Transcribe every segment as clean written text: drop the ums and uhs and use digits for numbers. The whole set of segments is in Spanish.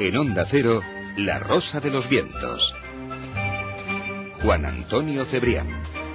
En Onda Cero, La Rosa de los Vientos. Juan Antonio Cebrián.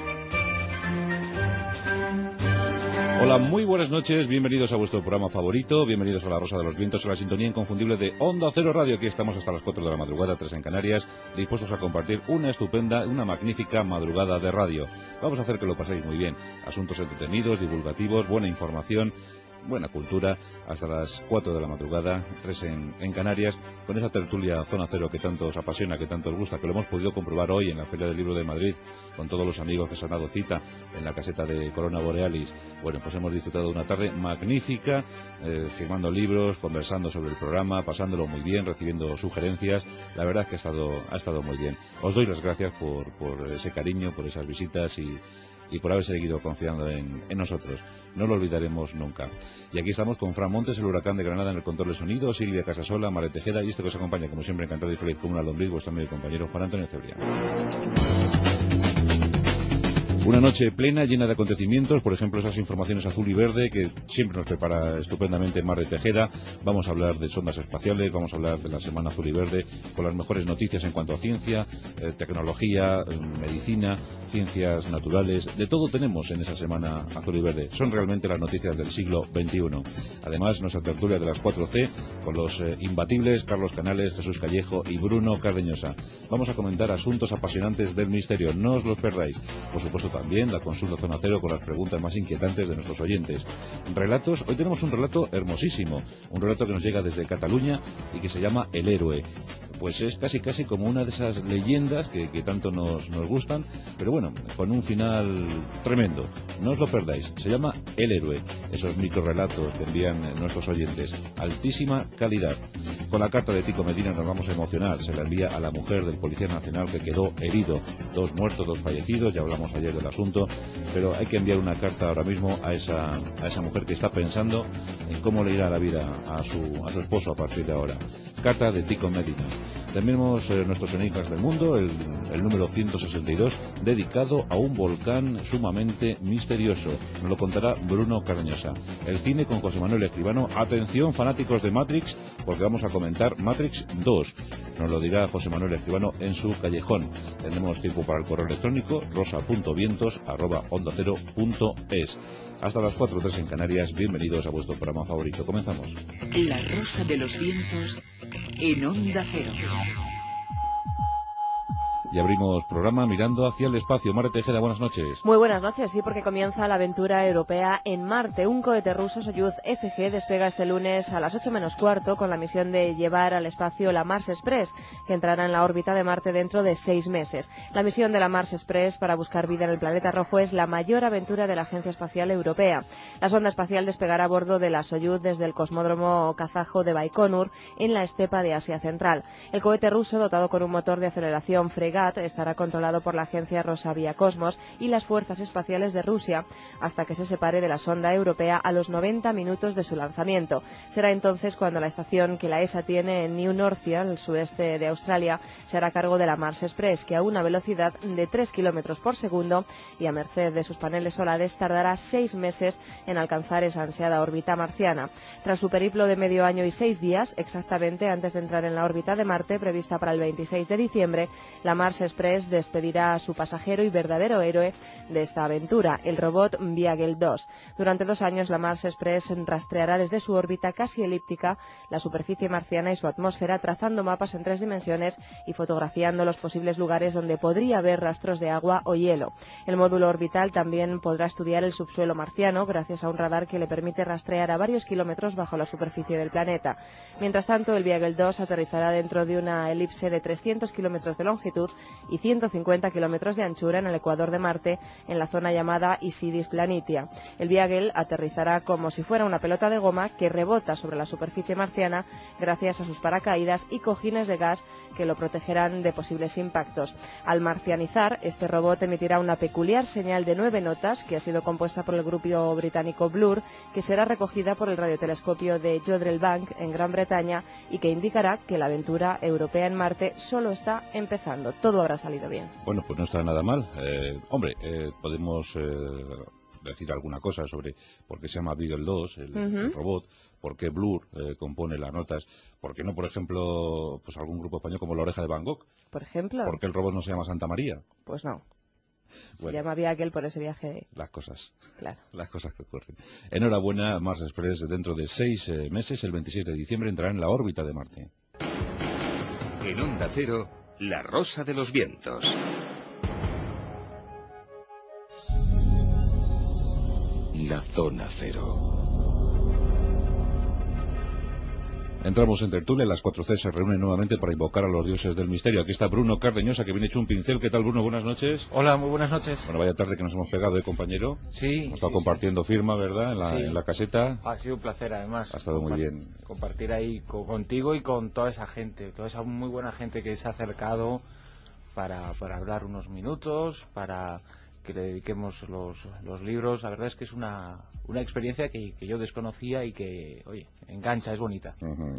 Hola, muy buenas noches, bienvenidos a vuestro programa favorito, bienvenidos a La Rosa de los Vientos, a la sintonía inconfundible de Onda Cero Radio. Aquí estamos hasta las 4 de la madrugada, 3 en Canarias, dispuestos a compartir una estupenda, una magnífica madrugada de radio. Vamos a hacer que lo paséis muy bien, asuntos entretenidos, divulgativos, buena información, buena cultura, hasta las 4 de la madrugada, 3 en Canarias, con esa tertulia Zona Cero que tanto os apasiona, que tanto os gusta, que lo hemos podido comprobar hoy en la Feria del Libro de Madrid, con todos los amigos que se han dado cita en la caseta de Corona Borealis. Bueno, pues hemos disfrutado de una tarde magnífica, firmando libros, conversando sobre el programa, pasándolo muy bien, recibiendo sugerencias. La verdad es que ha estado muy bien. Os doy las gracias por ese cariño, por esas visitas y por haber seguido confiando en nosotros. No lo olvidaremos nunca. Y aquí estamos con Fran Montes, el huracán de Granada, en el control de sonido, Silvia Casasola, Mare Tejeda, y este que os acompaña, como siempre, encantado y feliz como una lombriz, vuestro amigo y compañero Juan Antonio Cebrián. Una noche plena, llena de acontecimientos, por ejemplo esas informaciones azul y verde que siempre nos prepara estupendamente Mare Tejeda. Vamos a hablar de sondas espaciales, vamos a hablar de la Semana Azul y Verde, con las mejores noticias en cuanto a ciencia, tecnología, medicina, ciencias naturales. De todo tenemos en esa Semana Azul y Verde. Son realmente las noticias del siglo XXI. Además, nuestra tertulia de las 4C, con los imbatibles Carlos Canales, Jesús Callejo y Bruno Cardeñosa. Vamos a comentar asuntos apasionantes del misterio, no os los perdáis. Por supuesto, también la consulta Zona Cero con las preguntas más inquietantes de nuestros oyentes. Relatos, hoy tenemos un relato hermosísimo, un relato que nos llega desde Cataluña y que se llama El Héroe. Pues es casi como una de esas leyendas que tanto nos gustan, pero bueno, con un final tremendo. No os lo perdáis, se llama El Héroe, esos microrelatos que envían nuestros oyentes, altísima calidad. Con la carta de Tico Medina nos vamos a emocionar, se la envía a la mujer del Policía Nacional que quedó herido, 2 muertos, 2 fallecidos, ya hablamos ayer del asunto, pero hay que enviar una carta ahora mismo a esa mujer que está pensando en cómo le irá la vida a su esposo a partir de ahora. Carta de Tico Medina. Tenemos nuestros enigmas del mundo, el número 162, dedicado a un volcán sumamente misterioso. Nos lo contará Bruno Cardeñosa. El cine con José Manuel Escribano. Atención, fanáticos de Matrix, porque vamos a comentar Matrix 2. Nos lo dirá José Manuel Escribano en su callejón. Tenemos tiempo para el correo electrónico rosa.vientos@ondacero.es. Hasta las 4:03 en Canarias. Bienvenidos a vuestro programa favorito. Comenzamos. La Rosa de los Vientos en Onda Cero. Y abrimos programa mirando hacia el espacio. Mare Tejeda, buenas noches. Muy buenas noches, sí, porque comienza la aventura europea en Marte. Un cohete ruso Soyuz FG despega este lunes a las 8 menos cuarto con la misión de llevar al espacio la Mars Express, que entrará en la órbita de Marte dentro de 6 meses. La misión de la Mars Express para buscar vida en el planeta rojo es la mayor aventura de la Agencia Espacial Europea. La sonda espacial despegará a bordo de la Soyuz desde el cosmódromo kazajo de Baikonur, en la estepa de Asia Central. El cohete ruso, dotado con un motor de aceleración Fregat, estará controlado por la agencia Rosaviacosmos y las fuerzas espaciales de Rusia hasta que se separe de la sonda europea a los 90 minutos de su lanzamiento. Será entonces cuando la estación que la ESA tiene en New Norcia, al sureste de Australia, se hará cargo de la Mars Express, que a una velocidad de 3 kilómetros por segundo y a merced de sus paneles solares tardará 6 meses en alcanzar esa ansiada órbita marciana. Tras su periplo de medio año y 6 días, exactamente antes de entrar en la órbita de Marte, prevista para el 26 de diciembre, la Mars Express despedirá a su pasajero y verdadero héroe de esta aventura, el robot Beagle 2. Durante 2 años, la Mars Express rastreará desde su órbita casi elíptica la superficie marciana y su atmósfera, trazando mapas en 3 dimensiones y fotografiando los posibles lugares donde podría haber rastros de agua o hielo. El módulo orbital también podrá estudiar el subsuelo marciano gracias a un radar que le permite rastrear a varios kilómetros bajo la superficie del planeta. Mientras tanto, el Beagle 2 aterrizará dentro de una elipse de 300 kilómetros de longitud y 150 kilómetros de anchura en el ecuador de Marte, en la zona llamada Isidis Planitia. El Beagle aterrizará como si fuera una pelota de goma que rebota sobre la superficie marciana gracias a sus paracaídas y cojines de gas que lo protegerán de posibles impactos. Al marcianizar, este robot emitirá una peculiar señal de 9 notas que ha sido compuesta por el grupo británico Blur, que será recogida por el radiotelescopio de Jodrell Bank en Gran Bretaña y que indicará que la aventura europea en Marte solo está empezando. Todo habrá salido bien. Bueno, pues no está nada mal. Podemos decir alguna cosa sobre por qué se llama Beagle 2, el robot, por qué Blur compone las notas, por qué no, por ejemplo, pues algún grupo español como La Oreja de Van Gogh. Por ejemplo. ¿Por qué el robot no se llama Santa María? Pues no. Bueno, Se llama Beagle por ese viaje. las cosas. Claro. Las cosas que ocurren. Enhorabuena, Mars Express dentro de 6 meses, el 26 de diciembre, entrará en la órbita de Marte. En Onda Cero, La Rosa de los Vientos. La Zona Cero. Entramos en tertulia, las 4C se reúnen nuevamente para invocar a los dioses del misterio. Aquí está Bruno Cardeñosa, que viene hecho un pincel. ¿Qué tal, Bruno? Buenas noches. Hola, muy buenas noches. Bueno, vaya tarde que nos hemos pegado, compañero. Sí. Hemos estado compartiendo firma, ¿verdad? En la caseta. Ha sido un placer, además. Ha estado muy bien. Compartir ahí contigo y con toda esa gente, toda esa muy buena gente que se ha acercado para hablar unos minutos, para que le dediquemos los libros. La verdad es que es una experiencia que yo desconocía y que, oye, engancha, es bonita.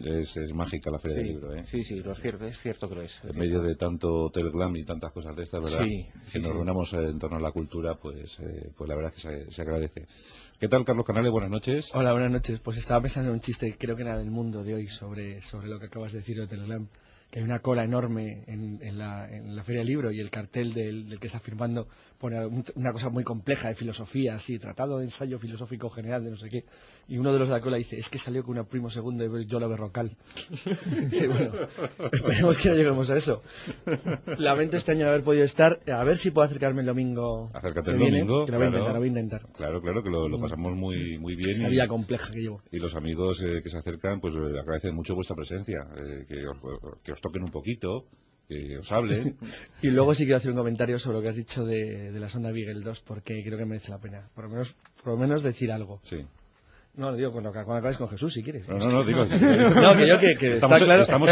Es mágica la Feria del Libro, ¿eh? Sí, es cierto que lo es. En medio de tanto hotel glam y tantas cosas de estas, ¿verdad? Que nos reunamos en torno a la cultura, pues la verdad es que se agradece. ¿Qué tal, Carlos Canales? Buenas noches. Hola, buenas noches. Pues estaba pensando en un chiste, creo que era del Mundo de hoy, sobre lo que acabas de decir de Hotel Glam, que hay una cola enorme en la Feria del Libro y el cartel del que está firmando pone una cosa muy compleja de filosofía, así, tratado de ensayo filosófico general de no sé qué, y uno de los de la cola dice, es que salió con una primo segundo de Yola Berrocal. Sí, bueno, esperemos que no lleguemos a eso. Lamento este año no haber podido estar, a ver si puedo acercarme el domingo. Acércate el domingo, que lo voy a intentar. Claro, que lo pasamos muy bien. Esa vida compleja que llevo. Y los amigos que se acercan, pues agradecen mucho vuestra presencia, que os toquen un poquito, que os hablen. Y luego sí quiero hacer un comentario sobre lo que has dicho de la sonda Beagle 2, porque creo que merece la pena. Por lo menos decir algo. Sí. No, digo, cuando acabes con Jesús, si quieres. No, digo. No, que estamos, está claro. Estamos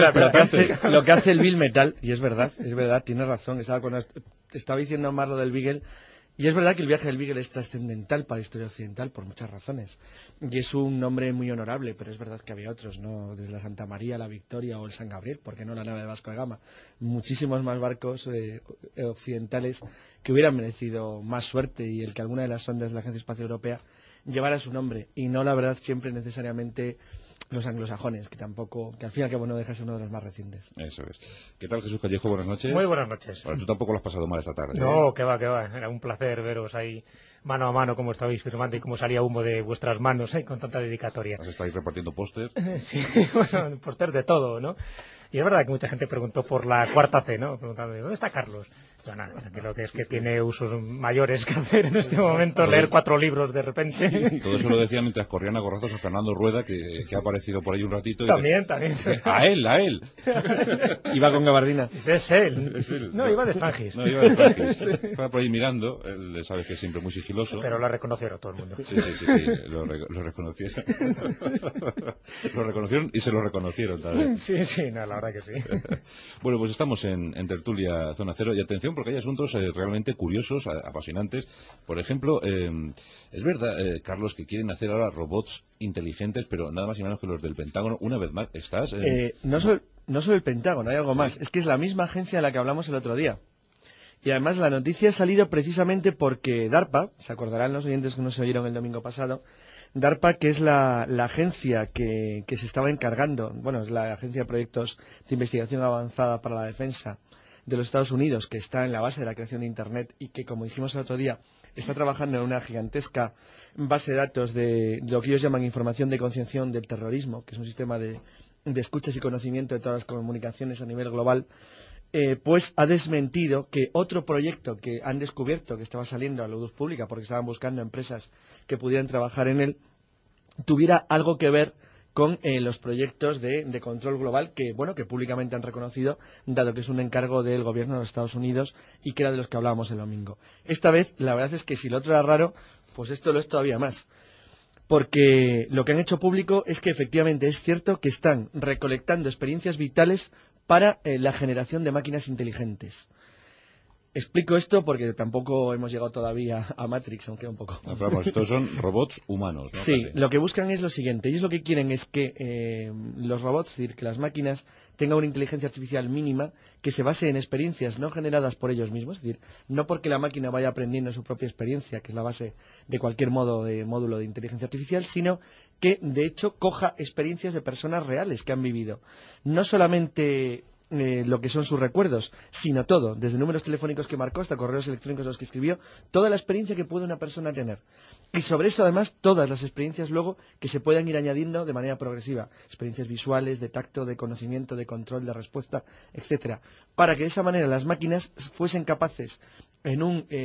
lo que hace el Bill Metal, y es verdad, tienes razón. Estaba diciendo más lo del Beagle, y es verdad que el viaje del Beagle es trascendental para la historia occidental por muchas razones. Y es un nombre muy honorable, pero es verdad que había otros, ¿no? Desde la Santa María, la Victoria o el San Gabriel, ¿por qué no la nave de Vasco de Gama? Muchísimos más barcos occidentales que hubieran merecido más suerte y el que alguna de las sondas de la Agencia Espacial Europea llevara su nombre, y no, la verdad, siempre necesariamente los anglosajones, que al fin y al cabo no deja de ser uno de los más recientes. Eso es. ¿Qué tal, Jesús Callejo? Buenas noches. Muy buenas noches. Bueno, tú tampoco lo has pasado mal esta tarde. No, que va. Era un placer veros ahí mano a mano como estabais firmando y cómo salía humo de vuestras manos con tanta dedicatoria. ¿Os estáis repartiendo póster? Sí, bueno, póster de todo, ¿no? Y es verdad que mucha gente preguntó por la cuarta C, ¿no? Preguntando, ¿dónde está Carlos? Bueno, creo que es que tiene usos mayores que hacer en este momento, leer 4 libros de repente. Sí, todo eso lo decía mientras corrían a gorrazos a Fernando Rueda, que ha aparecido por ahí un ratito. Y también. A él. Iba con gabardina. Es él. No, iba de Frangis. Estaba por ahí mirando, él sabes que es siempre muy sigiloso. Pero lo reconocieron todo el mundo. Sí, lo reconocieron. Lo reconocieron y se lo reconocieron también. Sí, no, la verdad que sí. Bueno, pues estamos en tertulia Zona Cero, y atención porque hay asuntos realmente curiosos, apasionantes. Por ejemplo, es verdad, Carlos, que quieren hacer ahora robots inteligentes, pero nada más y menos que los del Pentágono. Una vez más, ¿estás? No solo el Pentágono, hay algo más. Es que es la misma agencia de la que hablamos el otro día. Y además la noticia ha salido precisamente porque DARPA, se acordarán los oyentes que nos oyeron el domingo pasado, DARPA, que es la agencia que se estaba encargando, bueno, es la agencia de proyectos de investigación avanzada para la defensa de los Estados Unidos, que está en la base de la creación de Internet y que, como dijimos el otro día, está trabajando en una gigantesca base de datos de lo que ellos llaman información de concienciación del terrorismo, que es un sistema de escuchas y conocimiento de todas las comunicaciones a nivel global, pues ha desmentido que otro proyecto que han descubierto, que estaba saliendo a la luz pública porque estaban buscando empresas que pudieran trabajar en él, tuviera algo que ver con los proyectos de control global que públicamente han reconocido, dado que es un encargo del gobierno de los Estados Unidos y que era de los que hablábamos el domingo. Esta vez, la verdad es que si lo otro era raro, pues esto lo es todavía más. Porque lo que han hecho público es que efectivamente es cierto que están recolectando experiencias vitales para la generación de máquinas inteligentes. Explico esto porque tampoco hemos llegado todavía a Matrix, aunque un poco. No, pero vamos, estos son robots humanos, ¿no? Sí, Casi. lo que buscan es lo siguiente. Ellos lo que quieren es que los robots, es decir, que las máquinas tengan una inteligencia artificial mínima que se base en experiencias no generadas por ellos mismos, es decir, no porque la máquina vaya aprendiendo su propia experiencia, que es la base de cualquier módulo de inteligencia artificial, sino que, de hecho, coja experiencias de personas reales que han vivido. No solamente lo que son sus recuerdos, sino todo, desde números telefónicos que marcó hasta correos electrónicos los que escribió, toda la experiencia que puede una persona tener. Y sobre eso, además, todas las experiencias luego que se puedan ir añadiendo de manera progresiva. Experiencias visuales, de tacto, de conocimiento, de control, de respuesta, etcétera. Para que de esa manera las máquinas fuesen capaces en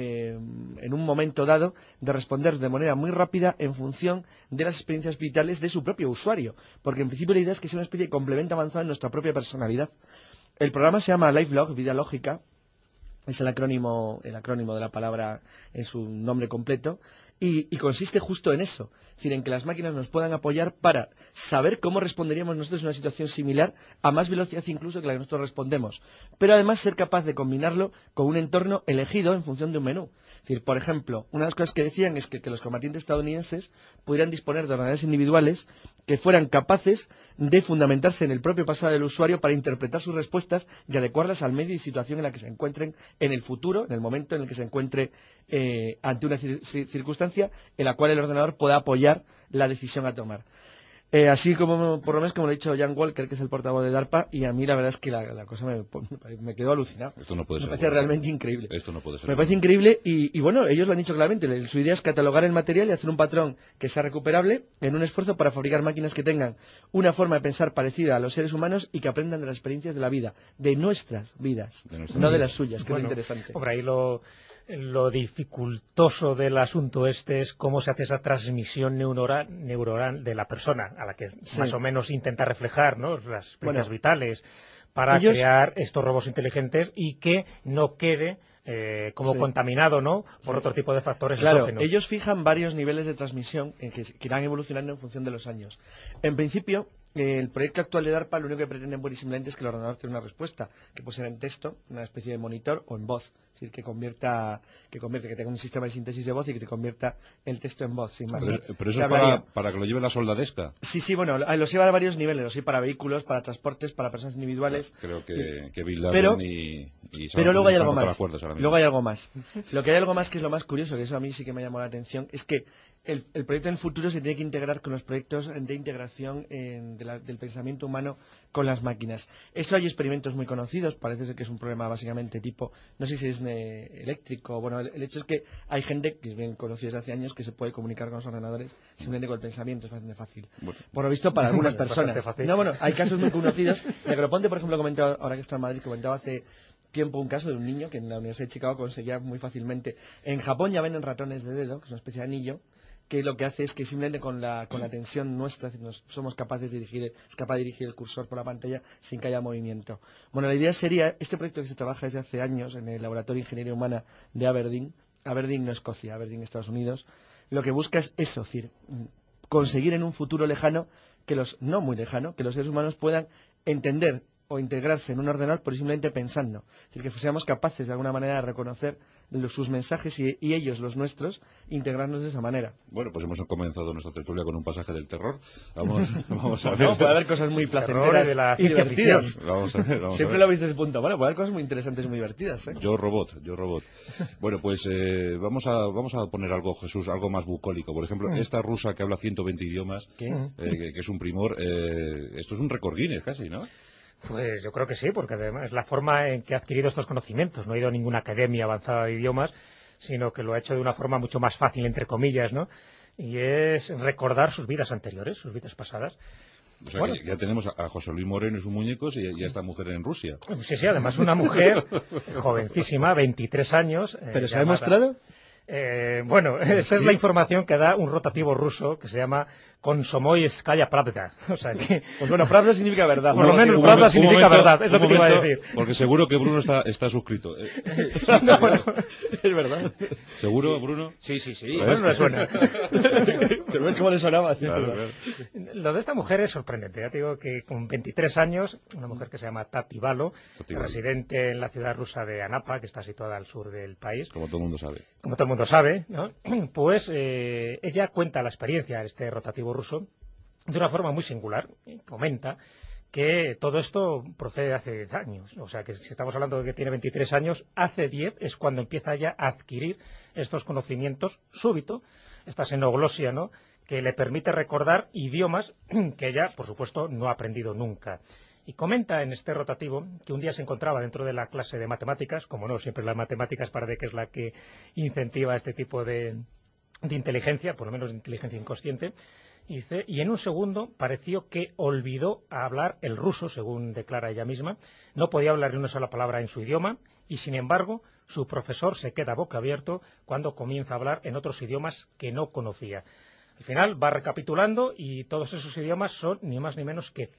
un momento dado de responder de manera muy rápida en función de las experiencias vitales de su propio usuario. Porque en principio la idea es que sea una especie de complemento avanzado en nuestra propia personalidad. El programa se llama LifeLog, Vida Lógica, es el acrónimo de la palabra en su nombre completo, y consiste justo en eso, es decir, en que las máquinas nos puedan apoyar para saber cómo responderíamos nosotros en una situación similar, a más velocidad incluso que la que nosotros respondemos, pero además ser capaz de combinarlo con un entorno elegido en función de un menú. Es decir, por ejemplo, una de las cosas que decían es que los combatientes estadounidenses pudieran disponer de ordenadores individuales que fueran capaces de fundamentarse en el propio pasado del usuario para interpretar sus respuestas y adecuarlas al medio y situación en la que se encuentren en el futuro, en el momento en el que se encuentre ante una circunstancia en la cual el ordenador pueda apoyar la decisión a tomar. Así como, por lo menos, como lo ha dicho Jan Walker, que es el portavoz de DARPA, y a mí la verdad es que la cosa me quedó alucinado. Esto no puede ser. Me parece realmente increíble. Esto no puede ser. Me parece increíble y bueno, ellos lo han dicho claramente. Su idea es catalogar el material y hacer un patrón que sea recuperable en un esfuerzo para fabricar máquinas que tengan una forma de pensar parecida a los seres humanos y que aprendan de las experiencias de la vida, de nuestras vidas, no de las suyas, que es lo interesante. Hombre, ahí lo dificultoso del asunto es cómo se hace esa transmisión neuronal de la persona, a la que más o menos intenta reflejar, ¿no?, las experiencias vitales, para crear estos robots inteligentes y que no quede como contaminado, ¿no?, por otro tipo de factores exógenos. Ellos fijan varios niveles de transmisión que irán evolucionando en función de los años. En principio, el proyecto actual de DARPA lo único que pretende simplemente es que el ordenador tenga una respuesta, que puede ser en texto, una especie de monitor, o en voz. Es decir, que tenga un sistema de síntesis de voz y que te convierta el texto en voz, sin más. Pero eso es para que lo lleve la soldadesca. Sí, bueno, los lleva a varios niveles, los hay para vehículos, para transportes, para personas individuales. Creo que Bill Laden pero luego hay algo más. Luego hay algo más. Lo que hay algo más que es lo más curioso, que eso a mí sí que me llamó la atención, es que el proyecto en el futuro se tiene que integrar con los proyectos de integración del pensamiento humano con las máquinas. Eso hay experimentos muy conocidos, parece ser que es un problema básicamente tipo, no sé si es eléctrico, bueno, el hecho es que hay gente que es bien conocida desde hace años que se puede comunicar con los ordenadores simplemente con el pensamiento, es bastante fácil. Bueno. Por lo visto para algunas personas. No, bueno, hay casos muy conocidos. Negroponte, por ejemplo, comentaba, ahora que está en Madrid, comentaba hace tiempo un caso de un niño que en la Universidad de Chicago conseguía muy fácilmente. En Japón ya venden ratones de dedo, que es una especie de anillo, que lo que hace es que simplemente con la tensión nuestra somos capaces de dirigir el cursor por la pantalla sin que haya movimiento. Bueno, la idea sería, este proyecto que se trabaja desde hace años en el Laboratorio de Ingeniería Humana de Aberdeen no Escocia, Aberdeen, Estados Unidos, lo que busca es eso, es decir, conseguir en un futuro lejano, no muy lejano, que los seres humanos puedan entender o integrarse en un ordenador por simplemente pensando. Es decir, que seamos capaces de alguna manera de reconocer sus mensajes y ellos los nuestros, integrarnos de esa manera. Bueno, pues hemos comenzado nuestra tertulia con un pasaje del terror. Vamos a ver. No, puede haber cosas muy placenteras y divertidas. Vamos a ver. Siempre lo visto desde ese punto. Bueno, puede haber cosas muy interesantes y muy divertidas. Yo robot. Bueno, pues vamos a poner algo, Jesús, algo más bucólico. Por ejemplo, esta rusa que habla 120 idiomas, que es un primor, esto es un récord Guinness casi, ¿no? Pues yo creo que sí, porque además es la forma en que ha adquirido estos conocimientos. No ha ido a ninguna academia avanzada de idiomas, sino que lo ha hecho de una forma mucho más fácil, entre comillas, ¿no? Y es recordar sus vidas anteriores, sus vidas pasadas. O sea, bueno, que ya tenemos a José Luis Moreno y sus muñecos y a esta mujer en Rusia. Sí, además una mujer jovencísima, 23 años. ¿Pero se ha demostrado? Bueno, esa es la información que da un rotativo ruso que se llama Komsomolskaya Pravda. O sea que... Pues bueno, Pravda significa verdad. Por lo menos Pravda significa verdad, es lo que te iba a decir. Porque seguro que Bruno está suscrito. No, bueno, es verdad. ¿Seguro, Bruno? Sí. Bueno, no suena. ¿Te ves cómo le sonaba? Claro. Lo de esta mujer es sorprendente. Ya te digo que con 23 años, una mujer que se llama Tati Valo, residente en la ciudad rusa de Anapa, que está situada al sur del país. Como todo el mundo sabe. Como todo el mundo sabe, ¿no? Pues ella cuenta la experiencia de este rotativo ruso de una forma muy singular. Comenta que todo esto procede de hace 10 años. O sea, que si estamos hablando de que tiene 23 años, hace 10 es cuando empieza ya a adquirir estos conocimientos súbito, esta xenoglosia, ¿no?, que le permite recordar idiomas que ella, por supuesto, no ha aprendido nunca. Y comenta en este rotativo que un día se encontraba dentro de la clase de matemáticas, como no, siempre las matemáticas parece que es la que incentiva este tipo de inteligencia, por lo menos de inteligencia inconsciente, y en un segundo pareció que olvidó hablar el ruso, según declara ella misma, no podía hablar ni una sola palabra en su idioma, y sin embargo su profesor se queda boca abierto cuando comienza a hablar en otros idiomas que no conocía. Al final va recapitulando y todos esos idiomas son ni más ni menos que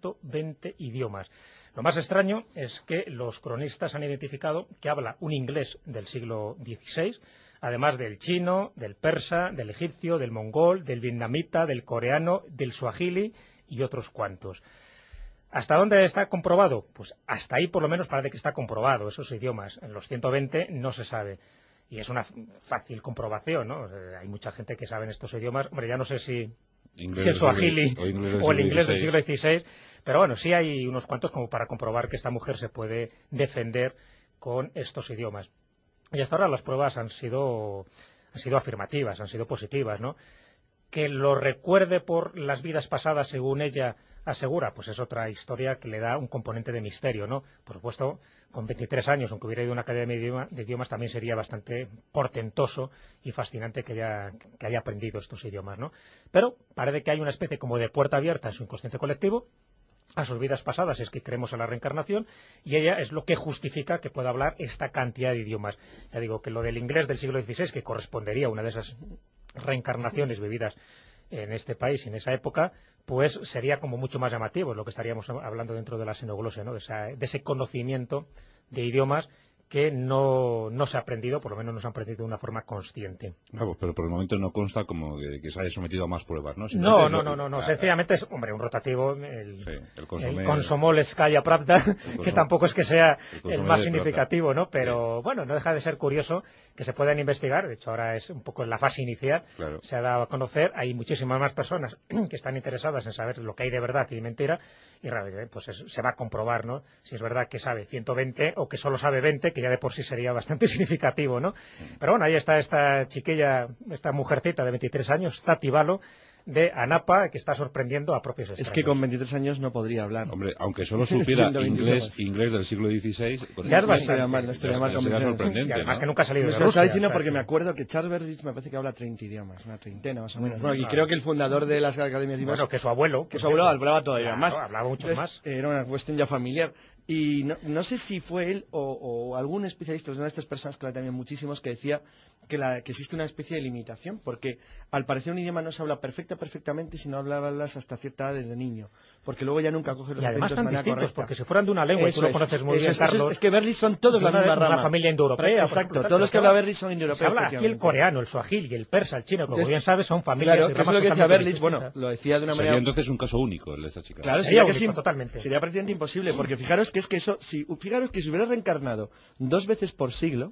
120 idiomas. Lo más extraño es que los cronistas han identificado que habla un inglés del siglo XVI, además del chino, del persa, del egipcio, del mongol, del vietnamita, del coreano, del suajili y otros cuantos. ¿Hasta dónde está comprobado? Pues hasta ahí por lo menos parece que está comprobado, esos idiomas. En los 120 no se sabe. Y es una fácil comprobación, ¿no? Hay mucha gente que sabe en estos idiomas. Hombre, ya no sé si el suajili o el inglés del siglo XVI, pero bueno, sí hay unos cuantos como para comprobar que esta mujer se puede defender con estos idiomas. Y hasta ahora las pruebas han sido afirmativas, han sido positivas, ¿no? Que lo recuerde por las vidas pasadas, según ella asegura, pues es otra historia que le da un componente de misterio, ¿no? Por supuesto, con 23 años, aunque hubiera ido a una academia de idiomas, también sería bastante portentoso y fascinante que haya aprendido estos idiomas, ¿no? Pero parece que hay una especie como de puerta abierta en su inconsciente colectivo a sus vidas pasadas, es que creemos en la reencarnación, y ella es lo que justifica que pueda hablar esta cantidad de idiomas. Ya digo que lo del inglés del siglo XVI, que correspondería a una de esas reencarnaciones vividas en este país y en esa época, pues sería como mucho más llamativo, es lo que estaríamos hablando dentro de la xenoglosia, ¿no? De ese conocimiento de idiomas que no se ha aprendido, por lo menos no se ha aprendido de una forma consciente. Claro, pero por el momento no consta como que se haya sometido a más pruebas, ¿no? No, sencillamente es, hombre, un rotativo, el Komsomolskaya Pravda, que tampoco es que sea el más significativo, ¿no? Pero bueno, no deja de ser curioso que se puedan investigar, de hecho ahora es un poco en la fase inicial, claro. Se ha dado a conocer, hay muchísimas más personas que están interesadas en saber lo que hay de verdad y de mentira, y pues se va a comprobar, ¿no? Si es verdad que sabe 120 o que solo sabe 20, que ya de por sí sería bastante significativo, ¿no? Pero bueno, ahí está esta chiquilla, esta mujercita de 23 años, Tati Valo, de Anapa, que está sorprendiendo a propios extraños. Es que con 23 años no podría hablar. Hombre, aunque solo supiera inglés del siglo XVI... Ya es bastante mal, sería sorprendente, y además ¿no? que nunca ha salido de Rusia. Lo estaba diciendo porque que... me acuerdo que Charles Berlitz me parece que habla 30 idiomas, una treintena más o menos. Bueno, y creo que el fundador de las academias de idiomas... Bueno, que su abuelo... Que su abuelo hablaba todavía más. Hablaba mucho más. Era una cuestión ya familiar. Y no sé si fue él o algún especialista, una de estas personas, que también muchísimos, que decía que existe una especie de limitación, porque al parecer un idioma no se habla perfectamente si no hablas hasta cierta edad desde niño, porque luego ya nunca coges los acentos de manera correcta. Porque si fueran de una lengua, y tú lo conoces muy bien, Carlos... Es que Berlitz son todos la misma rama. Una familia indoeuropea. Exacto, todos los que habla Berlitz son indoeuropeos. Se habla aquí el coreano, el suajili, el persa, el chino, como bien sabes, son familias... Claro, eso es lo que decía Berlitz, bueno, lo decía de una manera... Sería entonces un caso único el de esta chica. Claro, sería único, totalmente. Sería prácticamente imposible, porque fijaros que eso... Fijaros que si hubiera reencarnado 2 veces por siglo,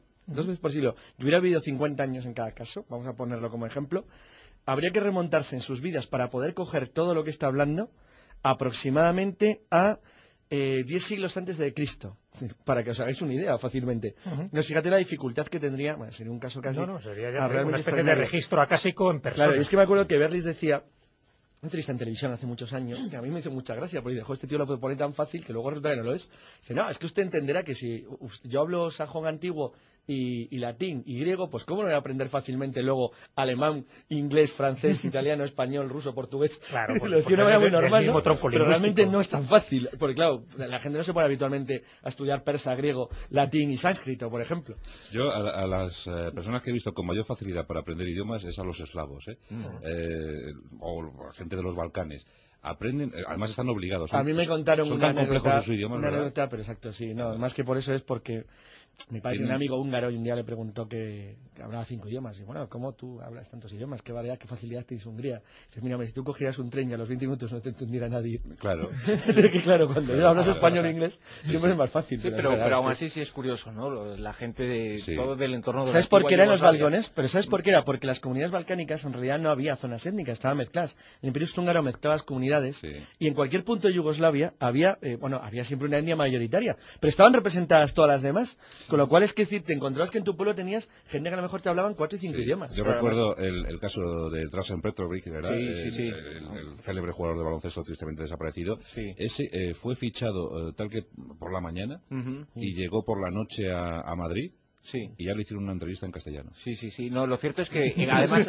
y hubiera vivido 50 años en cada caso, vamos a ponerlo como ejemplo, habría que remontarse en sus vidas para poder coger todo lo que está hablando aproximadamente a 10 siglos antes de Cristo, para que os hagáis una idea fácilmente. Entonces, fíjate la dificultad que tendría, bueno, sería un caso casi... sería ya una especie de registro acásico en persona. Claro, es que me acuerdo que Berlitz decía... Una entrevista en televisión hace muchos años, que a mí me hizo mucha gracia, porque dijo, este tío lo puede poner tan fácil que luego resulta que no lo es. Dice, no, es que usted entenderá que si yo hablo sajón antiguo y latín y griego, pues ¿cómo no voy a aprender fácilmente luego alemán, inglés, francés, italiano, español, ruso, portugués? Claro, Lo decía de una manera muy normal, ¿no? Pero lingüístico. realmente no es tan fácil, porque claro, la gente no se pone habitualmente a estudiar persa, griego, latín y sánscrito, por ejemplo. Yo a las personas que he visto con mayor facilidad para aprender idiomas es a los eslavos, o la gente de los Balcanes. Aprenden, además están obligados. A mí me contaron son una tan complejos anécdota, sus idiomas, una ¿verdad? anécdota, pero exacto, sí, no, más que por eso es porque mi padre tiene un amigo húngaro y un día le preguntó que hablaba 5 idiomas. Y bueno, ¿cómo tú hablas tantos idiomas? ¿Qué variedad, qué facilidad tienes Hungría? Dice, mira, si tú cogieras un tren y a los 20 minutos no te entendiera nadie. Claro. Que claro, cuando yo hablas español o inglés, siempre es más fácil. Sí, pero aún así sí es curioso, ¿no? La gente de todo del entorno de ¿Sabes por qué eran los balcones? Pero ¿sabes por qué era? Porque las comunidades balcánicas en realidad no había zonas étnicas, estaban mezcladas. El Imperio Austrohúngaro mezclaba las comunidades y en cualquier punto de Yugoslavia había siempre una etnia mayoritaria, pero estaban representadas todas las demás, con lo cual es que te encontrabas que en tu pueblo tenías gente que a lo mejor te hablaban 4 y 5 idiomas. Yo recuerdo el caso de Dražen Petrović, ¿verdad? Sí. El célebre jugador de baloncesto tristemente desaparecido. Sí. Ese fue fichado tal que por la mañana y llegó por la noche a Madrid. Sí. Y ya le hicieron una entrevista en castellano. Sí. No, lo cierto es que además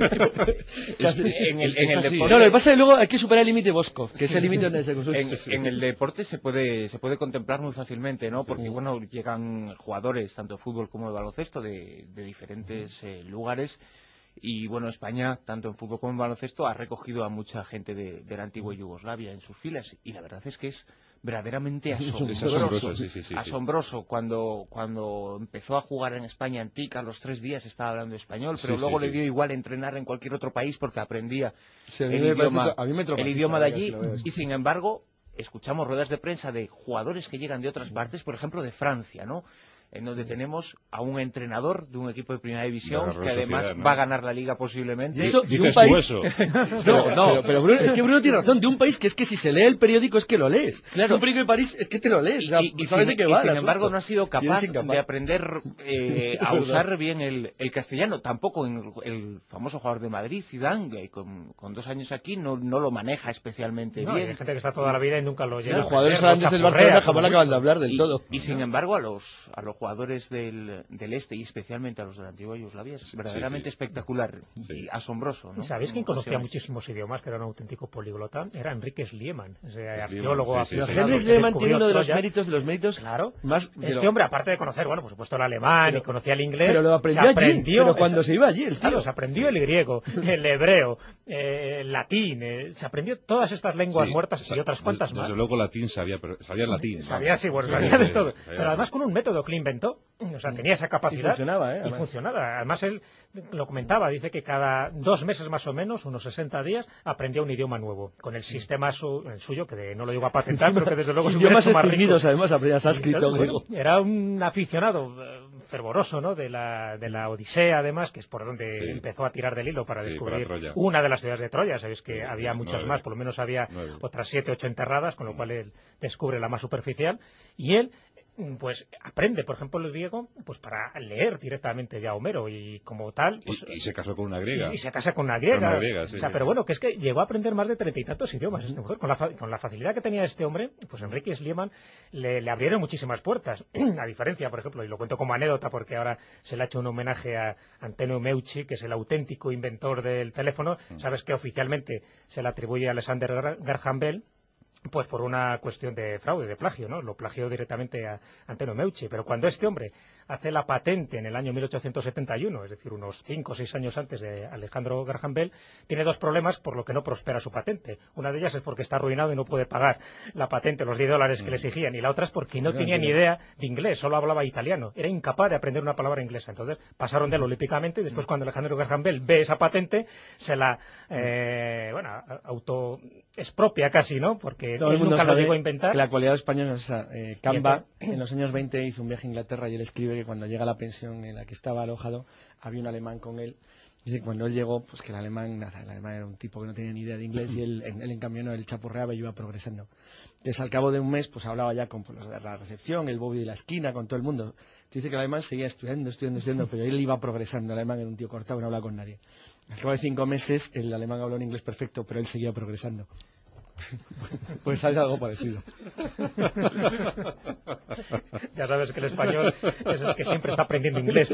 en el deporte... No, lo que pasa es que luego hay que superar el límite Bosco, que es el límite donde se en el deporte se puede contemplar muy fácilmente, ¿no? Porque bueno, llegan jugadores tanto de fútbol como de baloncesto de diferentes lugares. Y bueno, España, tanto en fútbol como en baloncesto, ha recogido a mucha gente de la antigua Yugoslavia en sus filas. Y la verdad es que es verdaderamente asombroso. Asombroso. Cuando empezó a jugar en España en TIC, a los 3 días estaba hablando español, pero luego le dio igual entrenar en cualquier otro país porque aprendía el idioma de allí. Y sin embargo, escuchamos ruedas de prensa de jugadores que llegan de otras partes, por ejemplo de Francia, ¿no? En donde tenemos a un entrenador de un equipo de primera división que además va a ganar la liga posiblemente. Y eso de un país. Pero Bruno, es que Bruno tiene razón, de un país que es que si se lee el periódico es que lo lees. Claro. Un periódico de París es que te lo lees. Sin embargo no ha sido capaz de aprender a usar bien el castellano. Tampoco el famoso jugador de Madrid, Zidane, con 2 años aquí no lo maneja especialmente bien. Hay gente que está toda la vida y nunca lo llega. Los jugadores holandeses del Barcelona jamás acaban de hablar del todo. Y sin embargo a los jugadores del este y especialmente a los de la antigua Yugoslavia es verdaderamente espectacular y asombroso, ¿no? ¿Sabéis quién conocía muchísimos idiomas, que era un auténtico políglota? Era Enrique Schliemann, ese arqueólogo aficionado. Henry Schliemann tiene uno de los méritos claro, más... Este hombre, aparte de conocer, bueno, por supuesto el alemán y conocía el inglés, pero lo aprendió pero cuando se iba allí el tío. Claro, se aprendió el griego, el hebreo, el latín, se aprendió todas estas lenguas muertas y otras cuantas más. Desde luego latín sabía latín. Sabía de todo. Pero además con un método que le inventó. O sea, tenía esa capacidad. Y funcionaba, Además, él lo comentaba, dice que cada 2 meses más o menos, unos 60 días, aprendía un idioma nuevo. Con el sistema suyo, que no lo digo a patentar, pero que desde luego es un idiomas más extinguidos, además, aprendía sánscrito, griego. Era un aficionado fervoroso, ¿no? De la Odisea, además, que es por donde empezó a tirar del hilo para descubrir una de las ciudades de Troya. Sabéis que había muchas más, por lo menos había otras 7, 8 enterradas, con lo cual él descubre la más superficial. Y él pues aprende, por ejemplo, el griego, pues para leer directamente ya Homero y como tal... Pues, y se casó con una griega. Y se casa con una griega. Pero bueno, que es que llegó a aprender más de 30 y tantos idiomas este mujer. Con la facilidad que tenía este hombre, pues Enrique Schliemann le abrieron muchísimas puertas. A diferencia, por ejemplo, y lo cuento como anécdota porque ahora se le ha hecho un homenaje a Antonio Meucci, que es el auténtico inventor del teléfono. Sabes que oficialmente se le atribuye a Alexander Graham Bell, pues por una cuestión de fraude, de plagio, ¿no? Lo plagió directamente a Antonio Meucci, pero cuando este hombre hace la patente en el año 1871, es decir, unos 5 o 6 años antes de Alejandro Graham Bell, tiene 2 problemas por lo que no prospera su patente. Una de ellas es porque está arruinado y no puede pagar la patente, los $10 que le exigían, y la otra es porque no tenía ni idea de inglés, solo hablaba italiano, era incapaz de aprender una palabra inglesa. Entonces pasaron de él olímpicamente y después cuando Alejandro Graham Bell ve esa patente, se la auto expropia casi, ¿no? Porque todo el mundo nunca lo llegó a inventar. Que la cualidad española es esa. Camba en los años 20 hizo un viaje a Inglaterra y él escribe que cuando llega a la pensión en la que estaba alojado había un alemán con él. Dice que cuando él llegó, pues que el alemán era un tipo que no tenía ni idea de inglés y él en cambio no, él chapurreaba y iba progresando. Entonces al cabo de un mes pues hablaba ya con la recepción, el bobby de la esquina, con todo el mundo. Dice que el alemán seguía estudiando, pero él iba progresando. El alemán era un tío cortado, no hablaba con nadie. Al cabo de 5 meses el alemán habló en inglés perfecto, pero él seguía progresando. Pues hay algo parecido. Ya sabes que el español es el que siempre está aprendiendo inglés.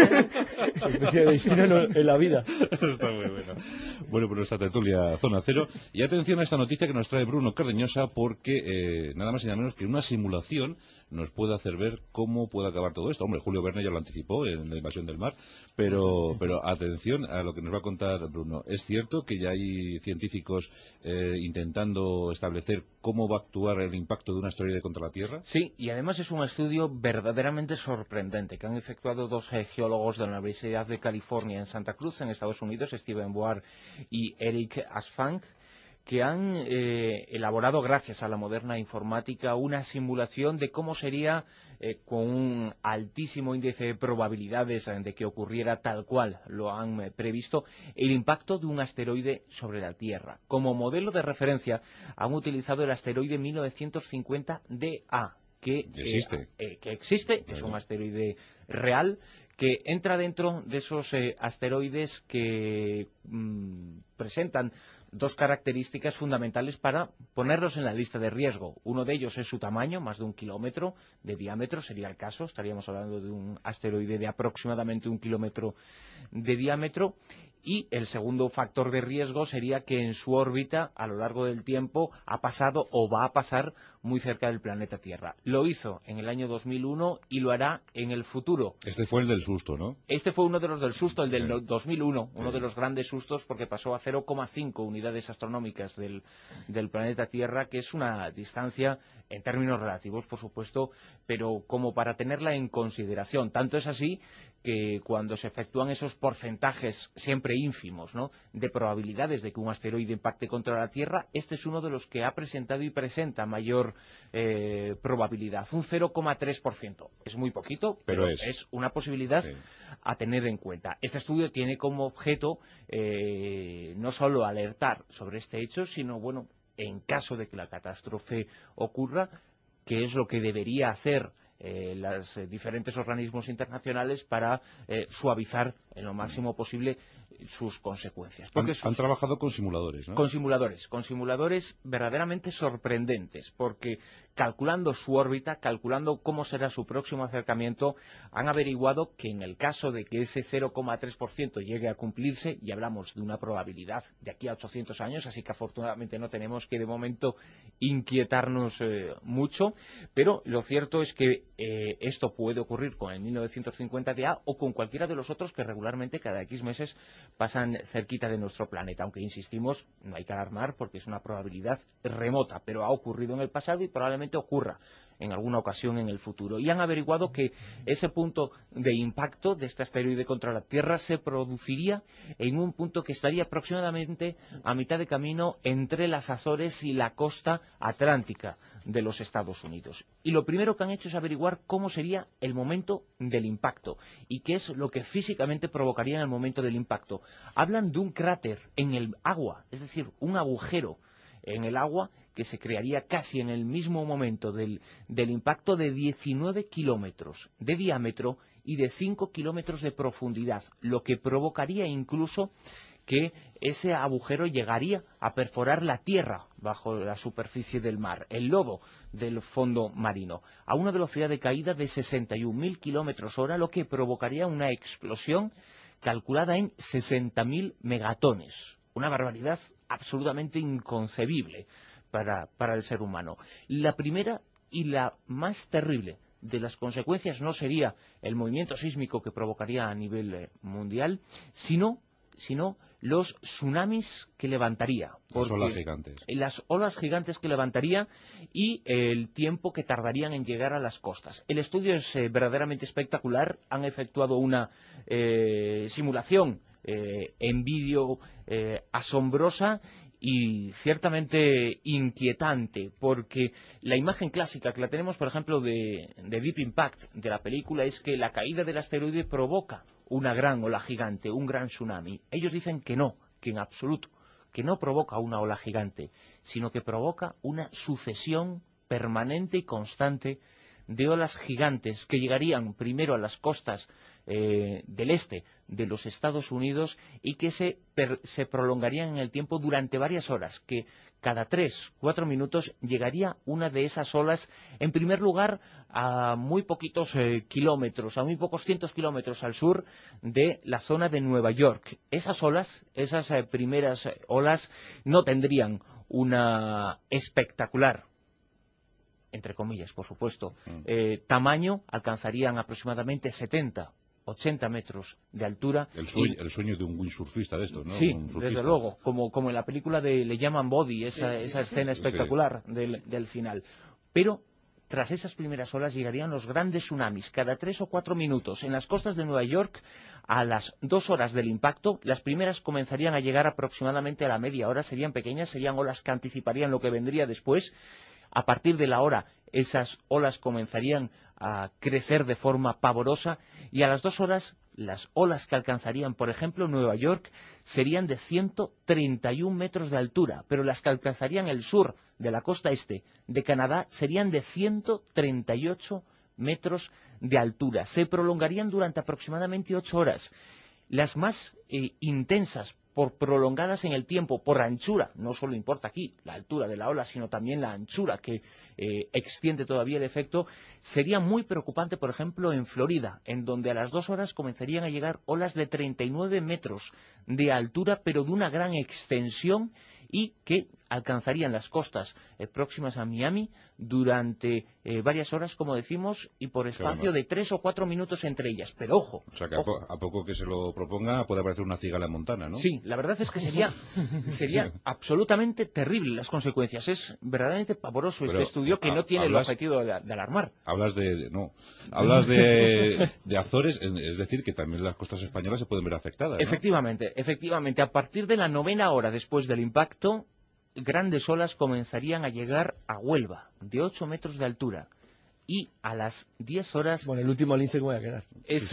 En la vida. Está muy bueno. Bueno, pues nuestra tertulia Zona Cero. Y atención a esta noticia que nos trae Bruno Cardeñosa, porque nada más y nada menos que una simulación nos puede hacer ver cómo puede acabar todo esto. Hombre, Julio Verne ya lo anticipó en La invasión del mar, pero atención a lo que nos va a contar Bruno. Es cierto que ya hay científicos intentando establecer cómo va a actuar el impacto de un asteroide contra la Tierra. Sí, y además es un estudio verdaderamente sorprendente que han efectuado dos geólogos de la Universidad de California en Santa Cruz, en Estados Unidos, Steven Boar y Eric Asfank, que han elaborado, gracias a la moderna informática, una simulación de cómo sería, con un altísimo índice de probabilidades de que ocurriera tal cual lo han previsto, el impacto de un asteroide sobre la Tierra. Como modelo de referencia han utilizado el asteroide 1950 DA, que existe, es un asteroide real, que entra dentro de esos asteroides que presentan dos características fundamentales para ponerlos en la lista de riesgo. Uno de ellos es su tamaño, más de 1 kilómetro de diámetro, sería el caso. Estaríamos hablando de un asteroide de aproximadamente 1 kilómetro de diámetro. Y el segundo factor de riesgo sería que en su órbita, a lo largo del tiempo, ha pasado o va a pasar muy cerca del planeta Tierra. Lo hizo en el año 2001 y lo hará en el futuro. Este fue el del susto, ¿no? Este fue uno de los del susto, el del 2001, uno Sí. de los grandes sustos, porque pasó a 0,5 unidades astronómicas del planeta Tierra, que es una distancia en términos relativos, por supuesto, pero como para tenerla en consideración. Tanto es así que cuando se efectúan esos porcentajes siempre ínfimos, ¿no?, de probabilidades de que un asteroide impacte contra la Tierra, este es uno de los que ha presentado y presenta mayor probabilidad, un 0,3%. Es muy poquito, pero es una posibilidad a tener en cuenta. Este estudio tiene como objeto no solo alertar sobre este hecho, sino, bueno, en caso de que la catástrofe ocurra, qué es lo que debería hacer los diferentes organismos internacionales para suavizar en lo máximo posible sus consecuencias. Porque Han trabajado con simuladores, ¿no? Con simuladores verdaderamente sorprendentes, porque calculando su órbita, calculando cómo será su próximo acercamiento, han averiguado que en el caso de que ese 0,3% llegue a cumplirse, y hablamos de una probabilidad de aquí a 800 años, así que afortunadamente no tenemos que de momento inquietarnos mucho, pero lo cierto es que esto puede ocurrir con el 1950 o con cualquiera de los otros que regularmente cada X meses pasan cerquita de nuestro planeta, aunque insistimos, no hay que alarmar porque es una probabilidad remota, pero ha ocurrido en el pasado y probablemente ocurra en alguna ocasión en el futuro. Y han averiguado que ese punto de impacto de este asteroide contra la Tierra se produciría en un punto que estaría aproximadamente a mitad de camino entre las Azores y la costa atlántica de los Estados Unidos. Y lo primero que han hecho es averiguar cómo sería el momento del impacto y qué es lo que físicamente provocaría en el momento del impacto. Hablan de un cráter en el agua, es decir, un agujero en el agua que se crearía casi en el mismo momento del impacto, de 19 kilómetros de diámetro y de 5 kilómetros de profundidad, lo que provocaría incluso que ese agujero llegaría a perforar la tierra bajo la superficie del mar, el lodo del fondo marino, a una velocidad de caída de 61.000 kilómetros hora, lo que provocaría una explosión calculada en 60.000 megatones, una barbaridad absolutamente inconcebible para el ser humano. La primera y la más terrible de las consecuencias no sería el movimiento sísmico que provocaría a nivel mundial, sino los tsunamis que levantaría. Las olas gigantes. Las olas gigantes que levantaría y el tiempo que tardarían en llegar a las costas. El estudio es verdaderamente espectacular. Han efectuado una simulación en vídeo asombrosa y ciertamente inquietante, porque la imagen clásica que la tenemos, por ejemplo, de Deep Impact, de la película, es que la caída del asteroide provoca una gran ola gigante, un gran tsunami. Ellos dicen que no, que en absoluto, que no provoca una ola gigante, sino que provoca una sucesión permanente y constante de olas gigantes que llegarían primero a las costas del este de los Estados Unidos y que se prolongarían en el tiempo durante varias horas, que cada 3-4 minutos llegaría una de esas olas, en primer lugar, a muy poquitos kilómetros, a muy pocos cientos kilómetros al sur de la zona de Nueva York. Esas olas, esas primeras olas, no tendrían una espectacular, entre comillas, por supuesto, tamaño, alcanzarían aproximadamente 70-80 metros de altura. El sueño de un windsurfista de estos, ¿no? Sí, desde luego, como en la película de Le llaman Body, esa escena espectacular del final. Pero tras esas primeras olas llegarían los grandes tsunamis, cada 3 o 4 minutos. En las costas de Nueva York, a las 2 horas del impacto, las primeras comenzarían a llegar aproximadamente a la media hora, serían pequeñas, serían olas que anticiparían lo que vendría después. A partir de la hora, esas olas comenzarían a crecer de forma pavorosa y a las 2 horas, las olas que alcanzarían, por ejemplo, Nueva York, serían de 131 metros de altura, pero las que alcanzarían el sur de la costa este de Canadá serían de 138 metros de altura. Se prolongarían durante aproximadamente 8 horas. Las más intensas, por prolongadas en el tiempo, por anchura, no solo importa aquí la altura de la ola, sino también la anchura que extiende todavía el efecto, sería muy preocupante, por ejemplo, en Florida, en donde a las 2 horas comenzarían a llegar olas de 39 metros de altura, pero de una gran extensión y que alcanzarían las costas próximas a Miami durante varias horas, como decimos, y por espacio de 3 o 4 minutos entre ellas. Pero ojo. O sea, que a poco que se lo proponga puede aparecer una cigala en Montana, ¿no? Sí, la verdad es que sería absolutamente terrible las consecuencias. Es verdaderamente pavoroso este estudio que no tiene el objetivo de alarmar. Hablas de Azores, es decir, que también las costas españolas se pueden ver afectadas, ¿no? Efectivamente. A partir de la 9ª hora después del impacto, grandes olas comenzarían a llegar a Huelva, de 8 metros de altura. Y a las 10 horas... Bueno, el último lince que voy a quedar.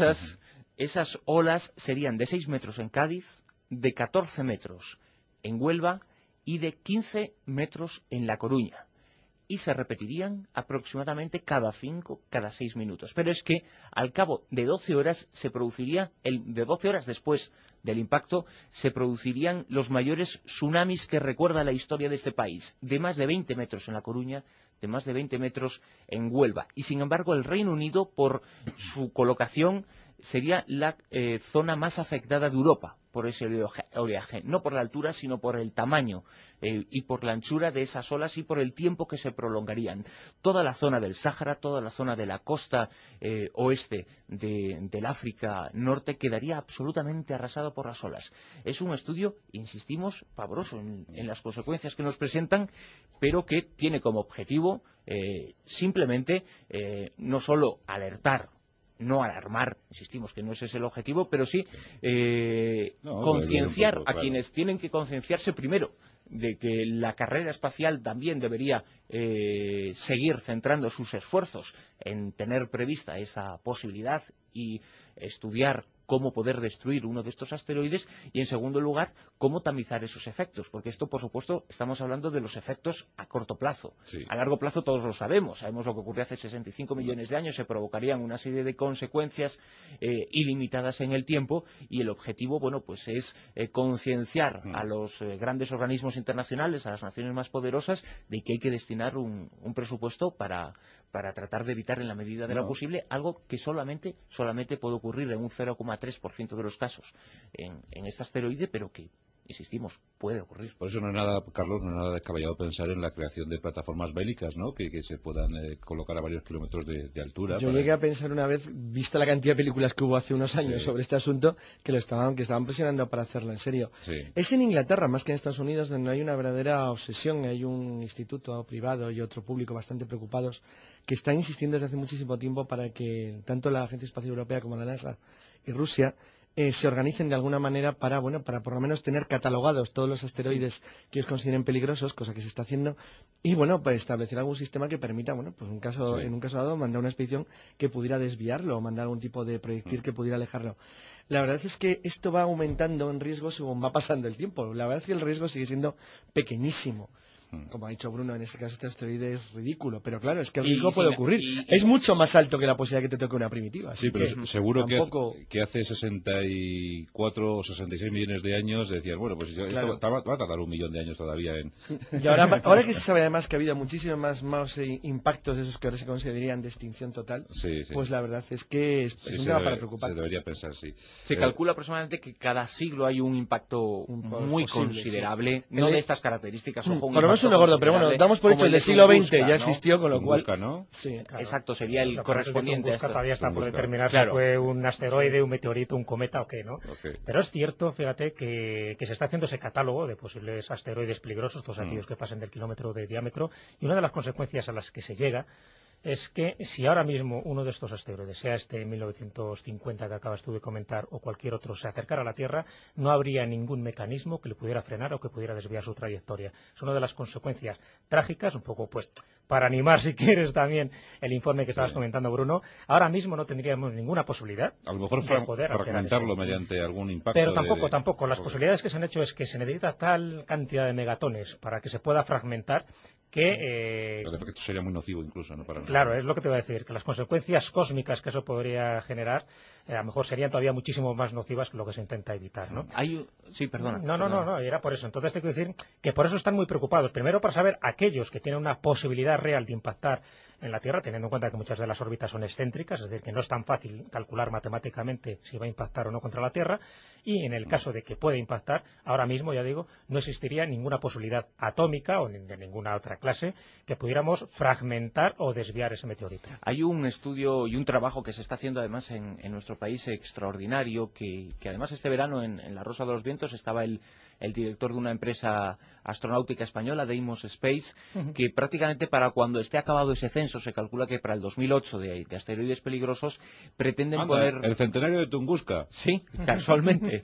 Esas olas serían de 6 metros en Cádiz, de 14 metros en Huelva y de 15 metros en La Coruña. Y se repetirían aproximadamente cada 5, cada 6 minutos. Pero es que al cabo de 12 horas se produciría, de 12 horas después del impacto, se producirían los mayores tsunamis que recuerda la historia de este país, de más de 20 metros en La Coruña, de más de 20 metros en Huelva. Y sin embargo el Reino Unido, por su colocación, sería la zona más afectada de Europa por ese oleaje, no por la altura sino por el tamaño y por la anchura de esas olas y por el tiempo que se prolongarían. Toda la zona del Sáhara, toda la zona de la costa oeste del África Norte quedaría absolutamente arrasado por las olas. Es un estudio, insistimos, pavoroso en las consecuencias que nos presentan, pero que tiene como objetivo simplemente no solo alertar, no alarmar, insistimos que no ese es el objetivo, pero sí concienciar a quienes tienen que concienciarse primero de que la carrera espacial también debería seguir centrando sus esfuerzos en tener prevista esa posibilidad y estudiar cómo poder destruir uno de estos asteroides y, en segundo lugar, cómo tamizar esos efectos, porque esto, por supuesto, estamos hablando de los efectos a corto plazo. Sí. A largo plazo todos lo sabemos lo que ocurrió hace 65 millones de años, se provocarían una serie de consecuencias ilimitadas en el tiempo y el objetivo, bueno, pues es concienciar a los grandes organismos internacionales, a las naciones más poderosas, de que hay que destinar un presupuesto para tratar de evitar en la medida de lo posible algo que solamente puede ocurrir en un 0,3% de los casos en este asteroide, pero que, insistimos, puede ocurrir. Por eso no es nada, Carlos, no es nada descabellado pensar en la creación de plataformas bélicas, ¿no? Que se puedan colocar a varios kilómetros de altura. Yo llegué a pensar una vez, vista la cantidad de películas que hubo hace unos años sobre este asunto, que estaban presionando para hacerlo en serio. Sí. Es en Inglaterra, más que en Estados Unidos, donde hay una verdadera obsesión. Hay un instituto privado y otro público bastante preocupados que están insistiendo desde hace muchísimo tiempo para que tanto la Agencia Espacial Europea como la NASA y Rusia se organicen de alguna manera para por lo menos tener catalogados todos los asteroides que ellos consideren peligrosos, cosa que se está haciendo, y para establecer algún sistema que permita, en un caso dado, mandar una expedición que pudiera desviarlo o mandar algún tipo de proyectil que pudiera alejarlo. La verdad es que esto va aumentando en riesgo según va pasando el tiempo. La verdad es que el riesgo sigue siendo pequeñísimo. Como ha dicho Bruno, en este caso este asteroide es ridículo, pero claro, es que el riesgo puede ocurrir. Es mucho más alto que la posibilidad que te toque una primitiva. Sí, pero seguro tampoco... que hace 64 o 66 millones de años decías, bueno, pues esto va a tardar 1 millón de años todavía en... Y ahora que se sabe además que ha habido muchísimos más impactos de esos que ahora se considerarían de extinción total, pues la verdad es que es un tema para preocupar. Se debería pensar, sí. Se calcula aproximadamente que cada siglo hay un impacto muy considerable, no de estas características, ojo, por lo menos uno gordo, pero bueno, damos por hecho el del siglo XX ya existió, con lo cual... ¿no? Sí, claro. Exacto, sería el correspondiente a esto. Todavía está por determinar si fue un asteroide, un meteorito, un cometa o qué, ¿no? Pero es cierto, fíjate, que se está haciendo ese catálogo de posibles asteroides peligrosos, todos aquellos que pasen del kilómetro de diámetro, y una de las consecuencias a las que se llega es que si ahora mismo uno de estos asteroides, sea este 1950 que acabas tú de comentar o cualquier otro, se acercara a la Tierra, no habría ningún mecanismo que le pudiera frenar o que pudiera desviar su trayectoria. Es una de las consecuencias trágicas, un poco pues para animar si quieres también el informe que estabas comentando, Bruno. Ahora mismo no tendríamos ninguna posibilidad a lo mejor de poder fragmentarlo mediante algún impacto. Pero tampoco. Las posibilidades que se han hecho es que se necesita tal cantidad de megatones para que se pueda fragmentar que... el efecto sería muy nocivo incluso, ¿no? Claro, es lo que te voy a decir, que las consecuencias cósmicas que eso podría generar a lo mejor serían todavía muchísimo más nocivas que lo que se intenta evitar, ¿no? Sí, perdona. No, era por eso. Entonces te quiero decir que por eso están muy preocupados. Primero para saber aquellos que tienen una posibilidad real de impactar en la Tierra, teniendo en cuenta que muchas de las órbitas son excéntricas, es decir, que no es tan fácil calcular matemáticamente si va a impactar o no contra la Tierra, y en el caso de que pueda impactar, ahora mismo, ya digo, no existiría ninguna posibilidad atómica o de ninguna otra clase que pudiéramos fragmentar o desviar ese meteorito. Hay un estudio y un trabajo que se está haciendo además en nuestro país extraordinario, que además este verano en La Rosa de los Vientos estaba el director de una empresa astronáutica española, Deimos Space, que prácticamente para cuando esté acabado ese censo, se calcula que para el 2008 de asteroides peligrosos, pretenden poner... El centenario de Tunguska. Sí, casualmente.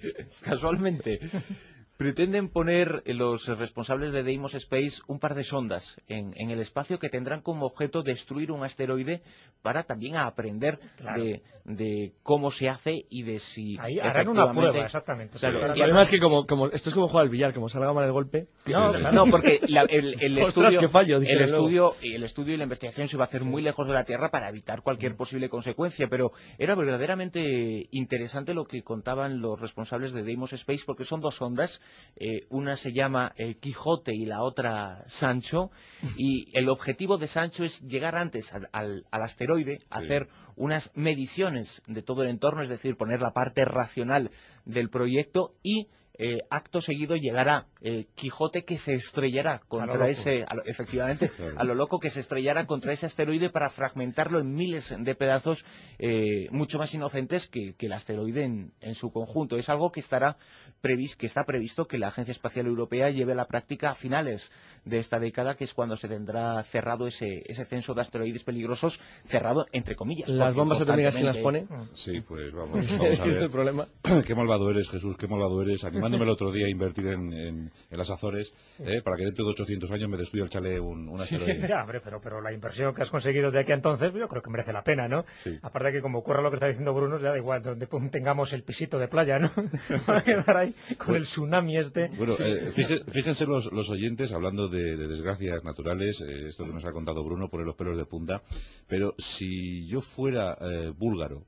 Pretenden poner los responsables de Deimos Space un par de sondas en el espacio que tendrán como objeto destruir un asteroide para también aprender de cómo se hace y de si ahí harán una prueba, exactamente. Claro, y además que como esto es como jugar al billar, como salga mal el golpe... No, porque el Ostras, qué fallo, el estudio y la investigación se va a hacer muy lejos de la Tierra para evitar cualquier posible consecuencia, pero era verdaderamente interesante lo que contaban los responsables de Deimos Space, porque son dos sondas. Una se llama Quijote y la otra Sancho, y el objetivo de Sancho es llegar antes al asteroide, hacer unas mediciones de todo el entorno, es decir, poner la parte racional del proyecto y acto seguido llegará Quijote, que se estrellará contra efectivamente, a lo loco, que se estrellará contra ese asteroide para fragmentarlo en miles de pedazos mucho más inocentes que el asteroide en su conjunto. Es algo que está previsto que la Agencia Espacial Europea lleve a la práctica a finales de esta década, que es cuando se tendrá cerrado ese censo de asteroides peligrosos, cerrado entre comillas. ¿Las bombas atómicas quién las pone? Sí, pues vamos a ver. Es el problema. Qué malvado eres, Jesús, qué malvado eres. Animándome el otro día a invertir en las Azores, para que dentro de 800 años me destruya el chalet un asteroide. Ya, hombre, pero la inversión que has conseguido de aquí a entonces, yo creo que merece la pena, ¿no? Sí. Aparte de que como ocurra lo que está diciendo Bruno, ya da igual, donde tengamos el pisito de playa, ¿no? Para quedar ahí con el tsunami este. Bueno, fíjense los oyentes, hablando de desgracias naturales, esto que nos ha contado Bruno pone los pelos de punta, pero si yo fuera búlgaro,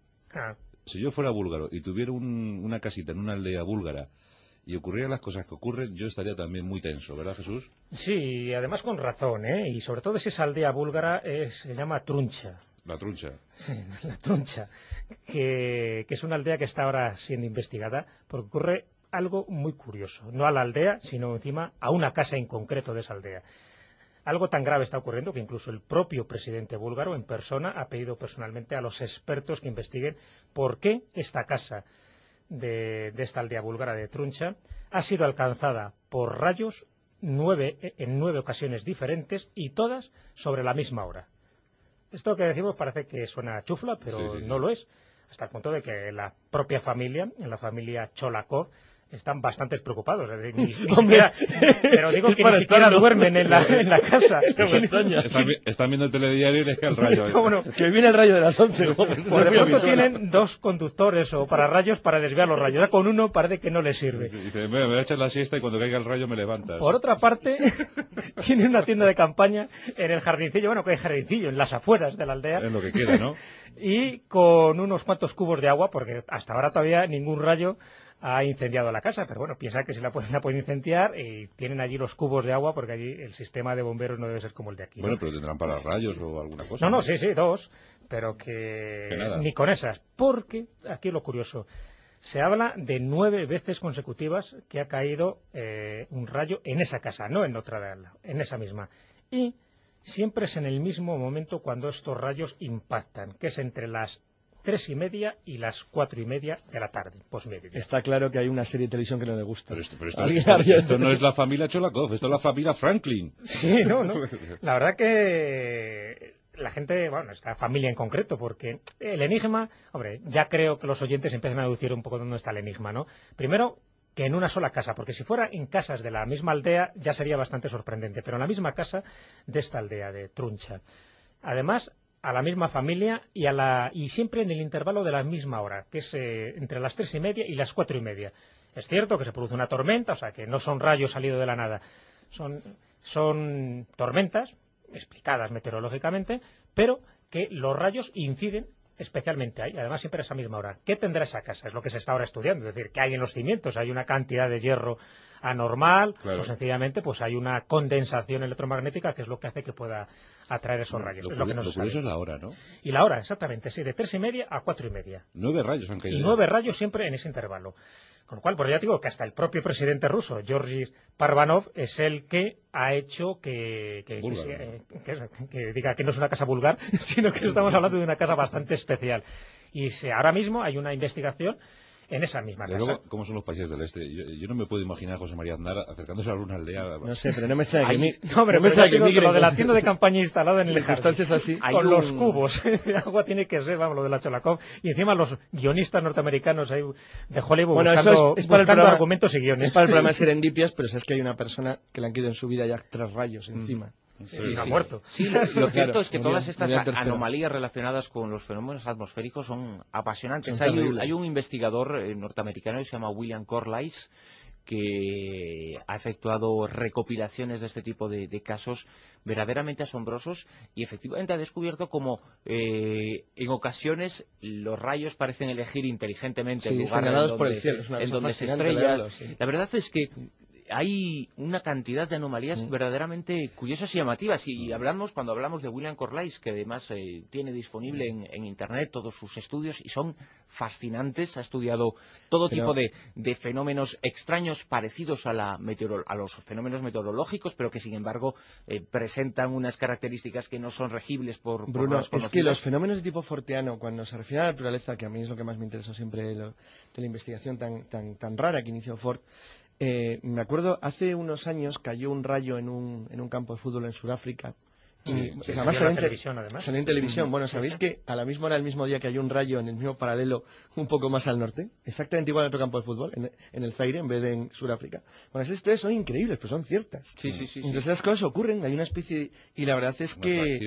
y tuviera una casita en una aldea búlgara y ocurrieran las cosas que ocurren, yo estaría también muy tenso, ¿verdad, Jesús? Sí, además con razón, ¿eh? Y sobre todo si esa aldea búlgara se llama Truncha. La Truncha. Sí, la Truncha, que es una aldea que está ahora siendo investigada porque ocurre algo muy curioso, no a la aldea, sino encima a una casa en concreto de esa aldea. Algo tan grave está ocurriendo que incluso el propio presidente búlgaro en persona ha pedido personalmente a los expertos que investiguen por qué esta casa de esta aldea búlgara de Truncha ha sido alcanzada por rayos en 9 ocasiones diferentes y todas sobre la misma hora. Esto que decimos parece que suena chufla, pero no lo es, hasta el punto de que la propia familia, en la familia Cholakov, están bastante preocupados. Ni siquiera, pero digo que ni siquiera duermen en la casa. Están viendo el telediario y les cae el rayo. Bueno, que viene el rayo de las 11. Pues de pronto tienen 2 conductores o pararrayos para desviar los rayos. Ya con uno parece que no les sirve. Sí, dice, me voy a echar la siesta y cuando caiga el rayo me levantas. Por otra parte, tienen una tienda de campaña en el jardincillo, bueno, que hay jardincillo, en las afueras de la aldea. Es lo que queda, ¿no? Y con unos cuantos cubos de agua, porque hasta ahora todavía ningún rayo ha incendiado la casa, pero bueno, piensa que si la pueden incendiar y tienen allí los cubos de agua, porque allí el sistema de bomberos no debe ser como el de aquí, ¿no? Bueno, pero tendrán para rayos o alguna cosa. No, sí, 2, pero que nada. ni con esas, porque aquí lo curioso, se habla de 9 veces consecutivas que ha caído un rayo en esa casa, no en otra de al lado, en esa misma. Y siempre es en el mismo momento cuando estos rayos impactan, que es entre las 3:30 y las 4:30 de la tarde, posmedia. Está claro que hay una serie de televisión que no le gusta. Pero esto no es la familia Cholakov, esto es la familia Franklin. Sí, no. La verdad que la gente, bueno, esta familia en concreto, porque el enigma, hombre, ya creo que los oyentes empiezan a deducir un poco dónde está el enigma, ¿no? Primero, que en una sola casa, porque si fuera en casas de la misma aldea ya sería bastante sorprendente, pero en la misma casa de esta aldea, de Truncha. Además, a la misma familia y siempre en el intervalo de la misma hora, que es entre las 3:30 y las 4:30. Es cierto que se produce una tormenta, o sea, que no son rayos salidos de la nada, son tormentas explicadas meteorológicamente, pero que los rayos inciden especialmente ahí, además siempre a esa misma hora. ¿Qué tendrá esa casa? Es lo que se está ahora estudiando, es decir, ¿qué hay en los cimientos? ¿Hay una cantidad de hierro anormal? Claro. O sencillamente pues hay una condensación electromagnética que es lo que hace que pueda atraer esos rayos. Es lo que no se sabe. curioso es la hora, ¿no? Y la hora, exactamente, sí, de 3:30 a 4:30. 9 rayos han caído. Y 9 rayos siempre en ese intervalo. Con lo cual, pues ya digo que hasta el propio presidente ruso, Georgi Parvanov, es el que ha hecho que diga que no es una casa vulgar, sino que estamos hablando de una casa bastante especial. Y ahora mismo hay una investigación en esa misma casa. Luego, ¿cómo son los países del este? Yo no me puedo imaginar a José María Aznar acercándose a alguna aldea. No sé, pero no me extraña que lo de la tienda de campaña instalada en el jardín, así, con los cubos de agua tiene que ser, vamos, lo de la Cholakov, y encima los guionistas norteamericanos ahí de Hollywood buscando argumentos y guiones. Es para el programa de Serendipias, pero sabes que hay una persona que le han quedado en su vida ya 3 rayos encima. Ha muerto. Sí, lo cierto es que todas estas anomalías relacionadas con los fenómenos atmosféricos son apasionantes. Hay un investigador norteamericano que se llama William Corliss, que ha efectuado recopilaciones de este tipo de casos verdaderamente asombrosos y efectivamente ha descubierto como en ocasiones los rayos parecen elegir inteligentemente el lugar en donde se estrellan. La verdad es que hay una cantidad de anomalías verdaderamente curiosas y llamativas, y cuando hablamos de William Corliss, que además tiene disponible en internet todos sus estudios y son fascinantes, ha estudiado todo tipo de fenómenos extraños parecidos a los fenómenos meteorológicos, pero que sin embargo presentan unas características que no son regibles por Bruno, las conocidas. Es que los fenómenos de tipo forteano, cuando se refiere a la naturaleza, que a mí es lo que más me interesó siempre de la investigación tan rara que inició Ford, me acuerdo, hace unos años cayó un rayo en un campo de fútbol en Sudáfrica. Además salió en televisión, además. Salió en televisión. Bueno, ¿sabéis que a la misma hora, el mismo día, cayó un rayo en el mismo paralelo, un poco más al norte? Exactamente igual en otro campo de fútbol, en el Zaire, en vez de en Sudáfrica. Bueno, esas historias son increíbles, pero son ciertas. Sí. Entonces las cosas ocurren, hay una especie... Y la verdad es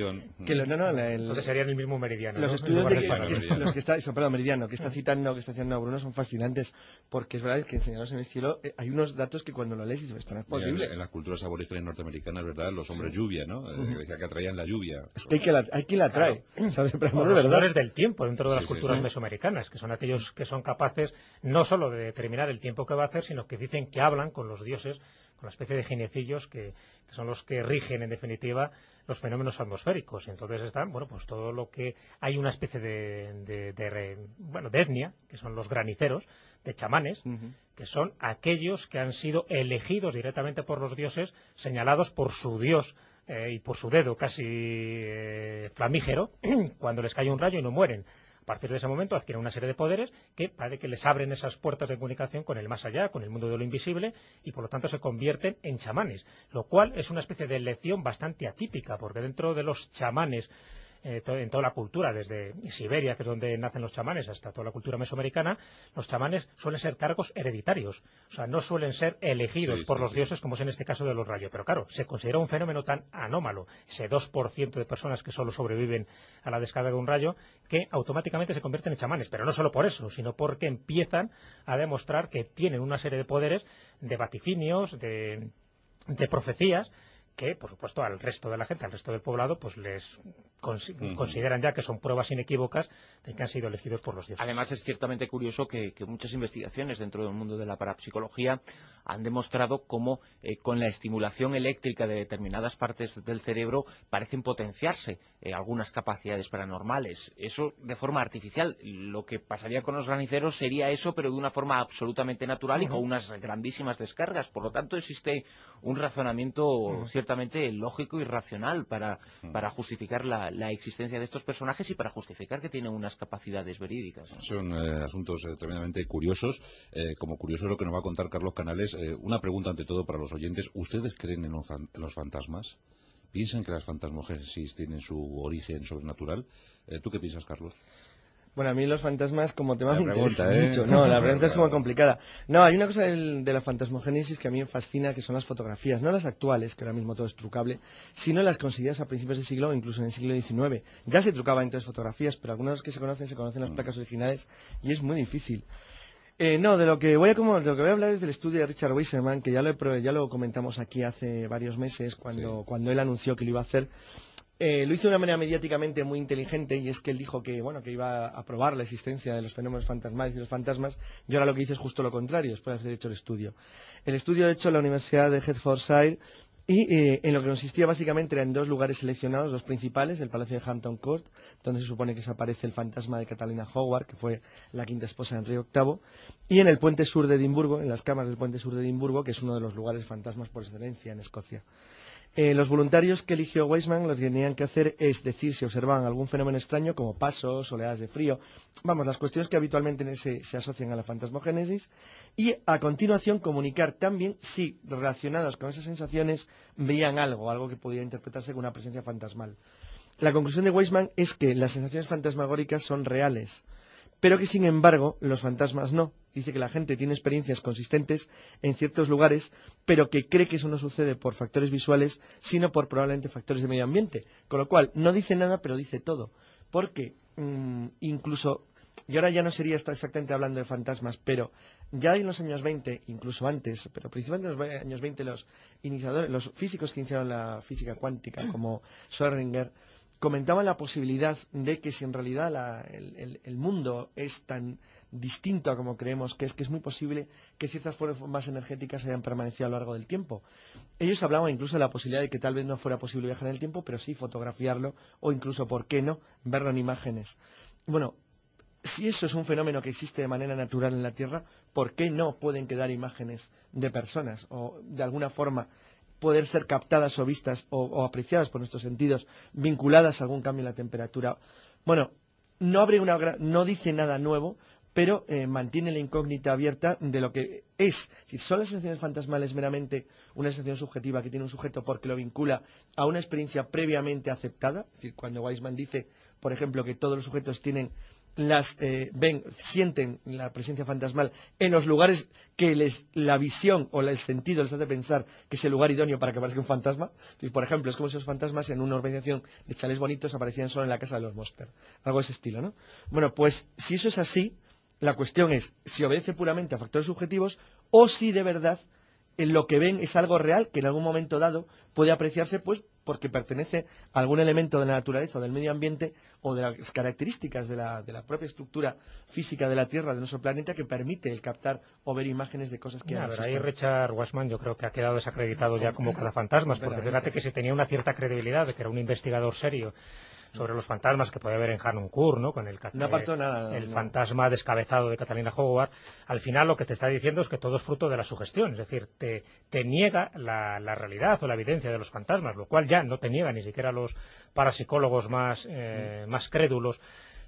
entonces sería en el mismo meridiano. Los estudios los que está meridiano, que está citando Bruno, son fascinantes, porque es verdad que enseñados en el cielo hay unos datos que cuando lo lees dices, esto no es posible. En las culturas aborígenes norteamericanas, ¿verdad? Los hombres lluvia, ¿no? Que atraían la lluvia. Es que hay quien la atrae, ¿sabes? Pero no, los señores del tiempo dentro de las culturas mesoamericanas, que son aquellos que son capaces no solo de determinar el tiempo que va a hacer, sino que dicen que hablan con los dioses, con la especie de geniecillos que son los que rigen en definitiva los fenómenos atmosféricos. Entonces están, bueno, pues todo lo que hay una especie de etnia, que son los graniceros, de chamanes, que son aquellos que han sido elegidos directamente por los dioses, señalados por su dios y por su dedo casi flamígero, cuando les cae un rayo y no mueren. A partir de ese momento adquieren una serie de poderes que parece que les abren esas puertas de comunicación con el más allá, con el mundo de lo invisible, y por lo tanto se convierten en chamanes, lo cual es una especie de elección bastante atípica, porque dentro de los chamanes en toda la cultura, desde Siberia, que es donde nacen los chamanes, hasta toda la cultura mesoamericana, los chamanes suelen ser cargos hereditarios, o sea, no suelen ser elegidos por los dioses, como es en este caso de los rayos. Pero claro, se considera un fenómeno tan anómalo, ese 2% de personas que solo sobreviven a la descarga de un rayo, que automáticamente se convierten en chamanes, pero no solo por eso, sino porque empiezan a demostrar que tienen una serie de poderes, de vaticinios, de profecías, que, por supuesto, al resto de la gente, al resto del poblado, pues les consideran ya que son pruebas inequívocas de que han sido elegidos por los dioses. Además, es ciertamente curioso que muchas investigaciones dentro del mundo de la parapsicología han demostrado cómo con la estimulación eléctrica de determinadas partes del cerebro parecen potenciarse algunas capacidades paranormales. Eso de forma artificial. Lo que pasaría con los graniceros sería eso, pero de una forma absolutamente natural y con unas grandísimas descargas. Por lo tanto, existe un razonamiento ciertamente lógico y racional para justificar la existencia de estos personajes y para justificar que tienen unas capacidades verídicas. Son asuntos tremendamente curiosos. Como curioso es lo que nos va a contar Carlos Canales. Una pregunta ante todo para los oyentes. ¿Ustedes creen en los fantasmas? ¿Piensan que las fantasmogénesis tienen su origen sobrenatural? ¿Tú qué piensas, Carlos? Bueno, a mí los fantasmas como tema me interesan pregunta, mucho. No, la pregunta es como complicada. No, hay una cosa de la fantasmogénesis que a mí me fascina, que son las fotografías. No las actuales, que ahora mismo todo es trucable, sino las conseguidas a principios del siglo, incluso en el siglo XIX. Ya se trucaban entonces fotografías, pero algunas que se conocen las placas originales y es muy difícil. No, de lo que voy a hablar es del estudio de Richard Wiseman, que ya lo comentamos aquí hace varios meses, cuando él anunció que lo iba a hacer. Lo hizo de una manera mediáticamente muy inteligente, y es que él dijo que iba a probar la existencia de los fenómenos fantasmales y los fantasmas, y ahora lo que dice es justo lo contrario, después de haber hecho el estudio. El estudio lo ha hecho en la Universidad de Hertfordshire, y en lo que consistía básicamente era en dos lugares seleccionados, los principales, el Palacio de Hampton Court, donde se supone que se aparece el fantasma de Catalina Howard, que fue la quinta esposa de Enrique VIII, y en el puente sur de Edimburgo, en las cámaras del puente sur de Edimburgo, que es uno de los lugares fantasmas por excelencia en Escocia. Los voluntarios que eligió Weisman lo que tenían que hacer es decir si observaban algún fenómeno extraño como pasos, oleadas de frío, las cuestiones que habitualmente se asocian a la fantasmogénesis, y a continuación comunicar también si relacionados con esas sensaciones veían algo que podía interpretarse como una presencia fantasmal. La conclusión de Weisman es que las sensaciones fantasmagóricas son reales, pero que sin embargo los fantasmas no. Dice que la gente tiene experiencias consistentes en ciertos lugares, pero que cree que eso no sucede por factores visuales, sino por probablemente factores de medio ambiente. Con lo cual, no dice nada, pero dice todo. Porque incluso, y ahora ya no sería exactamente hablando de fantasmas, pero ya en los años 20, incluso antes, pero principalmente en los años 20, los físicos que iniciaron la física cuántica, como Schrödinger, comentaban la posibilidad de que si en realidad el mundo es tan distinto a como creemos que es muy posible que ciertas formas energéticas hayan permanecido a lo largo del tiempo. Ellos hablaban incluso de la posibilidad de que tal vez no fuera posible viajar en el tiempo, pero sí fotografiarlo o incluso, ¿por qué no?, verlo en imágenes. Bueno, si eso es un fenómeno que existe de manera natural en la Tierra, ¿por qué no pueden quedar imágenes de personas o de alguna forma poder ser captadas o vistas o apreciadas por nuestros sentidos, vinculadas a algún cambio en la temperatura? Bueno, no dice nada nuevo, pero mantiene la incógnita abierta de lo que es. Si son las sensaciones fantasmales meramente una sensación subjetiva que tiene un sujeto porque lo vincula a una experiencia previamente aceptada, es decir, cuando Weisman dice, por ejemplo, que todos los sujetos sienten la presencia fantasmal en los lugares que la visión o el sentido les hace pensar que es el lugar idóneo para que aparezca un fantasma. Por ejemplo, es como si los fantasmas en una urbanización de chalés bonitos aparecían solo en la casa de los Monster. Algo de ese estilo, ¿no? Bueno, pues si eso es así, la cuestión es si obedece puramente a factores subjetivos o si de verdad lo que ven es algo real que en algún momento dado puede apreciarse pues porque pertenece a algún elemento de la naturaleza o del medio ambiente o de las características de la propia estructura física de la Tierra, de nuestro planeta, que permite el captar o ver imágenes de cosas que ya no existen. Ahí Richard Wiseman yo creo que ha quedado desacreditado ya como cazafantasmas, porque fíjate que si tenía una cierta credibilidad de que era un investigador serio sobre los fantasmas que puede haber en Hanunkur, ¿no?, con el fantasma descabezado de Catalina Howard, al final lo que te está diciendo es que todo es fruto de la sugestión, es decir, te niega la realidad o la evidencia de los fantasmas, lo cual ya no te niega ni siquiera los parapsicólogos más crédulos,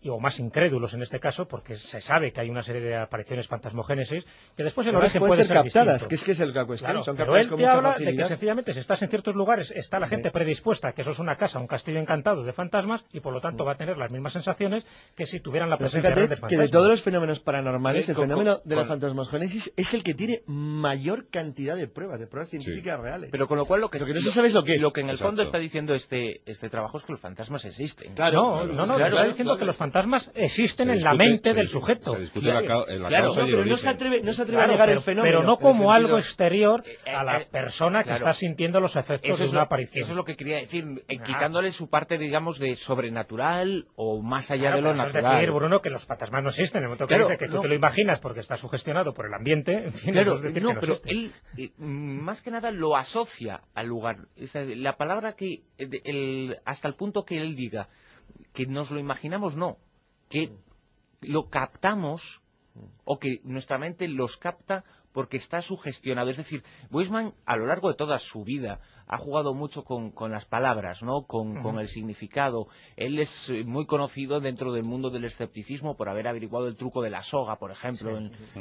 o más incrédulos en este caso, porque se sabe que hay una serie de apariciones fantasmogénesis, que después el Además, origen pueden puede ser captadas, distinto. que es la cuestión, Claro, son pero captadas él con te mucha habla de que facilidad. sencillamente si estás en ciertos lugares está la gente predispuesta, que eso es una casa, un castillo encantado de fantasmas, y por lo tanto va a tener las mismas sensaciones que si tuvieran la Pero presencia fíjate real de que fantasmas. de todos los fenómenos paranormales, el Con- fenómeno de la con- fantasmogénesis es el que tiene mayor cantidad de pruebas científicas reales. Pero con lo cual lo que no se sabe es lo que es. Lo que en el fondo Exacto. está diciendo este trabajo es que los fantasmas existen. Claro, No, claro, está diciendo que los fantasmas existen Se en la discute- mente se del discute- sujeto. Se discute Claro, la claro, causa y el pero no origen. se atreve Claro, a negar pero, el fenómeno. pero no en el como algo sentido- exterior a la persona que claro. está sintiendo los efectos de una aparición. Eso es lo que quería decir, Ah. quitándole su parte, digamos, de sobrenatural o más allá Claro, de lo pero eso es natural. decir, Bruno, que los fantasmas no existen. En el momento que Claro, dice que tú no. te lo imaginas porque está sugestionado por el ambiente, en fin, Claro, eso es decir no, que no pero existe. él más que nada lo asocia al lugar. La palabra que, hasta el punto que él diga que nos lo imaginamos, no, que lo captamos o que nuestra mente los capta porque está sugestionado. Es decir, Weisman a lo largo de toda su vida ha jugado mucho con las palabras, ¿no? Con el significado. Él es muy conocido dentro del mundo del escepticismo por haber averiguado el truco de la soga, por ejemplo,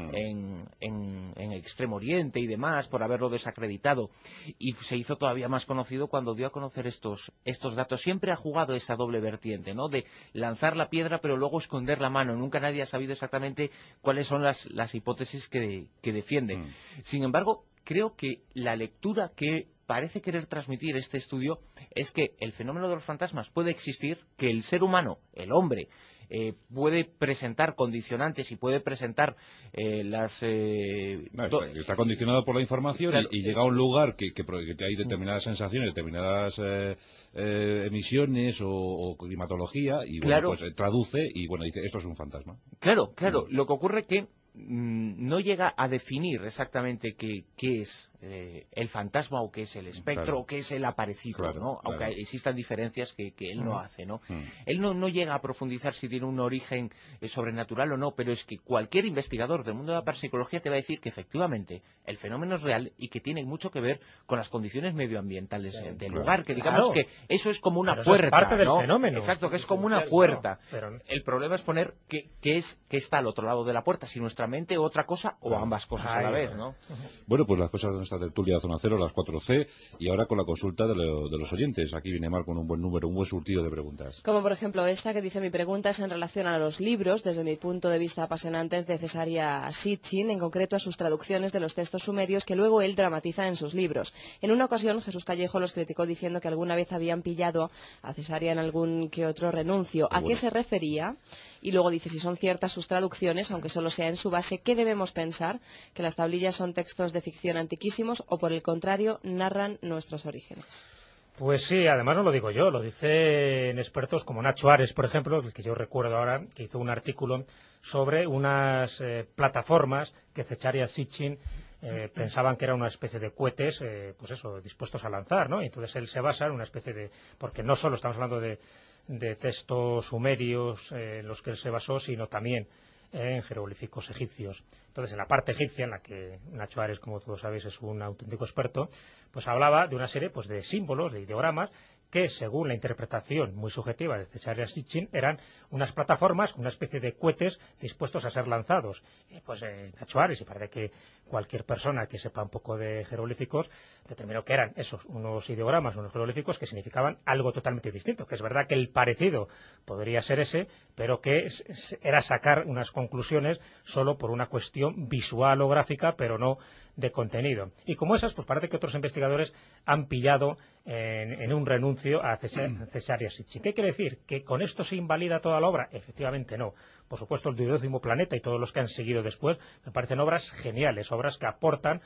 en Extremo Oriente y demás, por haberlo desacreditado. Y se hizo todavía más conocido cuando dio a conocer estos datos. Siempre ha jugado esa doble vertiente, ¿no? De lanzar la piedra pero luego esconder la mano. Nunca nadie ha sabido exactamente cuáles son las hipótesis que defiende. Sin embargo, creo que la lectura que parece querer transmitir este estudio es que el fenómeno de los fantasmas puede existir, que el ser humano, el hombre, puede presentar condicionantes y puede presentar está condicionado por la información, claro, y llega a un lugar que hay determinadas sensaciones, determinadas emisiones o climatología, y bueno, claro, pues traduce y bueno, dice esto es un fantasma. Claro, lo que ocurre es que no llega a definir exactamente qué es el fantasma o qué es el espectro, claro, o qué es el aparecido, claro, ¿no? claro. Aunque existan diferencias que él no hace, ¿no? Él no llega a profundizar si tiene un origen sobrenatural o no, pero es que cualquier investigador del mundo de la parapsicología te va a decir que efectivamente el fenómeno es real y que tiene mucho que ver con las condiciones medioambientales del lugar, que digamos que eso es como una Pero eso puerta, es parte del ¿no? fenómeno. Exacto, que es como una puerta. Pero... El problema es poner qué está al otro lado de la puerta, si nuestra mente o otra cosa o ambas cosas a la vez, ¿no? Bueno, pues las cosas de nuestra tertulia de Zona Cero, las 4C, y ahora con la consulta de los oyentes. Aquí viene Mar con un buen número, un buen surtido de preguntas. Como por ejemplo esta que dice: mi pregunta es en relación a los libros, desde mi punto de vista apasionantes, de Cesaria Sitchin, en concreto a sus traducciones de los textos sumerios que luego él dramatiza en sus libros. En una ocasión Jesús Callejo los criticó diciendo que alguna vez habían pillado a Cesaria en algún que otro renuncio. ¿A qué se refería? Y luego dice: si son ciertas sus traducciones, aunque solo sea en su base, ¿qué debemos pensar? ¿Que las tablillas son textos de ficción antiquísimos o por el contrario narran nuestros orígenes? Pues sí, además no lo digo yo, lo dicen expertos como Nacho Ares, por ejemplo, el que yo recuerdo ahora, que hizo un artículo sobre unas plataformas que Cesaria Sitchin pensaban que era una especie de cohetes, pues eso, dispuestos a lanzar, ¿no? Y entonces él se basa en una especie de... porque no solo estamos hablando de textos sumerios en los que él se basó, sino también en jeroglíficos egipcios. Entonces, en la parte egipcia, en la que Nacho Ares, como todos sabéis, es un auténtico experto, pues hablaba de una serie pues de símbolos, de ideogramas, que según la interpretación muy subjetiva de Cesaria Sitchin eran unas plataformas, una especie de cohetes dispuestos a ser lanzados. Pues Nacho Ares, y parece que cualquier persona que sepa un poco de jeroglíficos determinó que eran esos, unos ideogramas, unos jeroglíficos que significaban algo totalmente distinto, que es verdad que el parecido podría ser ese, pero que era sacar unas conclusiones solo por una cuestión visual o gráfica, pero no de contenido. Y como esas, pues parece que otros investigadores han pillado en un renuncio a Cesaria Sitchin. ¿Qué quiere decir? ¿Que con esto se invalida toda la obra? Efectivamente no. Por supuesto, el 12º planeta y todos los que han seguido después me parecen obras geniales, obras que aportan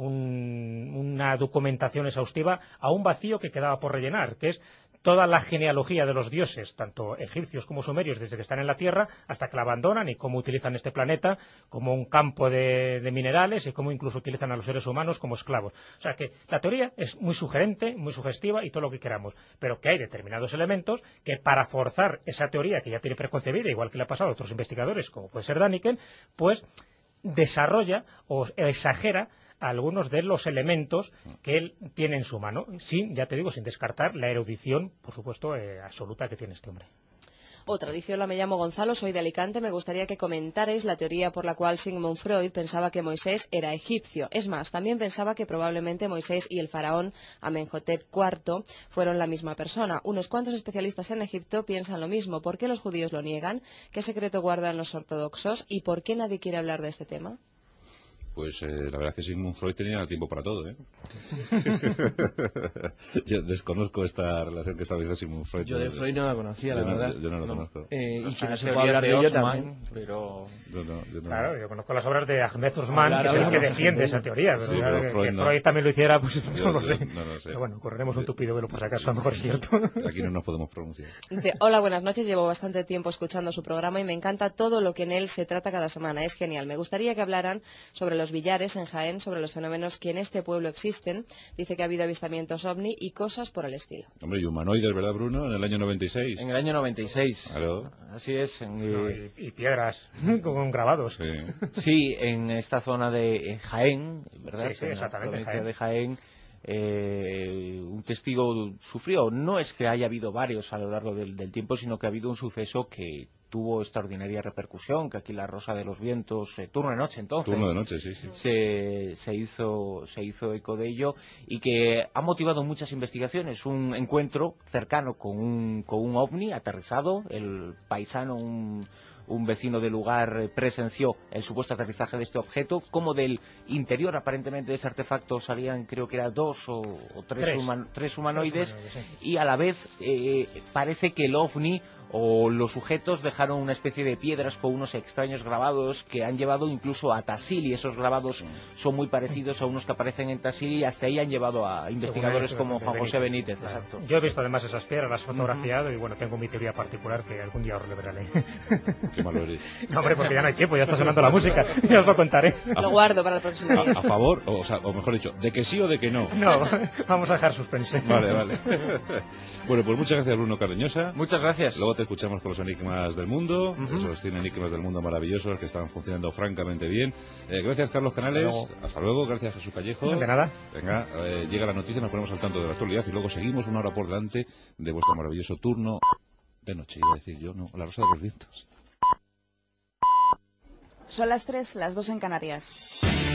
una documentación exhaustiva a un vacío que quedaba por rellenar, que es toda la genealogía de los dioses, tanto egipcios como sumerios, desde que están en la Tierra hasta que la abandonan, y cómo utilizan este planeta como un campo de minerales, y cómo incluso utilizan a los seres humanos como esclavos. O sea que la teoría es muy sugerente, muy sugestiva y todo lo que queramos, pero que hay determinados elementos que, para forzar esa teoría que ya tiene preconcebida, igual que le ha pasado a otros investigadores, como puede ser Däniken, pues desarrolla o exagera algunos de los elementos que él tiene en su mano, sin, ya te digo, sin descartar la erudición, por supuesto, absoluta que tiene este hombre. Otra dice: hola, me llamo Gonzalo, soy de Alicante. Me gustaría que comentarais la teoría por la cual Sigmund Freud pensaba que Moisés era egipcio. Es más, también pensaba que probablemente Moisés y el faraón Amenhotep IV fueron la misma persona. Unos cuantos especialistas en Egipto piensan lo mismo. ¿Por qué los judíos lo niegan? ¿Qué secreto guardan los ortodoxos? ¿Y por qué nadie quiere hablar de este tema? Pues la verdad es que Sigmund Freud tenía tiempo para todo, ¿eh? Yo desconozco esta relación que establece Sigmund Freud. Yo de Freud no la conocía, la verdad. Yo no lo conozco. Y que no se teorías puede hablar de ello Osman, también. pero... Yo no. Claro, yo conozco las obras de Ahmed Osman, Claro, que es el que hablamos defiende de esa teoría, pero, sí, ya pero que Freud no. Freud también lo hiciera, pues no lo sé. No lo sé. Pero bueno, correremos un tupido velo por si acaso, a lo mejor es cierto. Aquí no nos podemos pronunciar. Dice: hola, buenas noches. Llevo bastante tiempo escuchando su programa y me encanta todo lo que en él se trata cada semana. Es genial. Me gustaría que hablaran sobre los billares en Jaén, sobre los fenómenos que en este pueblo existen. Dice que ha habido avistamientos ovni y cosas por el estilo. Hombre, y humanoides, ¿verdad, Bruno? En el año 96. En el año 96. Claro. Así es. Y piedras con grabados. Sí. Sí, en esta zona de Jaén, ¿verdad? Sí, En la exactamente, provincia de Jaén. Un testigo sufrió. No es que haya habido varios a lo largo del tiempo, sino que ha habido un suceso que tuvo extraordinaria repercusión, que aquí la Rosa de los Vientos, turno de noche entonces, Turno de noche, sí. se hizo eco de ello y que ha motivado muchas investigaciones. Un encuentro cercano con un ovni aterrizado, el paisano, un vecino del lugar presenció el supuesto aterrizaje de este objeto, como del interior aparentemente de ese artefacto salían, creo que eran dos o tres humanoides, sí. y a la vez parece que el ovni o los sujetos dejaron una especie de piedras con unos extraños grabados que han llevado incluso a Tassili. Esos grabados son muy parecidos a unos que aparecen en Tassili y hasta ahí han llevado a investigadores como Juan José Benítez. Claro. Exacto. Yo he visto además esas piedras, las he fotografiado y bueno, tengo mi teoría particular que algún día os revelaré. Qué malo eres. No, hombre, porque ya no hay tiempo, ya está sonando la música, ya os lo contaré. Lo guardo para el próximo día. A favor, o mejor dicho, ¿de que sí o de que no? No, vamos a dejar suspense. Vale. Bueno, pues muchas gracias, Bruno Cardeñosa. Muchas gracias. Luego te escuchamos con los enigmas del mundo, esos 100 enigmas del mundo maravillosos que están funcionando francamente bien. Gracias, Carlos Canales. Hasta luego. Gracias, Jesús Callejo. De nada. Venga, llega la noticia, nos ponemos al tanto de la actualidad y luego seguimos una hora por delante de vuestro maravilloso turno de noche. Iba a decir yo, no, la Rosa de los Vientos. Son las 3, las 2 en Canarias.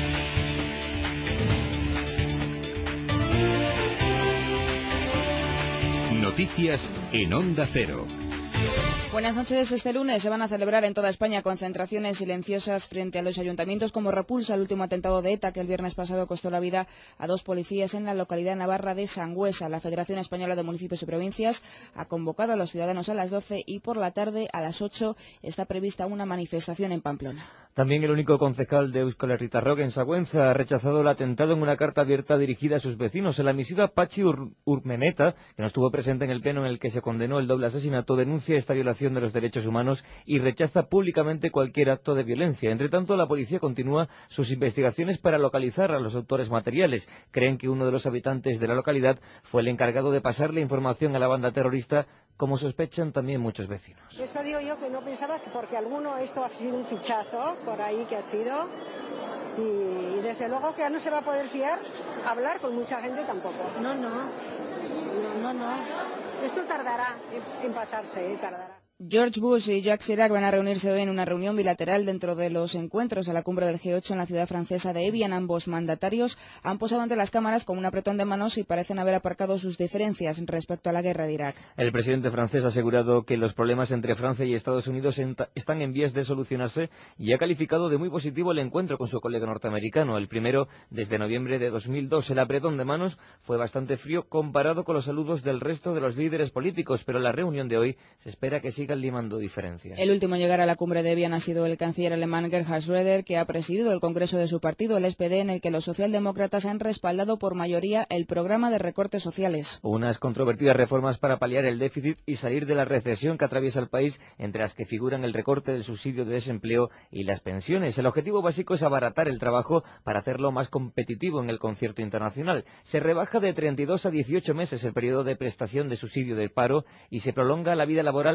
Noticias en Onda Cero. Buenas noches. Este lunes se van a celebrar en toda España concentraciones silenciosas frente a los ayuntamientos como repulsa al último atentado de ETA que el viernes pasado costó la vida a 2 policías en la localidad navarra de Sangüesa. La Federación Española de Municipios y Provincias ha convocado a los ciudadanos a las 12 y por la tarde a las 8 está prevista una manifestación en Pamplona. También el único concejal de Euskal Herria en Sangüesa ha rechazado el atentado en una carta abierta dirigida a sus vecinos. En la misiva, Patxi Urmeneta, que no estuvo presente en el pleno en el que se condenó el doble asesinato, denuncia esta violación de los derechos humanos y rechaza públicamente cualquier acto de violencia. Entre tanto, la policía continúa sus investigaciones para localizar a los autores materiales. Creen que uno de los habitantes de la localidad fue el encargado de pasarle información a la banda terrorista, como sospechan también muchos vecinos. Eso digo yo, que no pensaba que porque alguno esto ha sido un fichazo por ahí que ha sido, y desde luego que ya no se va a poder fiar, hablar con mucha gente tampoco. No. Esto tardará en pasarse, tardará. George Bush y Jacques Chirac van a reunirse hoy en una reunión bilateral dentro de los encuentros a la cumbre del G8 en la ciudad francesa de Evian. Ambos mandatarios han posado ante las cámaras con un apretón de manos y parecen haber aparcado sus diferencias respecto a la guerra de Irak. El presidente francés ha asegurado que los problemas entre Francia y Estados Unidos están en vías de solucionarse y ha calificado de muy positivo el encuentro con su colega norteamericano, el primero desde noviembre de 2002. El apretón de manos fue bastante frío comparado con los saludos del resto de los líderes políticos, pero la reunión de hoy se espera que siga limando diferencias. El último en llegar a la cumbre de Evian ha sido el canciller alemán Gerhard Schröder, que ha presidido el congreso de su partido, el SPD, en el que los socialdemócratas han respaldado por mayoría el programa de recortes sociales. Unas controvertidas reformas para paliar el déficit y salir de la recesión que atraviesa el país, entre las que figuran el recorte del subsidio de desempleo y las pensiones. El objetivo básico es abaratar el trabajo para hacerlo más competitivo en el concierto internacional. Se rebaja de 32 a 18 meses el periodo de prestación de subsidio del paro y se prolonga la vida laboral a los 60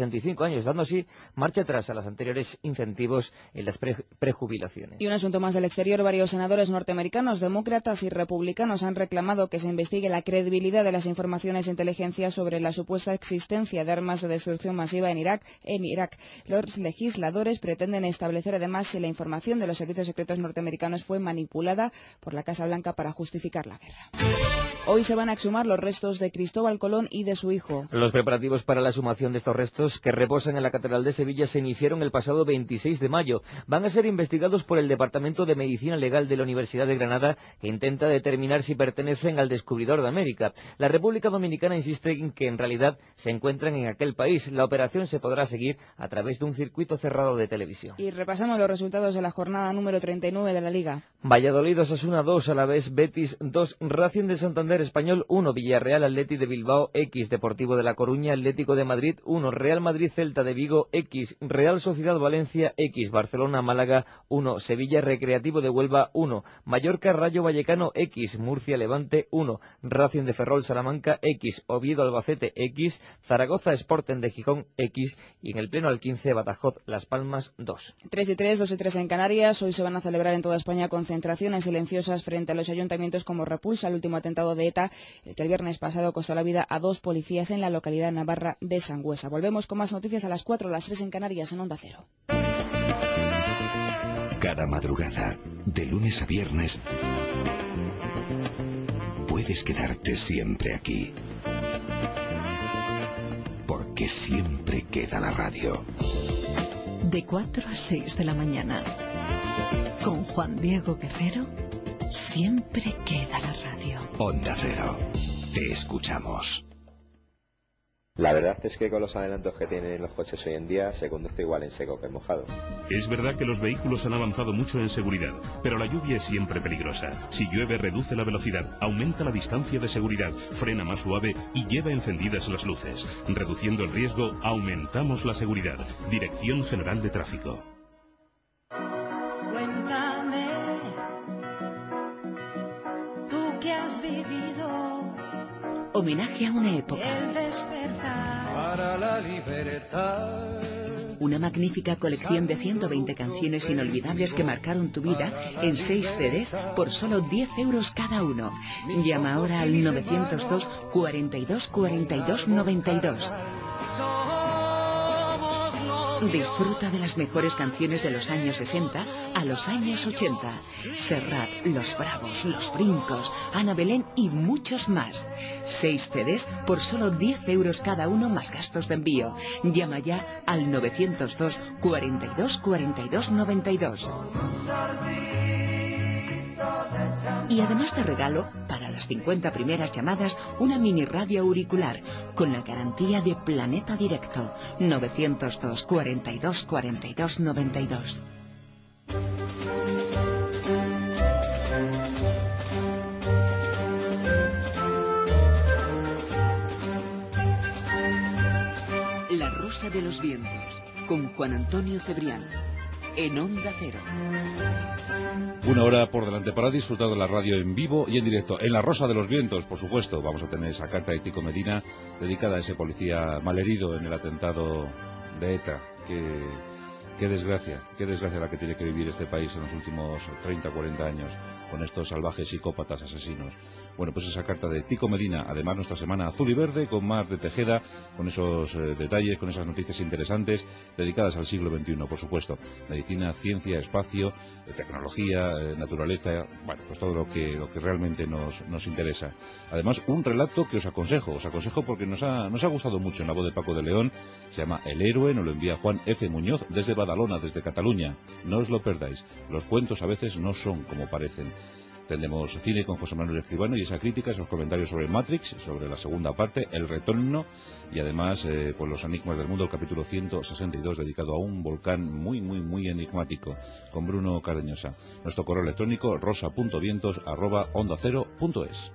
65 años, dando así marcha atrás a los anteriores incentivos en las prejubilaciones. Y un asunto más del exterior, varios senadores norteamericanos, demócratas y republicanos han reclamado que se investigue la credibilidad de las informaciones de inteligencia sobre la supuesta existencia de armas de destrucción masiva en Irak. Los legisladores pretenden establecer además si la información de los servicios secretos norteamericanos fue manipulada por la Casa Blanca para justificar la guerra. Hoy se van a exhumar los restos de Cristóbal Colón y de su hijo. Los preparativos para la exhumación de estos restos, que reposan en la Catedral de Sevilla, se iniciaron el pasado 26 de mayo. Van a ser investigados por el Departamento de Medicina Legal de la Universidad de Granada, que intenta determinar si pertenecen al descubridor de América. La República Dominicana insiste en que en realidad se encuentran en aquel país. La operación se podrá seguir a través de un circuito cerrado de televisión. Y repasamos los resultados de la jornada número 39 de la Liga. Valladolid, Osasuna 2, Alavés, Betis 2, Racing de Santander, Español 1, Villarreal, Atleti de Bilbao X, Deportivo de La Coruña, Atlético de Madrid 1, Real Madrid, Celta de Vigo X, Real Sociedad Valencia X, Barcelona, Málaga 1, Sevilla, Recreativo de Huelva 1, Mallorca, Rayo Vallecano X, Murcia, Levante 1, Racing de Ferrol, Salamanca X, Oviedo, Albacete X, Zaragoza, Sporting de Gijón X y en el pleno al 15, Badajoz, Las Palmas 2. 3 y 3, 2 y 3 en Canarias. Hoy se van a celebrar en toda España concentraciones silenciosas frente a los ayuntamientos como repulsa al último atentado de ETA, el que el viernes pasado costó la vida a 2 policías en la localidad navarra de Sangüesa. Volvemos con más noticias a las 4, a las 3 en Canarias, en Onda Cero. Cada madrugada, de lunes a viernes, puedes quedarte siempre aquí. Porque siempre queda la radio. De 4 a 6 de la mañana, con Juan Diego Guerrero, siempre queda la radio. Onda Cero. Te escuchamos. La verdad es que con los adelantos que tienen los coches hoy en día se conduce igual en seco que en mojado. Es verdad que los vehículos han avanzado mucho en seguridad, pero la lluvia es siempre peligrosa. Si llueve, reduce la velocidad, aumenta la distancia de seguridad, frena más suave y lleva encendidas las luces. Reduciendo el riesgo, aumentamos la seguridad. Dirección General de Tráfico. Cuéntame, tú que has vivido. Homenaje a una época. El despertar. Para la libertad. Una magnífica colección de 120 canciones inolvidables que marcaron tu vida en 6 CDs por solo 10 euros cada uno. Llama ahora al 902 42 42 92. Disfruta de las mejores canciones de los años 60 a los años 80. Serrat, Los Bravos, Los Brincos, Ana Belén y muchos más. 6 CDs por solo 10 euros cada uno más gastos de envío. Llama ya al 902 42 42 92. Y además de regalo, para las 50 primeras llamadas, una mini radio auricular con la garantía de Planeta Directo. 902 42 42 92. La Rosa de los Vientos, con Juan Antonio Cebrián, en Onda Cero. Una hora por delante para disfrutar de la radio en vivo y en directo. En La Rosa de los Vientos, por supuesto, vamos a tener esa carta de Tico Medina dedicada a ese policía malherido en el atentado de ETA. Qué desgracia la que tiene que vivir este país en los últimos 30 o 40 años con estos salvajes psicópatas asesinos. Bueno, pues esa carta de Tico Medina, además nuestra semana azul y verde con Mar de Tejeda, con esos detalles, con esas noticias interesantes dedicadas al siglo XXI, por supuesto. Medicina, ciencia, espacio, tecnología, naturaleza, bueno, pues todo lo que realmente nos interesa. Además, un relato que os aconsejo porque nos ha gustado mucho en la voz de Paco de León. Se llama El Héroe, nos lo envía Juan F. Muñoz desde Badalona, desde Cataluña. No os lo perdáis, los cuentos a veces no son como parecen. Tendremos cine con José Manuel Escribano y esa crítica, esos comentarios sobre Matrix, sobre la segunda parte, El Retorno, y además pues los enigmas del mundo, el capítulo 162 dedicado a un volcán muy enigmático, con Bruno Cardeñosa. Nuestro correo electrónico rosa.vientos@ondacero.es.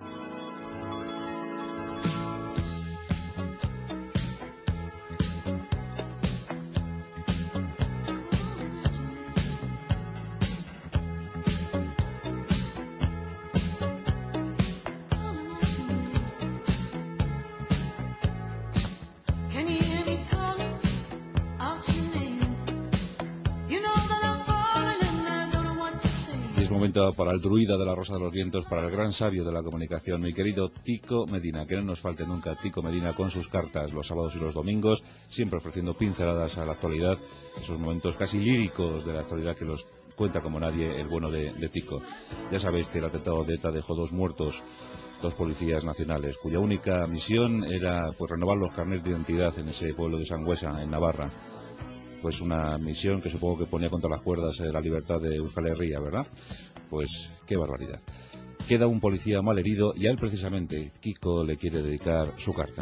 momento para el druida de la Rosa de los Vientos, para el gran sabio de la comunicación, mi querido Tico Medina. Que no nos falte nunca Tico Medina con sus cartas los sábados y los domingos, siempre ofreciendo pinceladas a la actualidad, esos momentos casi líricos de la actualidad que los cuenta como nadie el bueno de Tico. Ya sabéis que el atentado de ETA dejó 2 muertos, 2 policías nacionales, cuya única misión era pues renovar los carnets de identidad en ese pueblo de Sangüesa, en Navarra. Pues una misión que supongo que ponía contra las cuerdas la libertad de Euskal Herria, ¿verdad? Pues qué barbaridad. Queda un policía mal herido y a él precisamente Kiko le quiere dedicar su carta.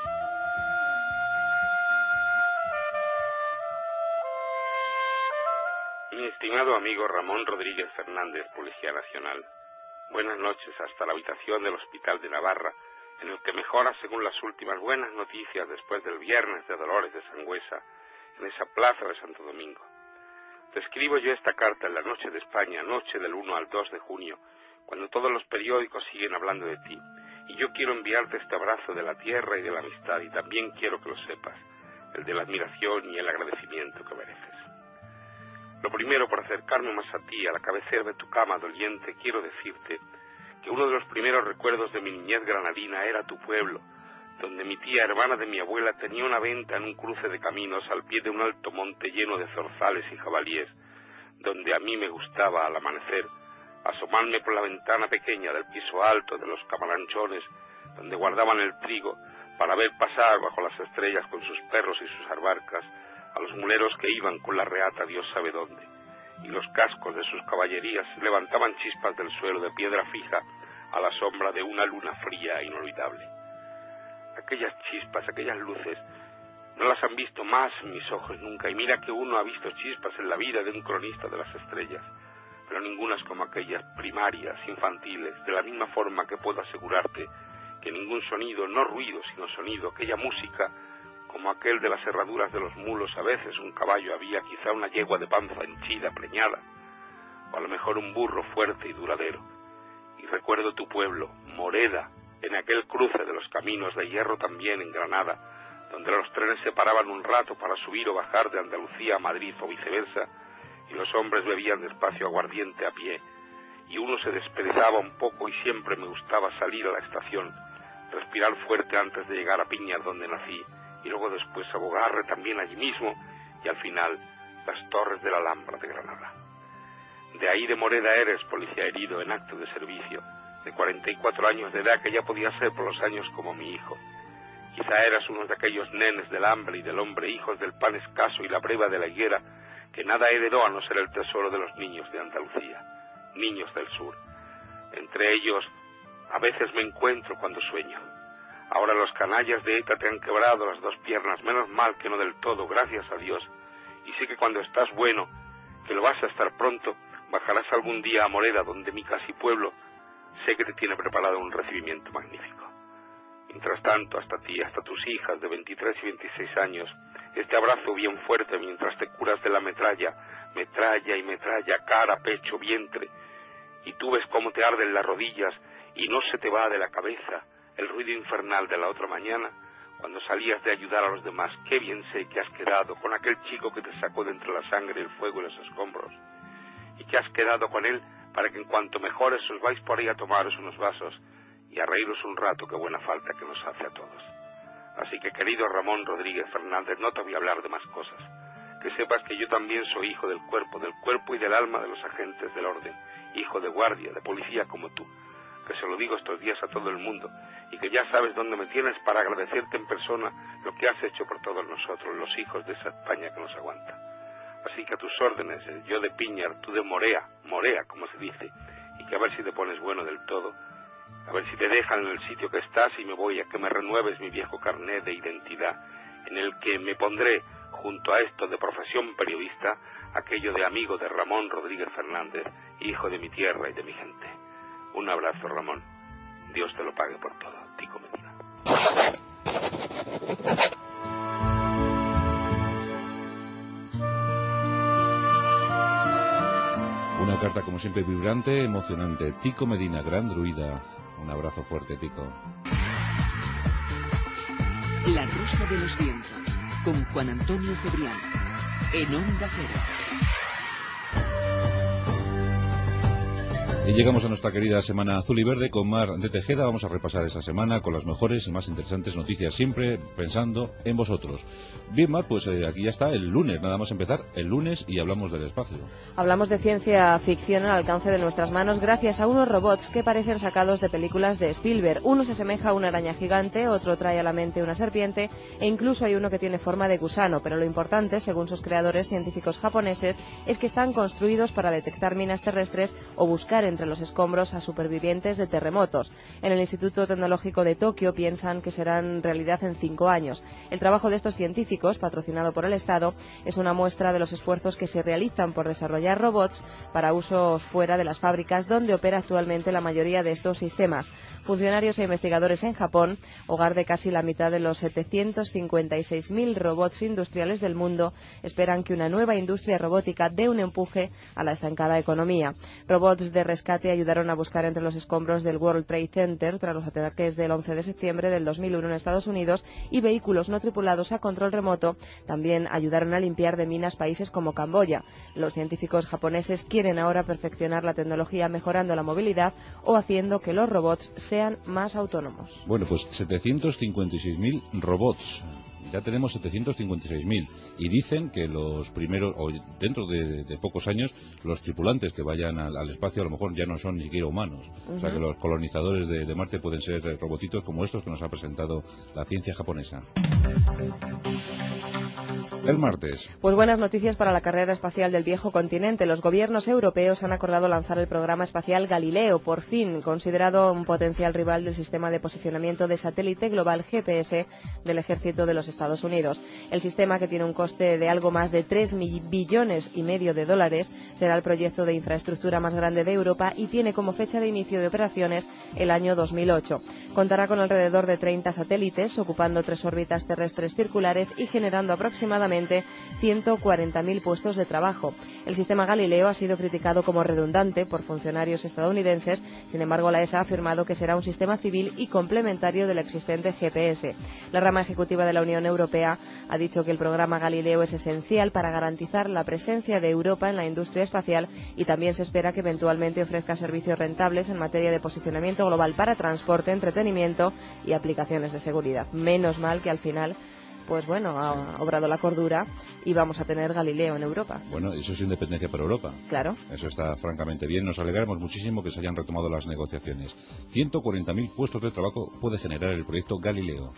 Mi estimado amigo Ramón Rodríguez Fernández, Policía Nacional, buenas noches hasta la habitación del Hospital de Navarra, en el que mejora según las últimas buenas noticias después del Viernes de Dolores de Sangüesa, en esa plaza de Santo Domingo. Te escribo yo esta carta en la noche de España, noche del 1 al 2 de junio, cuando todos los periódicos siguen hablando de ti, y yo quiero enviarte este abrazo de la tierra y de la amistad, y también quiero que lo sepas, el de la admiración y el agradecimiento que mereces. Lo primero, por acercarme más a ti, a la cabecera de tu cama doliente, quiero decirte que uno de los primeros recuerdos de mi niñez granadina era tu pueblo, donde mi tía, hermana de mi abuela, tenía una venta en un cruce de caminos al pie de un alto monte lleno de zorzales y jabalíes, donde a mí me gustaba, al amanecer, asomarme por la ventana pequeña del piso alto de los camaranchones, donde guardaban el trigo, para ver pasar bajo las estrellas con sus perros y sus arbarcas a los muleros que iban con la reata Dios sabe dónde, y los cascos de sus caballerías levantaban chispas del suelo de piedra fija a la sombra de una luna fría e inolvidable. Aquellas chispas, aquellas luces, no las han visto más mis ojos nunca, y mira que uno ha visto chispas en la vida de un cronista de las estrellas, pero ningunas como aquellas primarias, infantiles, de la misma forma que puedo asegurarte que ningún sonido, no ruido, sino sonido, aquella música, como aquel de las herraduras de los mulos, a veces un caballo había, quizá una yegua de panza henchida, preñada, o a lo mejor un burro fuerte y duradero. Y recuerdo tu pueblo, Moreda, en aquel cruce de los caminos de hierro también en Granada, donde los trenes se paraban un rato para subir o bajar de Andalucía a Madrid o viceversa, y los hombres bebían despacio aguardiente a pie, y uno se despedazaba un poco, y siempre me gustaba salir a la estación, respirar fuerte antes de llegar a Piñar donde nací, y luego después a Bogarre también allí mismo, y al final las torres de la Alhambra de Granada. De ahí de Moreda eres policía herido en acto de servicio, de 44 años de edad, que ya podía ser por los años como mi hijo. Quizá eras uno de aquellos nenes del hambre y del hombre, hijos del pan escaso y la breva de la higuera, que nada heredó a no ser el tesoro de los niños de Andalucía, niños del sur. Entre ellos, a veces me encuentro cuando sueño. Ahora los canallas de ETA te han quebrado las 2 piernas, menos mal que no del todo, gracias a Dios. Y sé que cuando estás bueno, que lo vas a estar pronto, bajarás algún día a Moreda, donde mi casi pueblo, sé que te tiene preparado un recibimiento magnífico. Mientras tanto, hasta ti, hasta tus hijas de 23 y 26 años, este abrazo bien fuerte mientras te curas de la metralla, cara, pecho, vientre, y tú ves cómo te arden las rodillas y no se te va de la cabeza el ruido infernal de la otra mañana, cuando salías de ayudar a los demás. Qué bien sé que has quedado con aquel chico que te sacó de entre la sangre, el fuego y los escombros, y que has quedado con él para que en cuanto mejores os vais por ahí a tomaros unos vasos y a reíros un rato, que buena falta que nos hace a todos. Así que, querido Ramón Rodríguez Fernández, no te voy a hablar de más cosas. Que sepas que yo también soy hijo del cuerpo y del alma de los agentes del orden, hijo de guardia, de policía como tú, que se lo digo estos días a todo el mundo, y que ya sabes dónde me tienes para agradecerte en persona lo que has hecho por todos nosotros, los hijos de esa España que nos aguanta. Así que a tus órdenes, yo de Piñar, tú de Morea, como se dice, y que a ver si te pones bueno del todo, a ver si te dejan en el sitio que estás y me voy a que me renueves mi viejo carnet de identidad, en el que me pondré, junto a esto de profesión periodista, aquello de amigo de Ramón Rodríguez Fernández, hijo de mi tierra y de mi gente. Un abrazo, Ramón. Dios te lo pague por todo. Tico Medina. Una carta como siempre vibrante, emocionante. Tico Medina, gran druida. Un abrazo fuerte, Tico. La Rosa de los Vientos, con Juan Antonio Cebrián, en Onda Cero. Y llegamos a nuestra querida Semana Azul y Verde con Mar de Tejeda. Vamos a repasar esa semana con las mejores y más interesantes noticias, siempre pensando en vosotros. Bien, Mar, pues aquí ya está el lunes, nada más empezar el lunes y hablamos del espacio. Hablamos de ciencia ficción al alcance de nuestras manos gracias a unos robots que parecen sacados de películas de Spielberg. Uno se asemeja a una araña gigante, otro trae a la mente una serpiente e incluso hay uno que tiene forma de gusano, pero lo importante, según sus creadores científicos japoneses, es que están construidos para detectar minas terrestres o buscar entre los escombros a supervivientes de terremotos. En el Instituto Tecnológico de Tokio piensan que serán realidad en 5 años. El trabajo de estos científicos, patrocinado por el Estado, es una muestra de los esfuerzos que se realizan por desarrollar robots para usos fuera de las fábricas donde opera actualmente la mayoría de estos sistemas. Funcionarios e investigadores en Japón, hogar de casi la mitad de los 756.000 robots industriales del mundo, esperan que una nueva industria robótica dé un empuje a la estancada economía. Robots de rescate ayudaron a buscar entre los escombros del World Trade Center tras los ataques del 11 de septiembre del 2001 en Estados Unidos y vehículos no tripulados a control remoto también ayudaron a limpiar de minas países como Camboya. Los científicos japoneses quieren ahora perfeccionar la tecnología mejorando la movilidad o haciendo que los robots sean más autónomos. Bueno, pues 756.000 robots. Ya tenemos 756.000 y dicen que los primeros, o dentro de pocos años, los tripulantes que vayan al espacio a lo mejor ya no son ni siquiera humanos. O sea que los colonizadores de Marte pueden ser robotitos como estos que nos ha presentado la ciencia japonesa. El martes. Pues buenas noticias para la carrera espacial del viejo continente. Los gobiernos europeos han acordado lanzar el programa espacial Galileo, por fin, considerado un potencial rival del sistema de posicionamiento de satélite global GPS del ejército de los Estados Unidos. El sistema, que tiene un coste de algo más de 3,5 billones de dólares, será el proyecto de infraestructura más grande de Europa y tiene como fecha de inicio de operaciones el año 2008. Contará con alrededor de 30 satélites, ocupando 3 órbitas terrestres circulares y generando aproximadamente 140.000 puestos de trabajo. El sistema Galileo ha sido criticado como redundante por funcionarios estadounidenses, sin embargo la ESA ha afirmado que será un sistema civil y complementario del existente GPS. La rama ejecutiva de la Unión Europea ha dicho que el programa Galileo es esencial para garantizar la presencia de Europa en la industria espacial y también se espera que eventualmente ofrezca servicios rentables en materia de posicionamiento global para transporte, entretenimiento y aplicaciones de seguridad. Menos mal que al final pues bueno, ha obrado la cordura y vamos a tener Galileo en Europa. Bueno, eso es independencia para Europa. Claro. Eso está francamente bien. Nos alegramos muchísimo que se hayan retomado las negociaciones. 140.000 puestos de trabajo puede generar el proyecto Galileo.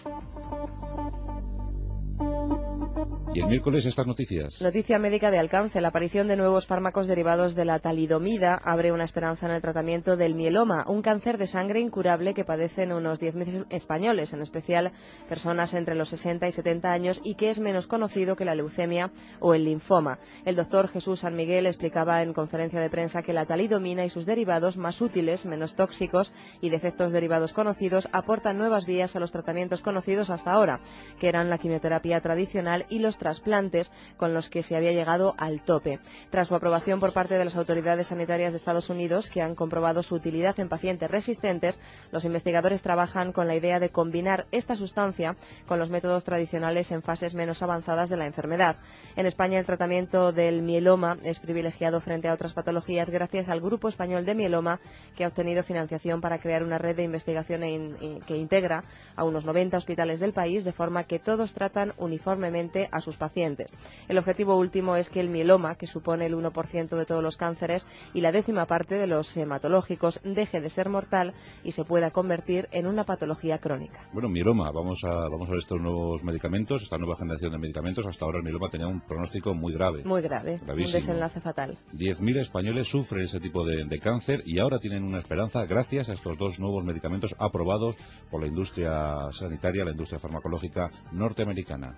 Y el miércoles estas noticias. Noticia médica de alcance. La aparición de nuevos fármacos derivados de la talidomida abre una esperanza en el tratamiento del mieloma, un cáncer de sangre incurable que padecen unos 10.000 españoles, en especial personas entre los 60 y 70 años y que es menos conocido que la leucemia o el linfoma. El doctor Jesús San Miguel explicaba en conferencia de prensa que la talidomina y sus derivados más útiles, menos tóxicos y de efectos derivados conocidos aportan nuevas vías a los tratamientos conocidos hasta ahora, que eran la quimioterapia tradicional y los trasplantes con los que se había llegado al tope. Tras su aprobación por parte de las autoridades sanitarias de Estados Unidos, que han comprobado su utilidad en pacientes resistentes, los investigadores trabajan con la idea de combinar esta sustancia con los métodos tradicionales en fases menos avanzadas de la enfermedad. En España el tratamiento del mieloma es privilegiado frente a otras patologías gracias al Grupo Español de Mieloma, que ha obtenido financiación para crear una red de investigación que integra a unos 90 hospitales del país, de forma que todos tratan uniformemente a sus pacientes. El objetivo último es que el mieloma, que supone el 1% de todos los cánceres y la 10ª parte de los hematológicos, deje de ser mortal y se pueda convertir en una patología crónica. Bueno, mieloma, vamos a ver estos nuevos medicamentos, esta nueva generación de medicamentos. Hasta ahora el mieloma tenía un pronóstico muy grave. Muy grave, gravísimo. Un desenlace fatal. 10.000 españoles sufren ese tipo de cáncer y ahora tienen una esperanza gracias a estos 2 nuevos medicamentos aprobados por la industria sanitaria, la industria farmacológica norteamericana.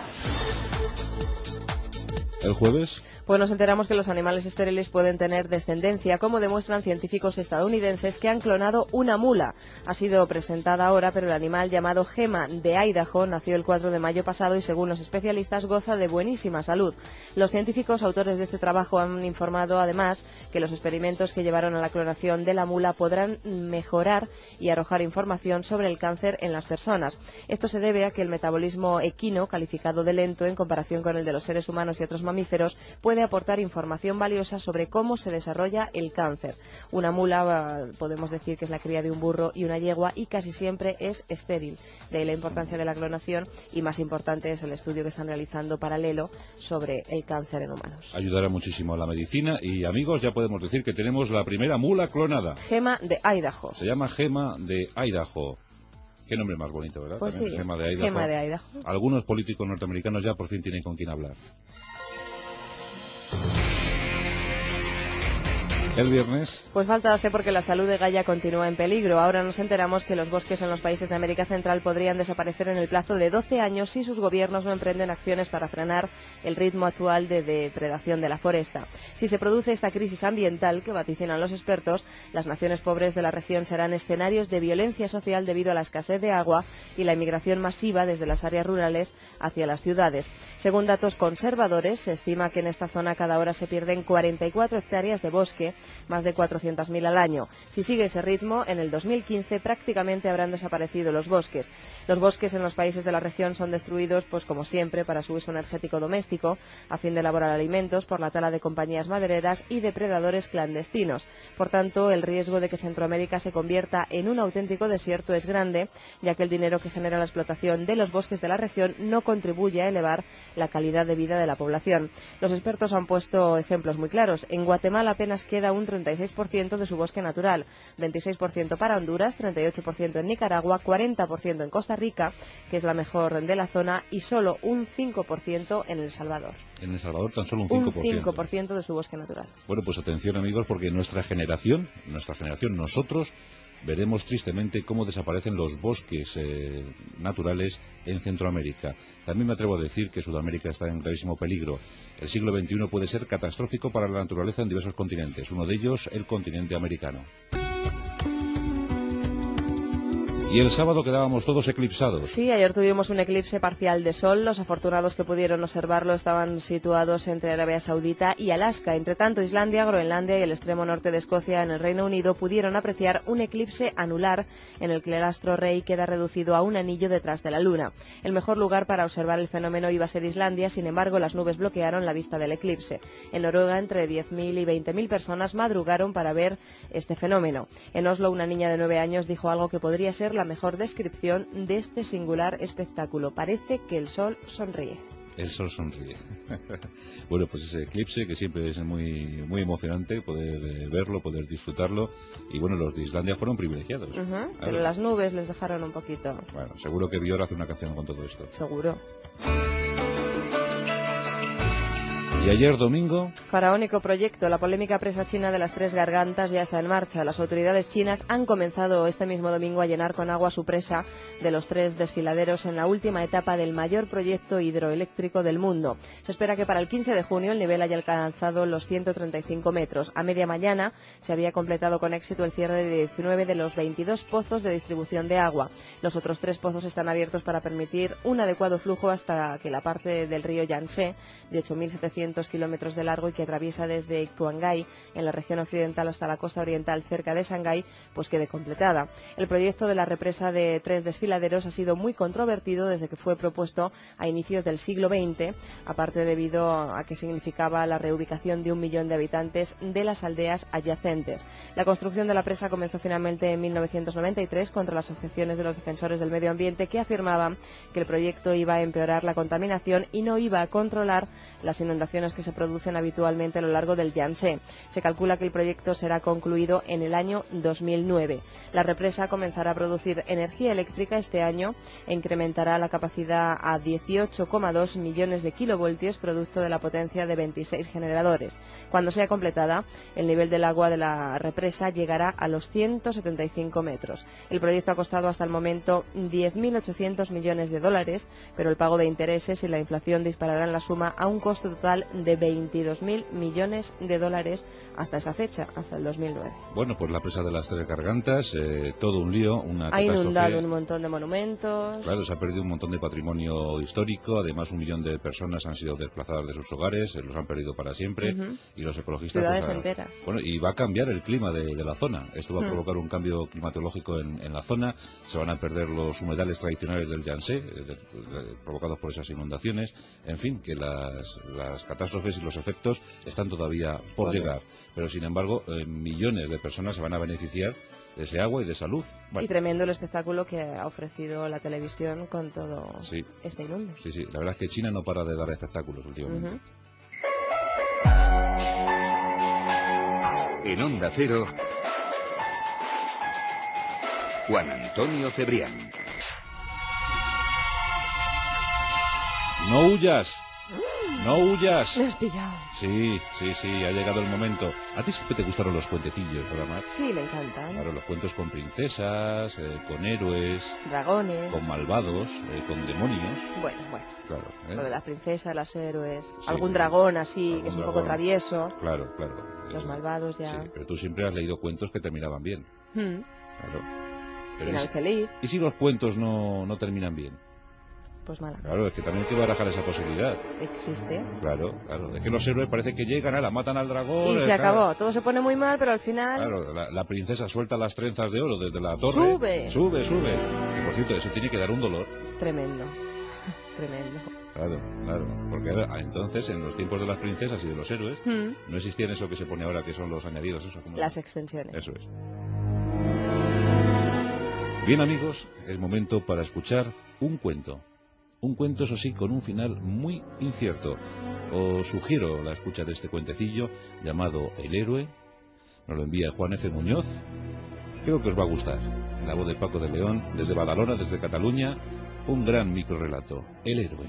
El jueves. Pues nos enteramos que los animales estériles pueden tener descendencia, como demuestran científicos estadounidenses que han clonado una mula. Ha sido presentada ahora, pero el animal, llamado Gema de Idaho, nació el 4 de mayo pasado y, según los especialistas, goza de buenísima salud. Los científicos autores de este trabajo han informado, además, que los experimentos que llevaron a la clonación de la mula podrán mejorar y arrojar información sobre el cáncer en las personas. Esto se debe a que el metabolismo equino, calificado de lento en comparación con el de los seres humanos y otros mamíferos, mamíferos puede aportar información valiosa sobre cómo se desarrolla el cáncer. Una mula, podemos decir que es la cría de un burro y una yegua, y casi siempre es estéril. De ahí la importancia de la clonación, y más importante es el estudio que están realizando paralelo sobre el cáncer en humanos. Ayudará muchísimo a la medicina y, amigos, ya podemos decir que tenemos la primera mula clonada. Gema de Idaho. Se llama Gema de Idaho. Qué nombre más bonito, ¿verdad? Pues también, sí, Gema de Idaho. Gema de Idaho. Algunos políticos norteamericanos ya por fin tienen con quién hablar. El viernes. Pues falta hace porque la salud de Gaia continúa en peligro. Ahora nos enteramos que los bosques en los países de América Central podrían desaparecer en el plazo de 12 años si sus gobiernos no emprenden acciones para frenar el ritmo actual de depredación de la foresta. Si se produce esta crisis ambiental que vaticinan los expertos, las naciones pobres de la región serán escenarios de violencia social debido a la escasez de agua y la inmigración masiva desde las áreas rurales hacia las ciudades. Según datos conservadores, se estima que en esta zona cada hora se pierden 44 hectáreas de bosque, más de 400.000 al año. Si sigue ese ritmo, en el 2015 prácticamente habrán desaparecido los bosques. Los bosques en los países de la región son destruidos, pues como siempre, para su uso energético doméstico, a fin de elaborar alimentos, por la tala de compañías madereras y depredadores clandestinos. Por tanto, el riesgo de que Centroamérica se convierta en un auténtico desierto es grande, ya que el dinero que genera la explotación de los bosques de la región no contribuye a elevar la calidad de vida de la población. Los expertos han puesto ejemplos muy claros. En Guatemala apenas queda un 36% de su bosque natural, 26% para Honduras, 38% en Nicaragua, 40% en Costa Rica, que es la mejor de la zona, y solo un 5% en El Salvador. En El Salvador tan solo un 5%. Un 5% de su bosque natural. Bueno, pues atención, amigos, porque nuestra generación, nosotros, veremos tristemente cómo desaparecen los bosques naturales en Centroamérica. También me atrevo a decir que Sudamérica está en gravísimo peligro. El siglo XXI puede ser catastrófico para la naturaleza en diversos continentes, uno de ellos el continente americano. Y el sábado quedábamos todos eclipsados. Sí, ayer tuvimos un eclipse parcial de sol. Los afortunados que pudieron observarlo estaban situados entre Arabia Saudita y Alaska. Entre tanto, Islandia, Groenlandia y el extremo norte de Escocia, en el Reino Unido, pudieron apreciar un eclipse anular en el que el astro rey queda reducido a un anillo detrás de la luna. El mejor lugar para observar el fenómeno iba a ser Islandia, sin embargo, las nubes bloquearon la vista del eclipse. En Noruega, entre 10.000 y 20.000 personas madrugaron para ver este fenómeno. En Oslo, una niña de 9 años dijo algo que podría ser la mejor descripción de este singular espectáculo. Parece que el sol sonríe. El sol sonríe. Bueno, pues ese eclipse que siempre es muy emocionante poder verlo, poder disfrutarlo. Y bueno, los de Islandia fueron privilegiados. Pero las nubes les dejaron un poquito. Bueno, seguro que Bior hace una canción con todo esto. Seguro. Y ayer domingo... Faraónico proyecto. La polémica presa china de las Tres Gargantas ya está en marcha. Las autoridades chinas han comenzado este mismo domingo a llenar con agua su presa de los 3 desfiladeros en la última etapa del mayor proyecto hidroeléctrico del mundo. Se espera que para el 15 de junio el nivel haya alcanzado los 135 metros. A media mañana se había completado con éxito el cierre de 19 de los 22 pozos de distribución de agua. Los otros 3 pozos están abiertos para permitir un adecuado flujo hasta que la parte del río Yangtze, de 8.700 kilómetros de largo y que atraviesa desde Quangai, en la región occidental, hasta la costa oriental cerca de Shanghái, pues quede completada. El proyecto de la represa de 3 desfiladeros ha sido muy controvertido desde que fue propuesto a inicios del siglo XX, aparte debido a que significaba la reubicación de 1 millón de habitantes de las aldeas adyacentes. La construcción de la presa comenzó finalmente en 1993 contra las objeciones de los defensores del medio ambiente, que afirmaban que el proyecto iba a empeorar la contaminación y no iba a controlar las inundaciones que se producen habitualmente a lo largo del Yangtze. Se calcula que el proyecto será concluido en el año 2009. La represa comenzará a producir energía eléctrica este año e incrementará la capacidad a 18,2 millones de kilovoltios, producto de la potencia de 26 generadores. Cuando sea completada, el nivel del agua de la represa llegará a los 175 metros. El proyecto ha costado hasta el momento 10.800 millones de dólares, pero el pago de intereses y la inflación dispararán la suma a un costo total de 22.000 millones de dólares hasta esa fecha, hasta el 2009. Bueno, pues la presa de las Tres Gargantas, todo un lío, una catástrofe. Ha inundado un montón de monumentos. Claro, se ha perdido un montón de patrimonio histórico, además 1 millón de personas han sido desplazadas de sus hogares, los han perdido para siempre, y los ecologistas... Ciudades enteras. Bueno, y va a cambiar el clima de la zona. Esto va a provocar un cambio climatológico en la zona, se van a perder perder los humedales tradicionales del Yangtze, provocados por esas inundaciones. En fin, que las catástrofes y los efectos están todavía por llegar. Pero, sin embargo, millones de personas se van a beneficiar de ese agua y de salud. Y tremendo el espectáculo que ha ofrecido la televisión con todo este inundio. Sí, la verdad es que China no para de dar espectáculos últimamente. En Onda Cero, Juan Antonio Cebrián. ¡No huyas! ¡No huyas! Me has pillado. Sí, ha llegado el momento. ¿A ti siempre te gustaron los cuentecillos, verdad, Mar? Sí, me encantan. Claro, los cuentos con princesas, con héroes, dragones, con malvados, con demonios. Bueno. Claro, lo de las princesas, los héroes, algún dragón así, que es un poco travieso. Claro. Los malvados ya. Sí, pero tú siempre has leído cuentos que terminaban bien. Claro. Final feliz. ¿Y si los cuentos no terminan bien? Pues mala. Claro, es que también hay que barajar esa posibilidad. Existe. Claro. Es que los héroes parece que llegan, matan al dragón. Y se acabó. Todo se pone muy mal, pero al final... Claro, la princesa suelta las trenzas de oro desde la torre. Sube. Que por cierto, eso tiene que dar un dolor. Tremendo. Claro. Porque entonces, en los tiempos de las princesas y de los héroes, no existían eso que se pone ahora, que son los añadidos. Las extensiones. Eso es. Bien, amigos, es momento para escuchar un cuento. Un cuento, eso sí, con un final muy incierto. Os sugiero la escucha de este cuentecillo llamado El héroe. Nos lo envía Juan F. Muñoz. Creo que os va a gustar. En la voz de Paco de León, desde Badalona, desde Cataluña, un gran microrrelato. El héroe.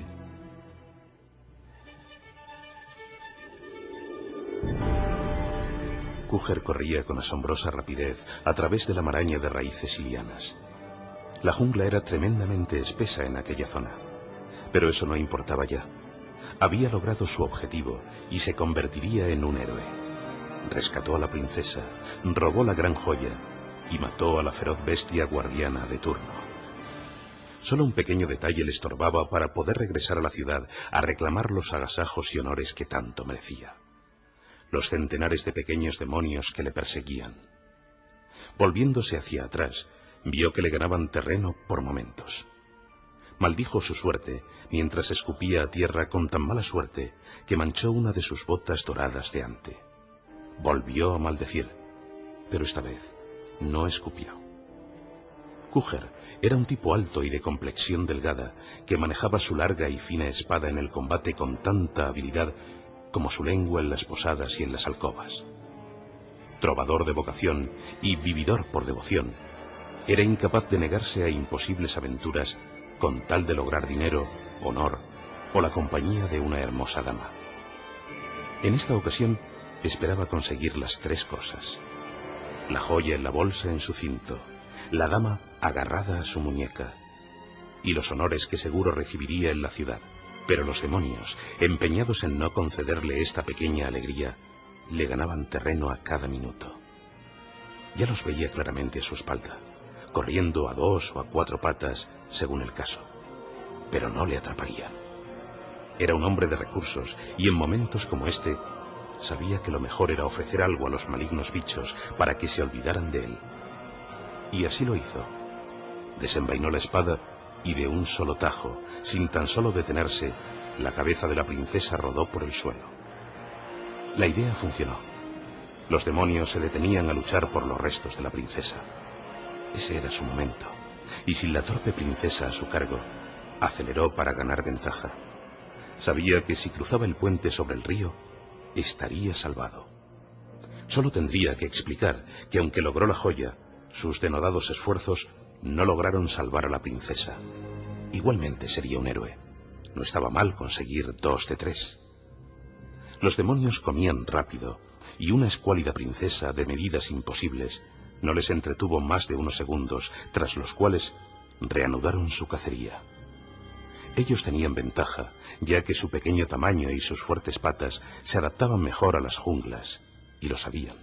Cúger corría con asombrosa rapidez a través de la maraña de raíces y lianas. La jungla era tremendamente espesa en aquella zona. Pero eso no importaba ya. Había logrado su objetivo y se convertiría en un héroe. Rescató a la princesa, robó la gran joya y mató a la feroz bestia guardiana de turno. Solo un pequeño detalle le estorbaba para poder regresar a la ciudad a reclamar los agasajos y honores que tanto merecía. Los centenares de pequeños demonios que le perseguían. Volviéndose hacia atrás, vio que le ganaban terreno por momentos. Maldijo su suerte mientras escupía a tierra con tan mala suerte que manchó una de sus botas doradas de ante. Volvió a maldecir, pero esta vez no escupió. Cúger era un tipo alto y de complexión delgada que manejaba su larga y fina espada en el combate con tanta habilidad como su lengua en las posadas y en las alcobas. Trovador de vocación y vividor por devoción, era incapaz de negarse a imposibles aventuras con tal de lograr dinero, honor o la compañía de una hermosa dama. En esta ocasión esperaba conseguir las tres cosas: la joya en la bolsa en su cinto, la dama agarrada a su muñeca y los honores que seguro recibiría en la ciudad. Pero los demonios, empeñados en no concederle esta pequeña alegría, le ganaban terreno a cada minuto. Ya los veía claramente a su espalda, corriendo a 2 o a 4 patas, según el caso. Pero no le atraparían. Era un hombre de recursos, y en momentos como este, sabía que lo mejor era ofrecer algo a los malignos bichos para que se olvidaran de él. Y así lo hizo. Desenvainó la espada, y de un solo tajo, sin tan solo detenerse, la cabeza de la princesa rodó por el suelo. La idea funcionó. Los demonios se detenían a luchar por los restos de la princesa. Ese era su momento, y sin la torpe princesa a su cargo, aceleró para ganar ventaja. Sabía que si cruzaba el puente sobre el río, estaría salvado. Solo tendría que explicar que aunque logró la joya, sus denodados esfuerzos no lograron salvar a la princesa. Igualmente sería un héroe. No estaba mal conseguir 2 de 3. Los demonios comían rápido, y una escuálida princesa de medidas imposibles no les entretuvo más de unos segundos, tras los cuales reanudaron su cacería. Ellos tenían ventaja, ya que su pequeño tamaño y sus fuertes patas se adaptaban mejor a las junglas, y lo sabían.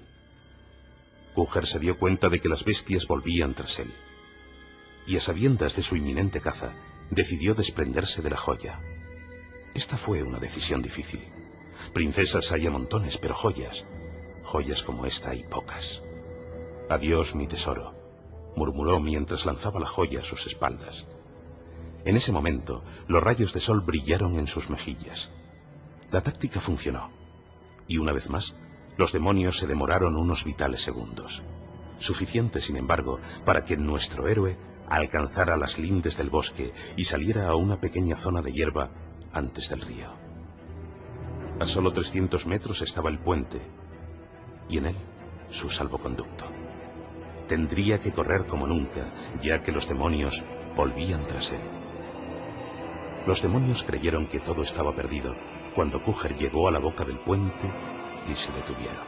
Cúger se dio cuenta de que las bestias volvían tras él, y a sabiendas de su inminente caza, decidió desprenderse de la joya. Esta fue una decisión difícil. Princesas hay a montones, pero joyas como esta hay pocas. Adiós, mi tesoro. murmuró mientras lanzaba la joya a sus espaldas. En ese momento, los rayos de sol brillaron en sus mejillas. La táctica funcionó. Y una vez más, los demonios se demoraron unos vitales segundos. Suficiente, sin embargo, para que nuestro héroe alcanzara las lindes del bosque y saliera a una pequeña zona de hierba antes del río. A solo 300 metros estaba el puente, y en él su salvoconducto. Tendría que correr como nunca, ya que los demonios volvían tras él. Los demonios creyeron que todo estaba perdido cuando Cúger llegó a la boca del puente y se detuvieron.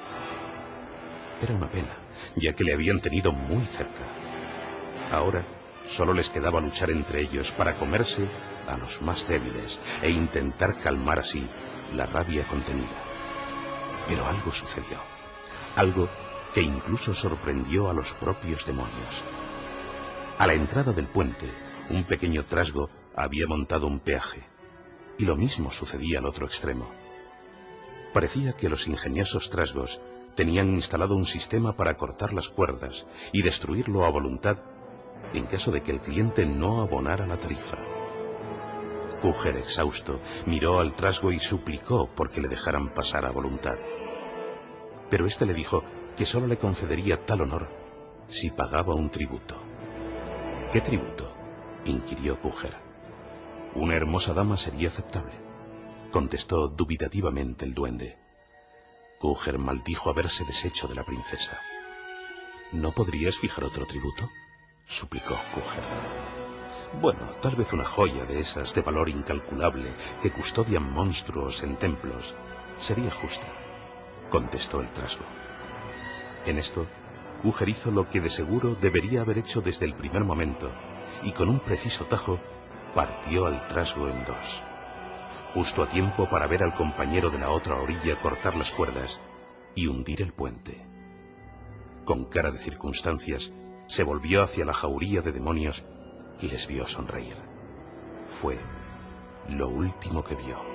Era una pena, ya que le habían tenido muy cerca. Ahora solo les quedaba luchar entre ellos para comerse a los más débiles e intentar calmar así la rabia contenida. Pero algo sucedió, algo que incluso sorprendió a los propios demonios. A la entrada del puente, un pequeño trasgo había montado un peaje, y lo mismo sucedía al otro extremo. Parecía que los ingeniosos trasgos tenían instalado un sistema para cortar las cuerdas y destruirlo a voluntad en caso de que el cliente no abonara la tarifa. Cúger, exhausto, miró al trasgo y suplicó porque le dejaran pasar a voluntad. Pero éste le dijo que solo le concedería tal honor si pagaba un tributo. ¿Qué tributo?, inquirió Cúger. Una hermosa dama sería aceptable, contestó dubitativamente el duende. Cúger maldijo haberse deshecho de la princesa. ¿No podrías fijar otro tributo?, suplicó Cúger. Bueno, tal vez una joya de esas de valor incalculable que custodian monstruos en templos sería justa, contestó el trasgo. En esto, Cúger hizo lo que de seguro debería haber hecho desde el primer momento, y con un preciso tajo partió al trasgo en dos, justo a tiempo para ver al compañero de la otra orilla cortar las cuerdas y hundir el puente. Con cara de circunstancias, se volvió hacia la jauría de demonios y les vio sonreír. Fue lo último que vio.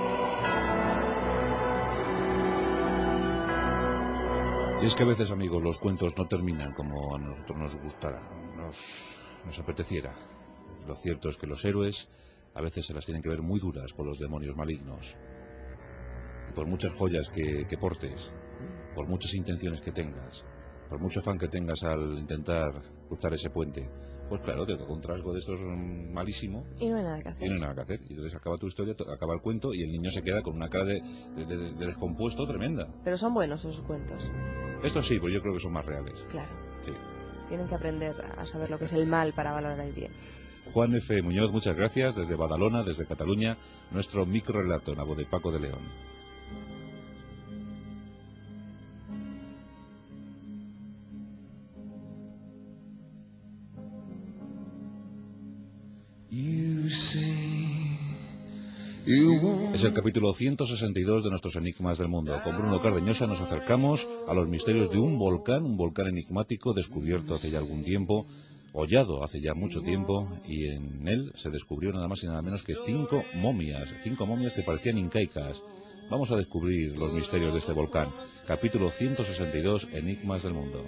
Y es que a veces, amigos, los cuentos no terminan como a nosotros nos gustara, nos apeteciera. Lo cierto es que los héroes a veces se las tienen que ver muy duras por los demonios malignos. Y por muchas joyas que portes, por muchas intenciones que tengas, por mucho afán que tengas al intentar cruzar ese puente, pues claro, te toca un trasgo de estos malísimo y no hay nada que hacer. Y no hay nada que hacer. Y entonces acaba tu historia, acaba el cuento y el niño se queda con una cara de descompuesto tremenda. Pero son buenos esos cuentos. Estos sí, pues yo creo que son más reales. Claro. Sí. Tienen que aprender a saber lo que es el mal para valorar el bien. Juan F. Muñoz, muchas gracias, desde Badalona, desde Cataluña, nuestro microrelato en la voz de Paco de León. Es el capítulo 162 de nuestros Enigmas del Mundo. Con Bruno Cardeñosa nos acercamos a los misterios de un volcán enigmático descubierto hace ya algún tiempo, hollado hace ya mucho tiempo, y en él se descubrió nada más y nada menos que 5 momias que parecían incaicas. Vamos a descubrir los misterios de este volcán. Capítulo 162, Enigmas del Mundo.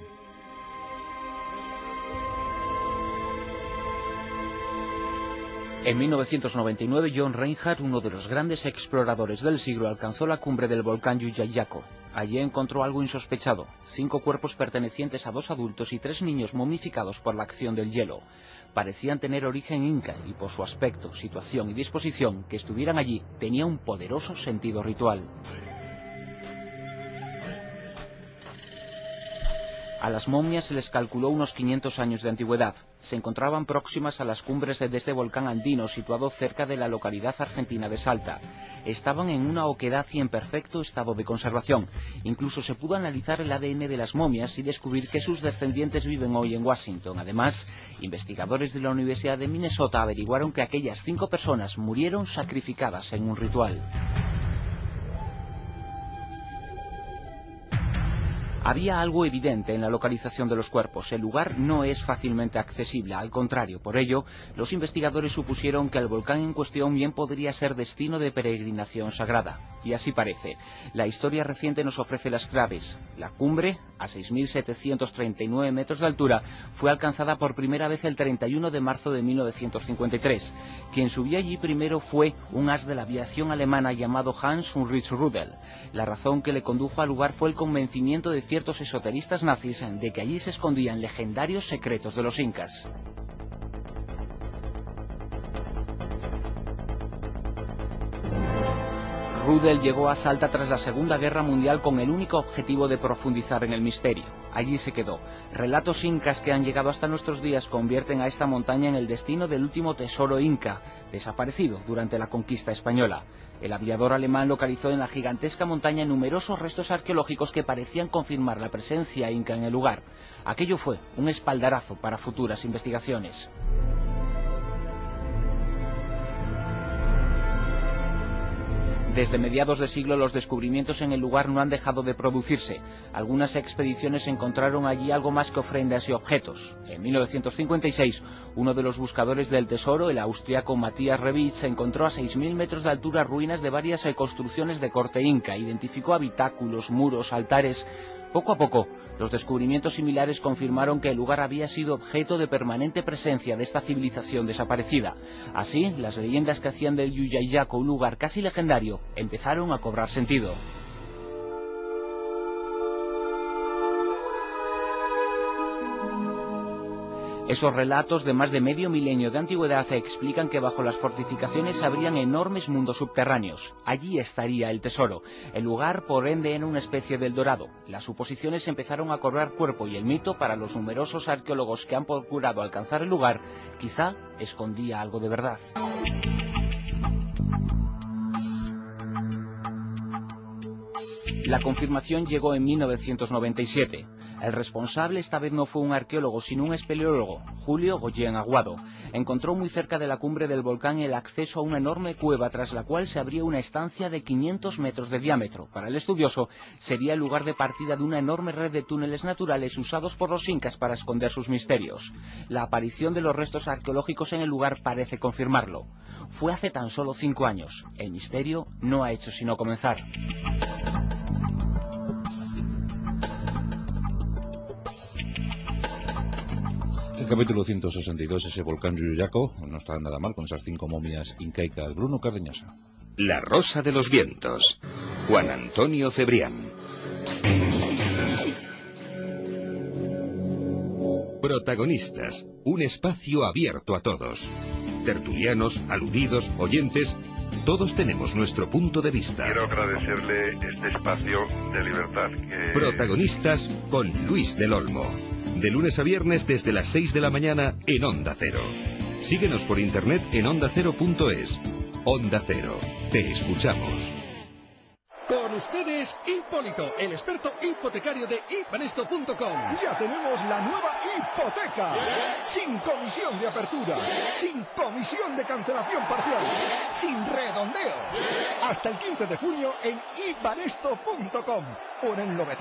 En 1999, John Reinhardt, uno de los grandes exploradores del siglo, alcanzó la cumbre del volcán Yuyayaco. Allí encontró algo insospechado: 5 cuerpos pertenecientes a 2 adultos y 3 niños momificados por la acción del hielo. Parecían tener origen inca y por su aspecto, situación y disposición, que estuvieran allí tenía un poderoso sentido ritual. A las momias se les calculó unos 500 años de antigüedad. Se encontraban próximas a las cumbres de este volcán andino situado cerca de la localidad argentina de Salta. Estaban en una oquedad y en perfecto estado de conservación. Incluso se pudo analizar el ADN de las momias y descubrir que sus descendientes viven hoy en Washington. Además, investigadores de la Universidad de Minnesota averiguaron que aquellas 5 personas murieron sacrificadas en un ritual. Había algo evidente en la localización de los cuerpos. El lugar no es fácilmente accesible, al contrario. Por ello, los investigadores supusieron que el volcán en cuestión bien podría ser destino de peregrinación sagrada. Y así parece. La historia reciente nos ofrece las claves. La cumbre, a 6.739 metros de altura, fue alcanzada por primera vez el 31 de marzo de 1953. Quien subió allí primero fue un as de la aviación alemana llamado Hans Ulrich Rudel. La razón que le condujo al lugar fue el convencimiento de ciertos esoteristas nazis de que allí se escondían legendarios secretos de los incas. Rudel llegó a Salta tras la Segunda Guerra Mundial con el único objetivo de profundizar en el misterio. Allí se quedó. Relatos incas que han llegado hasta nuestros días convierten a esta montaña en el destino del último tesoro inca, desaparecido durante la conquista española. El aviador alemán localizó en la gigantesca montaña numerosos restos arqueológicos que parecían confirmar la presencia inca en el lugar. Aquello fue un espaldarazo para futuras investigaciones. Desde mediados de siglo los descubrimientos en el lugar no han dejado de producirse. Algunas expediciones encontraron allí algo más que ofrendas y objetos. En 1956, uno de los buscadores del tesoro, el austriaco Matthias Revitz, encontró a 6.000 metros de altura ruinas de varias construcciones de corte inca. Identificó habitáculos, muros, altares. Poco a poco, los descubrimientos similares confirmaron que el lugar había sido objeto de permanente presencia de esta civilización desaparecida. Así, las leyendas que hacían del Llullayaco un lugar casi legendario empezaron a cobrar sentido. Esos relatos de más de medio milenio de antigüedad explican que bajo las fortificaciones habrían enormes mundos subterráneos. Allí estaría el tesoro. El lugar, por ende, era una especie del Dorado. Las suposiciones empezaron a cobrar cuerpo y el mito, para los numerosos arqueólogos que han procurado alcanzar el lugar, quizá escondía algo de verdad. La confirmación llegó en 1997. El responsable esta vez no fue un arqueólogo, sino un espeleólogo, Julio Goyen Aguado. Encontró muy cerca de la cumbre del volcán el acceso a una enorme cueva tras la cual se abría una estancia de 500 metros de diámetro. Para el estudioso, sería el lugar de partida de una enorme red de túneles naturales usados por los incas para esconder sus misterios. La aparición de los restos arqueológicos en el lugar parece confirmarlo. Fue hace tan solo 5 años. El misterio no ha hecho sino comenzar. El capítulo 162, ese volcán Llullayaco, no está nada mal con esas 5 momias incaicas. Bruno Cardeñosa. La Rosa de los Vientos. Juan Antonio Cebrián. Protagonistas. Un espacio abierto a todos. Tertulianos, aludidos, oyentes. Todos tenemos nuestro punto de vista. Quiero agradecerle este espacio de libertad que... Protagonistas con Luis del Olmo. De lunes a viernes desde las 6 de la mañana en Onda Cero. Síguenos por internet en ondacero.es. Onda Cero. Te escuchamos. Con ustedes, Hipólito, el experto hipotecario de ibanesto.com. Ya tenemos la nueva hipoteca. Sin comisión de apertura, sin comisión de cancelación parcial, sin redondeo. Hasta el 15 de junio en ibanesto.com o en el 902-123-099.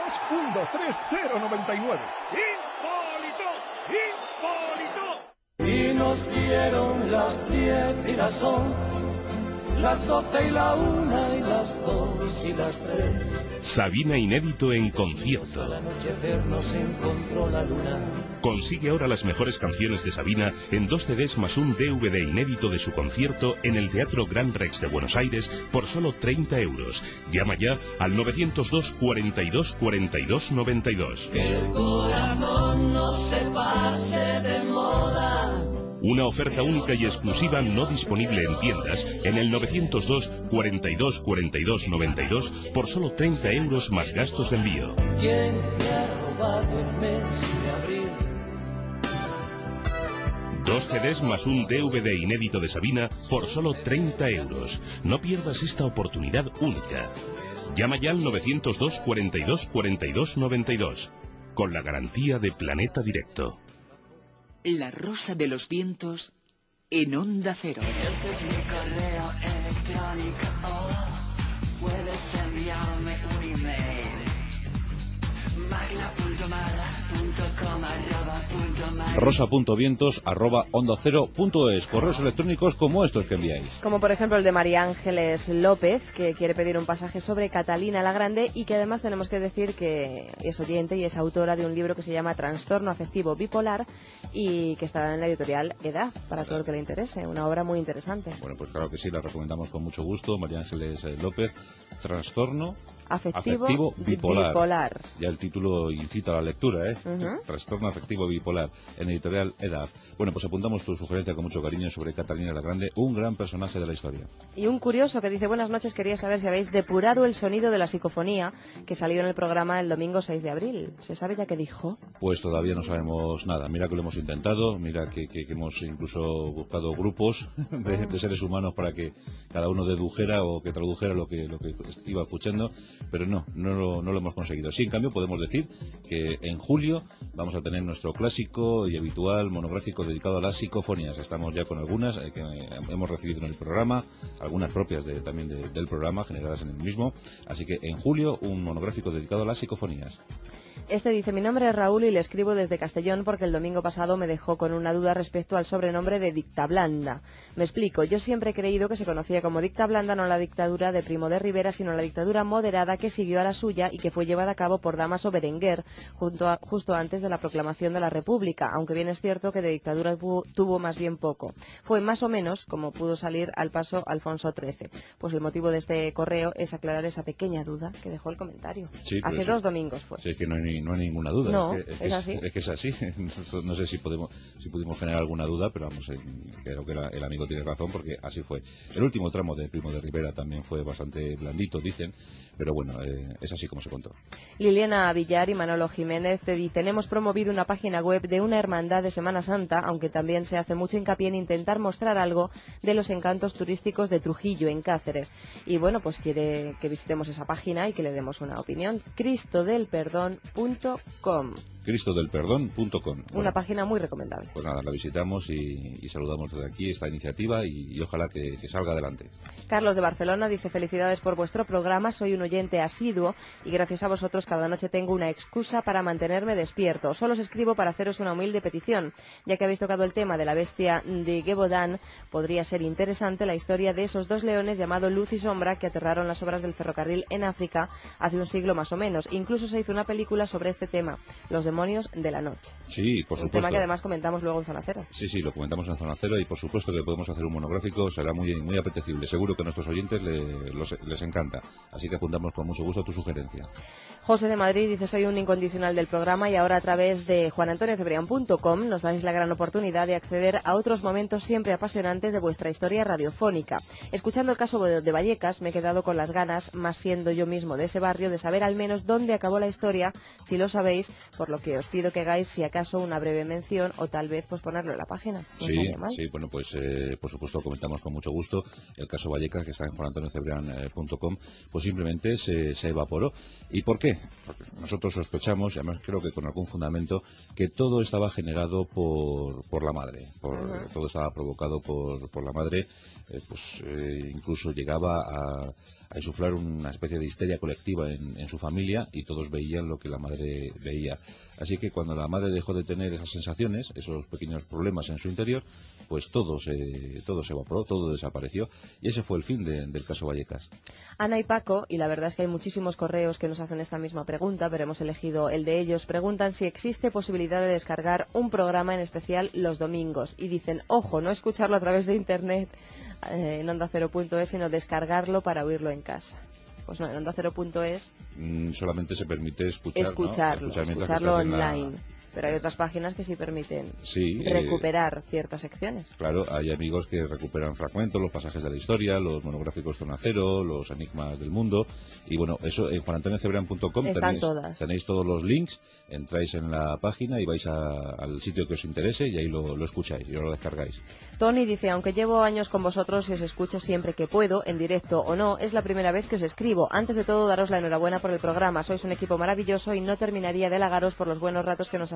¡Hipólito! Y nos dieron las 10 y las 11, las 12 y la 1 y las 2 y las 3. Sabina inédito en concierto. Al anochecer nos encontró la luna. Consigue ahora las mejores canciones de Sabina en 2 CDs más un DVD inédito de su concierto en el Teatro Gran Rex de Buenos Aires por solo 30 euros. Llama ya al 902 42 42 92. Que el corazón no se pase de moda. Una oferta única y exclusiva no disponible en tiendas en el 902 42 42 92 por solo 30 euros más gastos de envío. ¿Quién me ha robado el mes de abril? 2 CDs más un DVD inédito de Sabina por solo 30 euros. No pierdas esta oportunidad única. Llama ya al 902 42 42 92 con la garantía de Planeta Directo. La Rosa de los Vientos en Onda Cero. Este es mi correo electrónico. Puedes enviarme un email. rosa.vientos@ondacero.es. Correos electrónicos como estos que enviáis. Como por ejemplo el de María Ángeles López, que quiere pedir un pasaje sobre Catalina la Grande y que además tenemos que decir que es oyente y es autora de un libro que se llama Trastorno afectivo bipolar y que estará en la editorial Edad, para todo el que le interese. Una obra muy interesante. Bueno, pues claro que sí, la recomendamos con mucho gusto. María Ángeles López, Trastorno afectivo bipolar. Ya el título incita a la lectura, ¿eh? Trastorno afectivo bipolar, en editorial Edad. Bueno, pues apuntamos tu sugerencia con mucho cariño sobre Catalina la Grande, un gran personaje de la historia. Y un curioso que dice: buenas noches, quería saber si habéis depurado el sonido de la psicofonía que salió en el programa el domingo 6 de abril. ¿Se sabe ya qué dijo? Pues todavía no sabemos nada. Mira que lo hemos intentado, mira que hemos incluso buscado grupos de seres humanos para que cada uno dedujera o que tradujera lo que iba escuchando, pero no lo hemos conseguido. Sí, en cambio, podemos decir que en julio vamos a tener nuestro clásico y habitual monográfico dedicado a las psicofonías. Estamos ya con algunas que hemos recibido en el programa, algunas propias también del programa, generadas en el mismo. Así que en julio, un monográfico dedicado a las psicofonías. Este dice: mi nombre es Raúl y le escribo desde Castellón porque el domingo pasado me dejó con una duda respecto al sobrenombre de Dictablanda. Me explico, yo siempre he creído que se conocía como Dictablanda no la dictadura de Primo de Rivera, sino la dictadura moderada que siguió a la suya y que fue llevada a cabo por Dámaso Berenguer justo antes de la proclamación de la República, aunque bien es cierto que de dictadura tuvo más bien poco. Fue más o menos como pudo salir al paso Alfonso XIII. Pues el motivo de este correo es aclarar esa pequeña duda que dejó el comentario. Sí, hace 2 domingos fue. Sí, es que no hay ninguna duda. No, es así. Es que es así. No sé si pudimos generar alguna duda, pero vamos, creo que el amigo tiene razón porque así fue. El último tramo de Primo de Rivera también fue bastante blandito, dicen, pero bueno, es así como se contó. Liliana Villar y Manolo Jiménez te dicen: hemos promovido una página web de una hermandad de Semana Santa, aunque también se hace mucho hincapié en intentar mostrar algo de los encantos turísticos de Trujillo, en Cáceres. Y bueno, pues quiere que visitemos esa página y que le demos una opinión. cristodelperdón.com. cristodelperdón.com. Una página muy recomendable. Pues nada, la visitamos y saludamos desde aquí esta iniciativa y ojalá que salga adelante. Carlos de Barcelona dice: felicidades por vuestro programa, soy un oyente asiduo y gracias a vosotros cada noche tengo una excusa para mantenerme despierto. Solo os escribo para haceros una humilde petición, ya que habéis tocado el tema de la bestia de Gévaudan. Podría ser interesante la historia de esos 2 leones llamados Luz y Sombra que aterraron las obras del ferrocarril en África hace un siglo más o menos. Incluso se hizo una película sobre este tema, Los demonios de la noche. Sí, por supuesto. Un tema que además comentamos luego en Zona Cero. Sí, lo comentamos en Zona Cero y por supuesto que podemos hacer un monográfico, será muy apetecible. Seguro que a nuestros oyentes les encanta. Así que apuntamos con mucho gusto a tu sugerencia. José de Madrid dice: soy un incondicional del programa y ahora a través de juanantoniocebrián.com nos dais la gran oportunidad de acceder a otros momentos siempre apasionantes de vuestra historia radiofónica. Escuchando el caso de Vallecas me he quedado con las ganas, más siendo yo mismo de ese barrio, de saber al menos dónde acabó la historia, si lo sabéis, por lo que os pido que hagáis si acaso una breve mención o tal vez pues ponerlo en la página. No sí, bueno, pues por supuesto comentamos con mucho gusto el caso Vallecas, que está en juanantoniocebrián.com, pues simplemente se evaporó. ¿Y por qué? Porque nosotros sospechamos, y además creo que con algún fundamento, que todo estaba generado por la madre, todo estaba provocado por la madre, incluso llegaba a insuflar una especie de histeria colectiva en su familia y todos veían lo que la madre veía. Así que cuando la madre dejó de tener esas sensaciones, esos pequeños problemas en su interior, pues todo se evaporó, todo desapareció y ese fue el fin del caso Vallecas. Ana y Paco, y la verdad es que hay muchísimos correos que nos hacen esta misma pregunta, pero hemos elegido el de ellos, preguntan si existe posibilidad de descargar un programa en especial los domingos y dicen: ojo, no escucharlo a través de internet en ondacero.es, sino descargarlo para oírlo en casa. Pues no, en ondacero.es solamente se permite escucharlo online. Pero hay otras páginas que sí permiten recuperar ciertas secciones. Claro, hay amigos que recuperan fragmentos, los pasajes de la historia, los monográficos Zona Cero, los enigmas del mundo. Y bueno, eso en juanantoniocebrián.com tenéis todos los links, entráis en la página y vais al sitio que os interese y ahí lo escucháis y lo descargáis. Tony dice: aunque llevo años con vosotros y os escucho siempre que puedo, en directo o no, es la primera vez que os escribo. Antes de todo, daros la enhorabuena por el programa. Sois un equipo maravilloso y no terminaría de halagaros por los buenos ratos que nos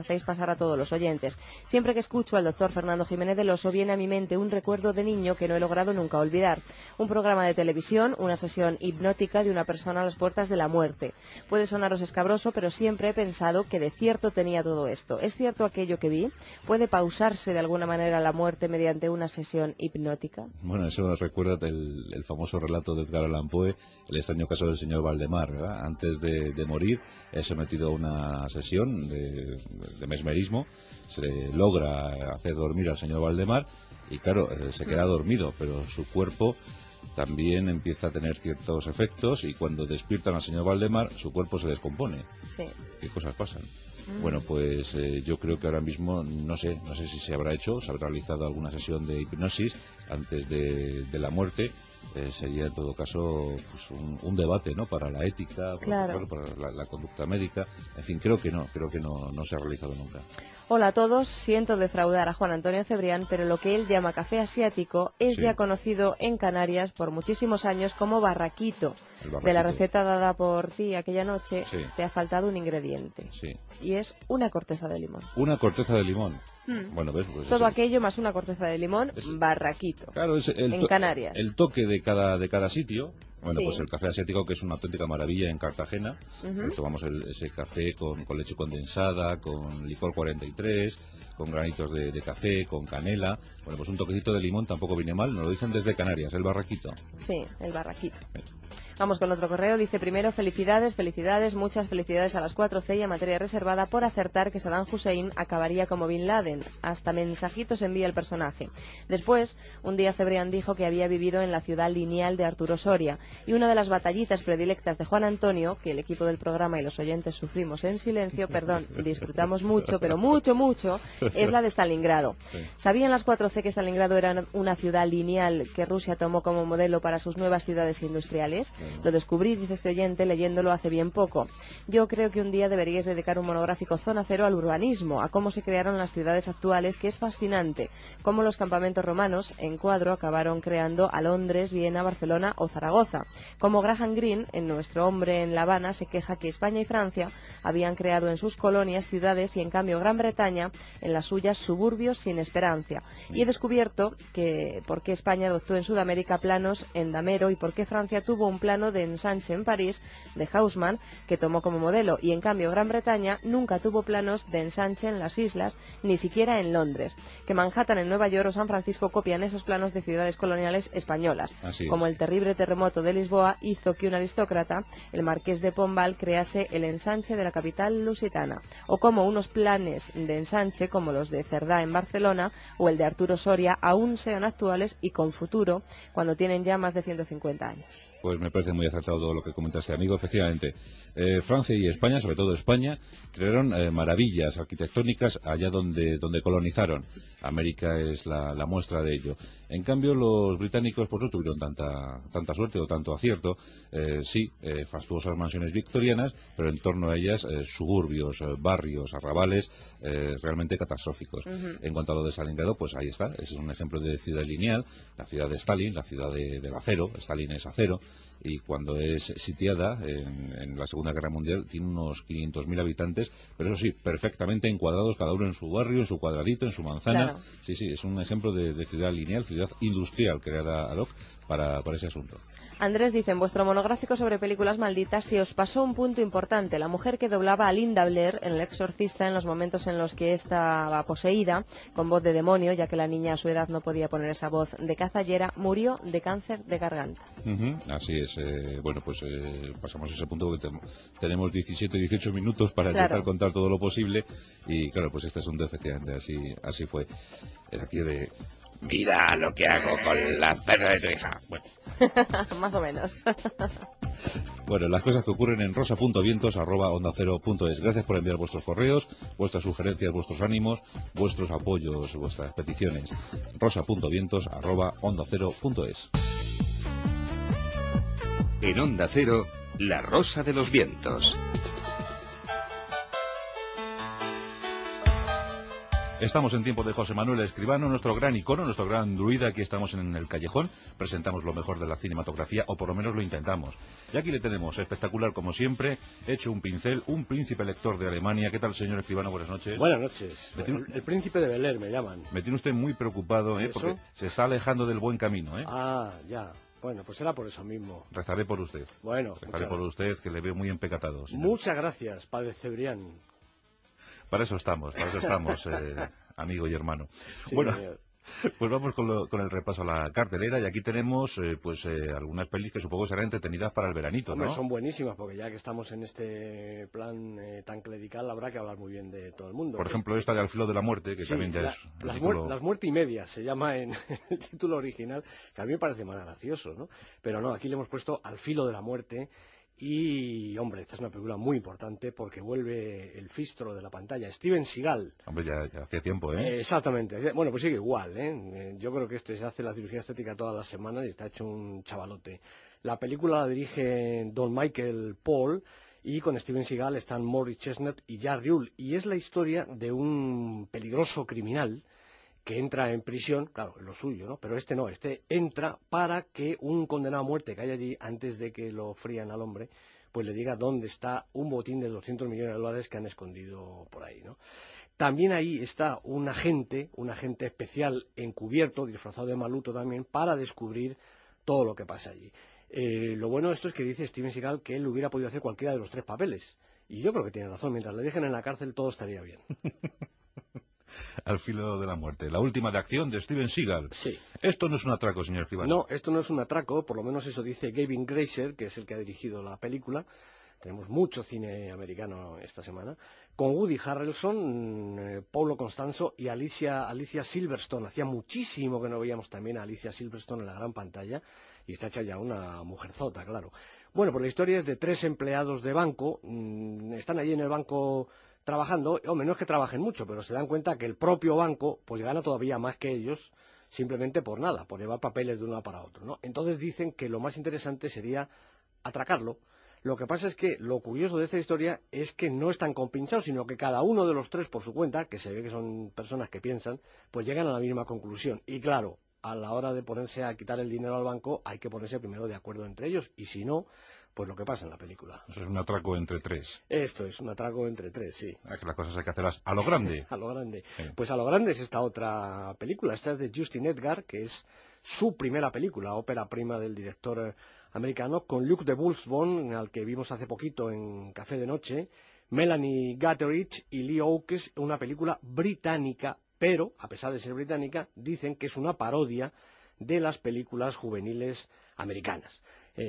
hacéis pasar a todos los oyentes. Siempre que escucho al doctor Fernando Jiménez del Oso viene a mi mente un recuerdo de niño que no he logrado nunca olvidar. Un programa de televisión, una sesión hipnótica de una persona a las puertas de la muerte. Puede sonaros escabroso, pero siempre he pensado que de cierto tenía todo esto. ¿Es cierto aquello que vi? ¿Puede pausarse de alguna manera la muerte mediante una sesión hipnótica? Bueno, eso nos recuerda el famoso relato de Edgar Allan Poe, el extraño caso del señor Valdemar, ¿verdad? Antes de morir es sometido a una sesión de mesmerismo, se logra hacer dormir al señor Valdemar y claro, se queda dormido, pero su cuerpo también empieza a tener ciertos efectos y cuando despiertan al señor Valdemar su cuerpo se descompone. Sí. ¿Qué cosas pasan? Bueno, pues yo creo que ahora mismo, no sé si se habrá realizado alguna sesión de hipnosis antes de la muerte. Sería en todo caso pues, un debate, ¿no? Para la ética, claro. para la conducta médica. En fin, creo que no se ha realizado nunca. Hola a todos, siento defraudar a Juan Antonio Cebrián, pero lo que él llama café asiático es ya conocido en Canarias por muchísimos años como barraquito. De la receta dada por ti aquella noche, te ha faltado un ingrediente. Sí. Y es una corteza de limón. Una corteza de limón. Bueno, ¿ves? Pues todo aquello más una corteza de limón, barraquito. Claro, es en Canarias. El toque de cada sitio. Bueno, pues el café asiático, que es una auténtica maravilla en Cartagena. Tomamos ese café con leche condensada, con licor 43, con granitos de café, con canela. Bueno, pues un toquecito de limón tampoco viene mal. Nos lo dicen desde Canarias, el barraquito. Sí, el barraquito. Vamos con otro correo. Dice primero, felicidades, muchas felicidades a las 4C y a materia reservada por acertar que Saddam Hussein acabaría como Bin Laden. Hasta mensajitos envía el personaje. Después, un día Cebrián dijo que había vivido en la ciudad lineal de Arturo Soria y una de las batallitas predilectas de Juan Antonio, que el equipo del programa y los oyentes sufrimos en silencio, disfrutamos mucho, pero mucho, es la de Stalingrado. ¿Sabían las 4C que Stalingrado era una ciudad lineal que Rusia tomó como modelo para sus nuevas ciudades industriales? Lo descubrí, dice este oyente, leyéndolo hace bien poco. Yo creo que un día deberíais dedicar un monográfico Zona Cero al urbanismo, a cómo se crearon las ciudades actuales, que es fascinante, cómo los campamentos romanos en cuadro acabaron creando a Londres, Viena, Barcelona o Zaragoza. Como Graham Greene, en Nuestro Hombre en La Habana, se queja que España y Francia habían creado en sus colonias ciudades y en cambio Gran Bretaña en las suyas suburbios sin esperanza. Y he descubierto que por qué España adoptó en Sudamérica planos en damero y por qué Francia tuvo un plano de ensanche en París de Haussmann que tomó como modelo y en cambio Gran Bretaña nunca tuvo planos de ensanche en las islas, ni siquiera en Londres. Que Manhattan en Nueva York o San Francisco copian esos planos de ciudades coloniales españolas. Como el terrible terremoto de Lisboa hizo que un aristócrata, el marqués de Pombal, crease el ensanche de la capital lusitana. O como unos planes de ensanche como los de Cerdá en Barcelona o el de Arturo Soria aún sean actuales y con futuro cuando tienen ya más de 150 años. Pues me parece muy acertado todo lo que comentaste, amigo. Efectivamente, Francia y España, sobre todo España, crearon maravillas arquitectónicas allá donde colonizaron. América es la muestra de ello. En cambio, los británicos pues no tuvieron tanta suerte o tanto acierto. Fastuosas mansiones victorianas, pero en torno a ellas suburbios, barrios, arrabales realmente catastróficos. En cuanto a lo de Stalingrado, pues ahí está. Es un ejemplo de ciudad lineal, la ciudad de Stalin, la ciudad del acero. Stalin es acero. Y cuando es sitiada en la Segunda Guerra Mundial tiene unos 500.000 habitantes, pero eso sí, perfectamente encuadrados, cada uno en su barrio, en su cuadradito, en su manzana. Claro. Sí, es un ejemplo de ciudad lineal, ciudad industrial creada ad hoc para ese asunto. Andrés dice, en vuestro monográfico sobre películas malditas se os pasó un punto importante. La mujer que doblaba a Linda Blair en El Exorcista en los momentos en los que estaba poseída, con voz de demonio, ya que la niña a su edad no podía poner esa voz de cazallera, murió de cáncer de garganta. Así es. Pasamos a ese punto porque tenemos 17 o 18 minutos para intentar contar todo lo posible y claro, pues este asunto efectivamente así fue. Aquí de... Mira lo que hago con la cerda de tu hija. Bueno. Más o menos. Bueno, las cosas que ocurren en rosa.vientos@ondacero.es. Gracias por enviar vuestros correos, vuestras sugerencias, vuestros ánimos, vuestros apoyos, vuestras peticiones. rosa.vientos@ondacero.es. En Onda Cero, La Rosa de los Vientos. Estamos en tiempo de José Manuel Escribano, nuestro gran icono, nuestro gran druida. Aquí estamos en el callejón, presentamos lo mejor de la cinematografía, o por lo menos lo intentamos. Y aquí le tenemos, espectacular como siempre, hecho un pincel, un príncipe lector de Alemania. ¿Qué tal, señor Escribano? Buenas noches. Buenas noches. El príncipe de Bel-Air me llaman. Me tiene usted muy preocupado, porque se está alejando del buen camino, ¿eh? Ah, ya. Bueno, pues era por eso mismo. Rezaré por usted. Bueno, rezaré por usted, que le veo muy empecatado, señor. Muchas gracias, padre Cebrián. Para eso estamos, amigo y hermano. Sí, bueno, señor. Pues vamos con el repaso a la cartelera, y aquí tenemos algunas pelis que supongo serán entretenidas para el veranito, ¿no? Hombre, son buenísimas, porque ya que estamos en este plan tan clerical, habrá que hablar muy bien de todo el mundo. Por ejemplo, esta de Al filo de la muerte, que sí, también ya es... Las muerte y media se llama en el título original, que a mí me parece más gracioso, ¿no? Pero no, aquí le hemos puesto Al filo de la muerte. Y, hombre, esta es una película muy importante porque vuelve el fistro de la pantalla, Steven Seagal. Hombre, ya hacía tiempo, ¿eh? Exactamente. Bueno, pues sigue igual, ¿eh? Yo creo que se hace la cirugía estética todas las semanas y está hecho un chavalote. La película la dirige Don Michael Paul y con Steven Seagal están Morris Chestnut y Jack Ruhl. Y es la historia de un peligroso criminal que entra en prisión, claro, lo suyo, ¿no? Pero este no, este entra para que un condenado a muerte que hay allí, antes de que lo frían al hombre, pues le diga dónde está un botín de 200 millones de dólares que han escondido por ahí, ¿no? También ahí está un agente especial encubierto, disfrazado de maluto también, para descubrir todo lo que pasa allí. Lo bueno de esto es que dice Steven Seagal que él hubiera podido hacer cualquiera de los tres papeles. Y yo creo que tiene razón, mientras le dejen en la cárcel todo estaría bien. Al filo de la muerte, la última de acción de Steven Seagal. Sí. Esto no es un atraco, señor Escribano. No, esto no es un atraco, por lo menos eso dice Gavin Grazer, que es el que ha dirigido la película. Tenemos mucho cine americano esta semana. Con Woody Harrelson, Paulo Constanzo y Alicia Silverstone. Hacía muchísimo que no veíamos también a Alicia Silverstone en la gran pantalla. Y está hecha ya una mujerzota, claro. Bueno, pues la historia es de 3 empleados de banco. Están allí en el banco trabajando. Hombre, no es que trabajen mucho, pero se dan cuenta que el propio banco pues gana todavía más que ellos, simplemente por nada, por llevar papeles de uno para otro, ¿no? Entonces dicen que lo más interesante sería atracarlo. Lo que pasa es que lo curioso de esta historia es que no están compinchados, sino que cada uno de los 3 por su cuenta, que se ve que son personas que piensan, pues llegan a la misma conclusión. Y claro, a la hora de ponerse a quitar el dinero al banco hay que ponerse primero de acuerdo entre ellos, y si no, pues lo que pasa en la película. Eso es un atraco entre 3. Esto es un atraco entre 3, sí. Es que las cosas hay que hacerlas a lo grande. A lo grande. Sí. Pues a lo grande es esta otra película. Esta es de Justin Edgar, que es su primera película, ópera prima del director americano, con Luke de Boulsbone, al que vimos hace poquito en Café de Noche, Melanie Gatteridge y Lee Oakes, una película británica, pero, a pesar de ser británica, dicen que es una parodia de las películas juveniles americanas.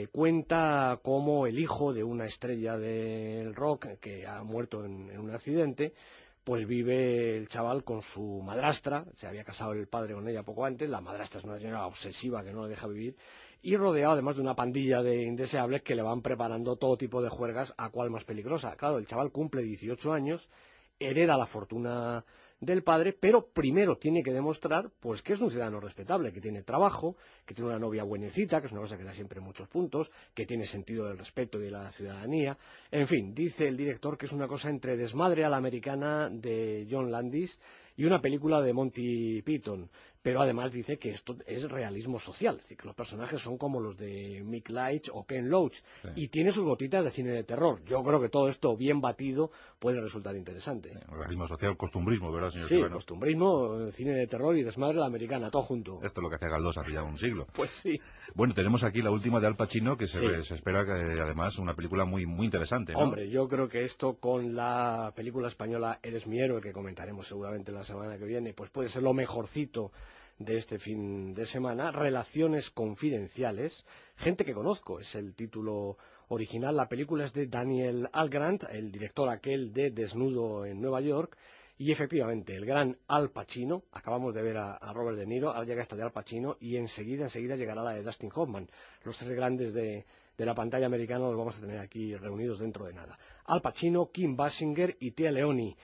Cuenta cómo el hijo de una estrella del rock que ha muerto en un accidente, pues vive el chaval con su madrastra. Se había casado el padre con ella poco antes, la madrastra es una señora obsesiva que no le deja vivir, y rodeado además de una pandilla de indeseables que le van preparando todo tipo de juergas, a cual más peligrosa. Claro, el chaval cumple 18 años, hereda la fortuna del padre, pero primero tiene que demostrar pues que es un ciudadano respetable, que tiene trabajo, que tiene una novia buenecita, que es una cosa que da siempre muchos puntos, que tiene sentido del respeto y de la ciudadanía. En fin, dice el director que es una cosa entre Desmadre a la americana de John Landis y una película de Monty Python, pero además dice que esto es realismo social, es decir, que los personajes son como los de Mick Leitch o Ken Loach, sí, y tiene sus gotitas de cine de terror. Yo creo que todo esto bien batido puede resultar interesante. Realismo social, costumbrismo, ¿verdad, señor? Sí, costumbrismo, cine de terror y Desmadre a la americana, todo junto. Esto es lo que hacía Galdós hace ya un siglo. Pues sí. Bueno, tenemos aquí la última de Al Pacino, que se espera que además una película muy interesante, ¿no? Hombre, yo creo que esto con la película española Eres mi héroe, que comentaremos seguramente la semana que viene, pues puede ser lo mejorcito de este fin de semana. Relaciones confidenciales, gente que conozco, es el título original. La película es de Daniel Algrant, el director aquel de Desnudo en Nueva York, y efectivamente el gran Al Pacino. Acabamos de ver a Robert De Niro, ahora llega esta de Al Pacino y enseguida llegará la de Dustin Hoffman. Los 3 grandes de la pantalla americana los vamos a tener aquí reunidos dentro de nada. Al Pacino, Kim Basinger y Téa Leoni.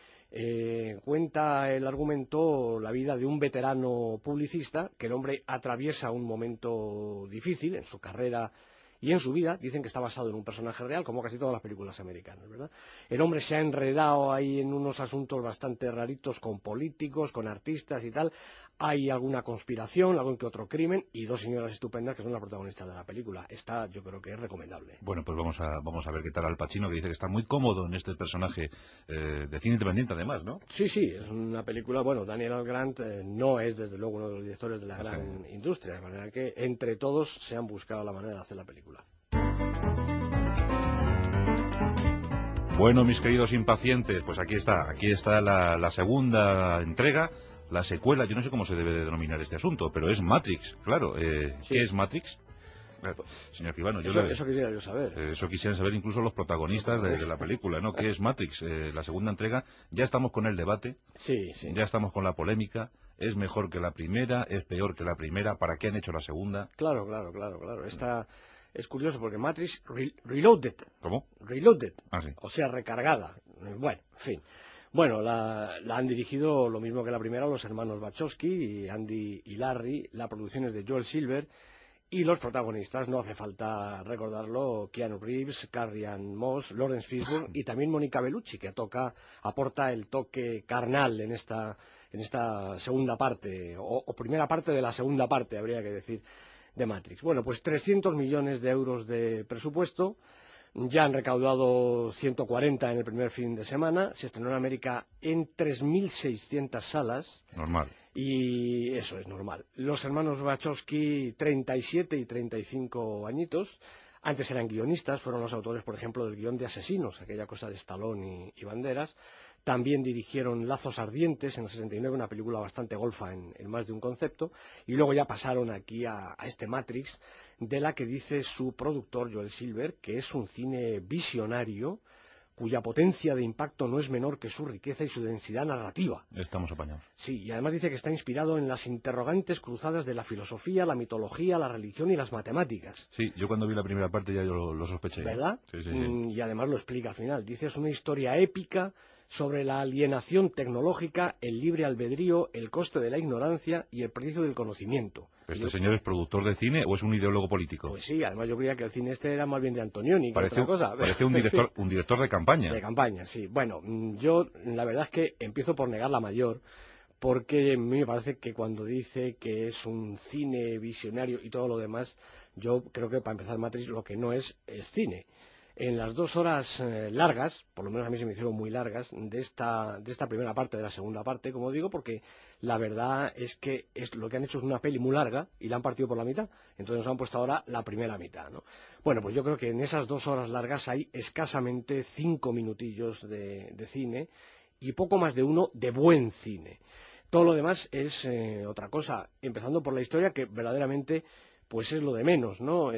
Cuenta el argumento la vida de un veterano publicista, que el hombre atraviesa un momento difícil en su carrera y en su vida dicen que está basado en un personaje real, como casi todas las películas americanas, ¿verdad? El hombre se ha enredado ahí en unos asuntos bastante raritos con políticos, con artistas y tal. Hay alguna conspiración, algún que otro crimen y dos señoras estupendas que son las protagonistas de la película. Esta yo creo que es recomendable. Bueno, pues vamos a ver qué tal Al Pacino, que dice que está muy cómodo en este personaje de cine independiente además, ¿no? Sí, es una película, bueno, Daniel L. Grant no es desde luego uno de los directores de la gran industria, de manera que entre todos se han buscado la manera de hacer la película. Bueno, mis queridos impacientes, pues aquí está la segunda entrega, la secuela, yo no sé cómo se debe de denominar este asunto, pero es Matrix, claro. Sí. ¿Qué es Matrix? Señor Quijano, eso quisiera yo saber. Eso quisieran saber incluso los protagonistas de la película, ¿no? ¿Qué es Matrix? La segunda entrega, ya estamos con el debate, ya estamos con la polémica, ¿es mejor que la primera? ¿Es peor que la primera? ¿Para qué han hecho la segunda? Claro. Esta es curioso porque Matrix Reloaded. ¿Cómo? Reloaded, sí. O sea, recargada. Bueno, en fin. Bueno, la han dirigido lo mismo que la primera los hermanos Wachowski, Andy y Larry. La producción es de Joel Silver. Y los protagonistas, no hace falta recordarlo, Keanu Reeves, Carrie-Anne Moss, Lawrence Fishburne y también Monica Bellucci, que aporta el toque carnal en esta segunda parte, o primera parte de la segunda parte, habría que decir, de Matrix. Bueno, pues 300 millones de euros de presupuesto, ya han recaudado 140 en el primer fin de semana, se estrenó en América en 3.600 salas. Normal. Y eso es normal. Los hermanos Wachowski, 37 y 35 añitos, antes eran guionistas, fueron los autores, por ejemplo, del guión de Asesinos, aquella cosa de Stallone y Banderas. También dirigieron Lazos Ardientes en el 69, una película bastante golfa en más de un concepto, y luego ya pasaron aquí a este Matrix, de la que dice su productor Joel Silver, que es un cine visionario, cuya potencia de impacto no es menor que su riqueza y su densidad narrativa. Estamos apañados. Sí, y además dice que está inspirado en las interrogantes cruzadas de la filosofía, la mitología, la religión y las matemáticas. Sí, yo cuando vi la primera parte ya lo sospeché. ¿Verdad? Sí. Y además lo explica al final. Dice, es una historia épica sobre la alienación tecnológica, el libre albedrío, el coste de la ignorancia y el precio del conocimiento. ¿Este señor es productor de cine o es un ideólogo político? Pues sí, además yo creía que el cine era más bien de Antonioni que otra cosa. Parece un director de campaña. De campaña, sí. Bueno, yo la verdad es que empiezo por negar la mayor, porque a mí me parece que cuando dice que es un cine visionario y todo lo demás, yo creo que para empezar Matrix lo que no es cine. En las 2 horas largas, por lo menos a mí se me hicieron muy largas, de esta primera parte, de la segunda parte, como digo, porque la verdad es que lo que han hecho es una peli muy larga y la han partido por la mitad, entonces nos han puesto ahora la primera mitad, ¿no? Bueno, pues yo creo que en esas 2 horas largas hay escasamente 5 minutillos de cine y poco más de uno de buen cine. Todo lo demás es otra cosa, empezando por la historia que verdaderamente pues es lo de menos, ¿no?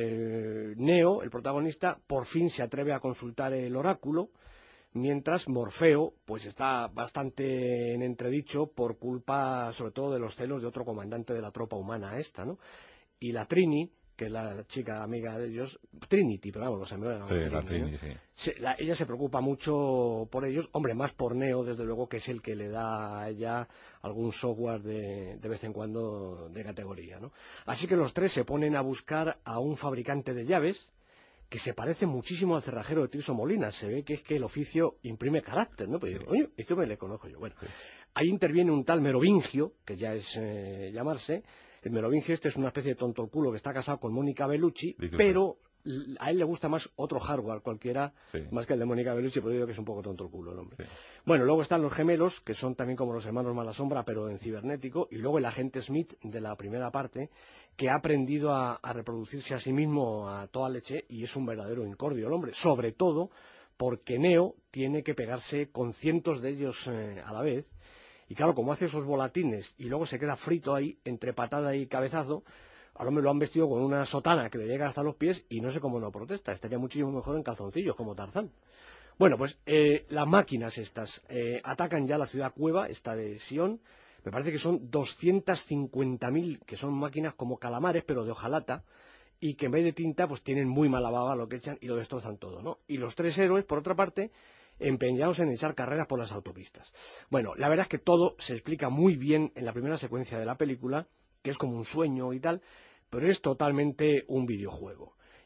Neo, el protagonista, por fin se atreve a consultar el oráculo, mientras Morfeo pues está bastante en entredicho por culpa sobre todo de los celos de otro comandante de la tropa humana esta, ¿no? Y la Trini, que es la chica amiga de ellos, Trinity, pero vamos, los amigos la Trini, sí. Ella se preocupa mucho por ellos, hombre, más por Neo, desde luego, que es el que le da a ella algún software de vez en cuando de categoría, ¿no? Así que los tres se ponen a buscar a un fabricante de llaves que se parece muchísimo al cerrajero de Tirso Molina. Se ve que es que el oficio imprime carácter, ¿no? Pues, oye, esto me le conozco yo. Bueno, ahí interviene un tal Merovingio, que ya es llamarse. El Merovingio es una especie de tonto el culo que está casado con Mónica Bellucci, pero a él le gusta más otro hardware cualquiera, más que el de Mónica Bellucci, pero yo digo que es un poco tonto el culo el hombre. Sí. Bueno, luego están los gemelos, que son también como los hermanos Malasombra, pero en cibernético, y luego el agente Smith de la primera parte, que ha aprendido a reproducirse a sí mismo a toda leche, y es un verdadero incordio el hombre, sobre todo porque Neo tiene que pegarse con cientos de ellos a la vez. Y claro, como hace esos volatines y luego se queda frito ahí, entre patada y cabezazo, al hombre lo han vestido con una sotana que le llega hasta los pies y no sé cómo no protesta. Estaría muchísimo mejor en calzoncillos, como Tarzán. Bueno, pues las máquinas estas atacan ya la ciudad cueva, esta de Sion. Me parece que son 250.000, que son máquinas como calamares, pero de hojalata, y que en vez de tinta pues tienen muy mala baba lo que echan y lo destrozan todo, ¿no? Y los tres héroes, por otra parte, empeñados en echar carreras por las autopistas. Bueno, la verdad es que todo se explica muy bien en la primera secuencia de la película, que es como un sueño y tal, pero es totalmente un videojuego.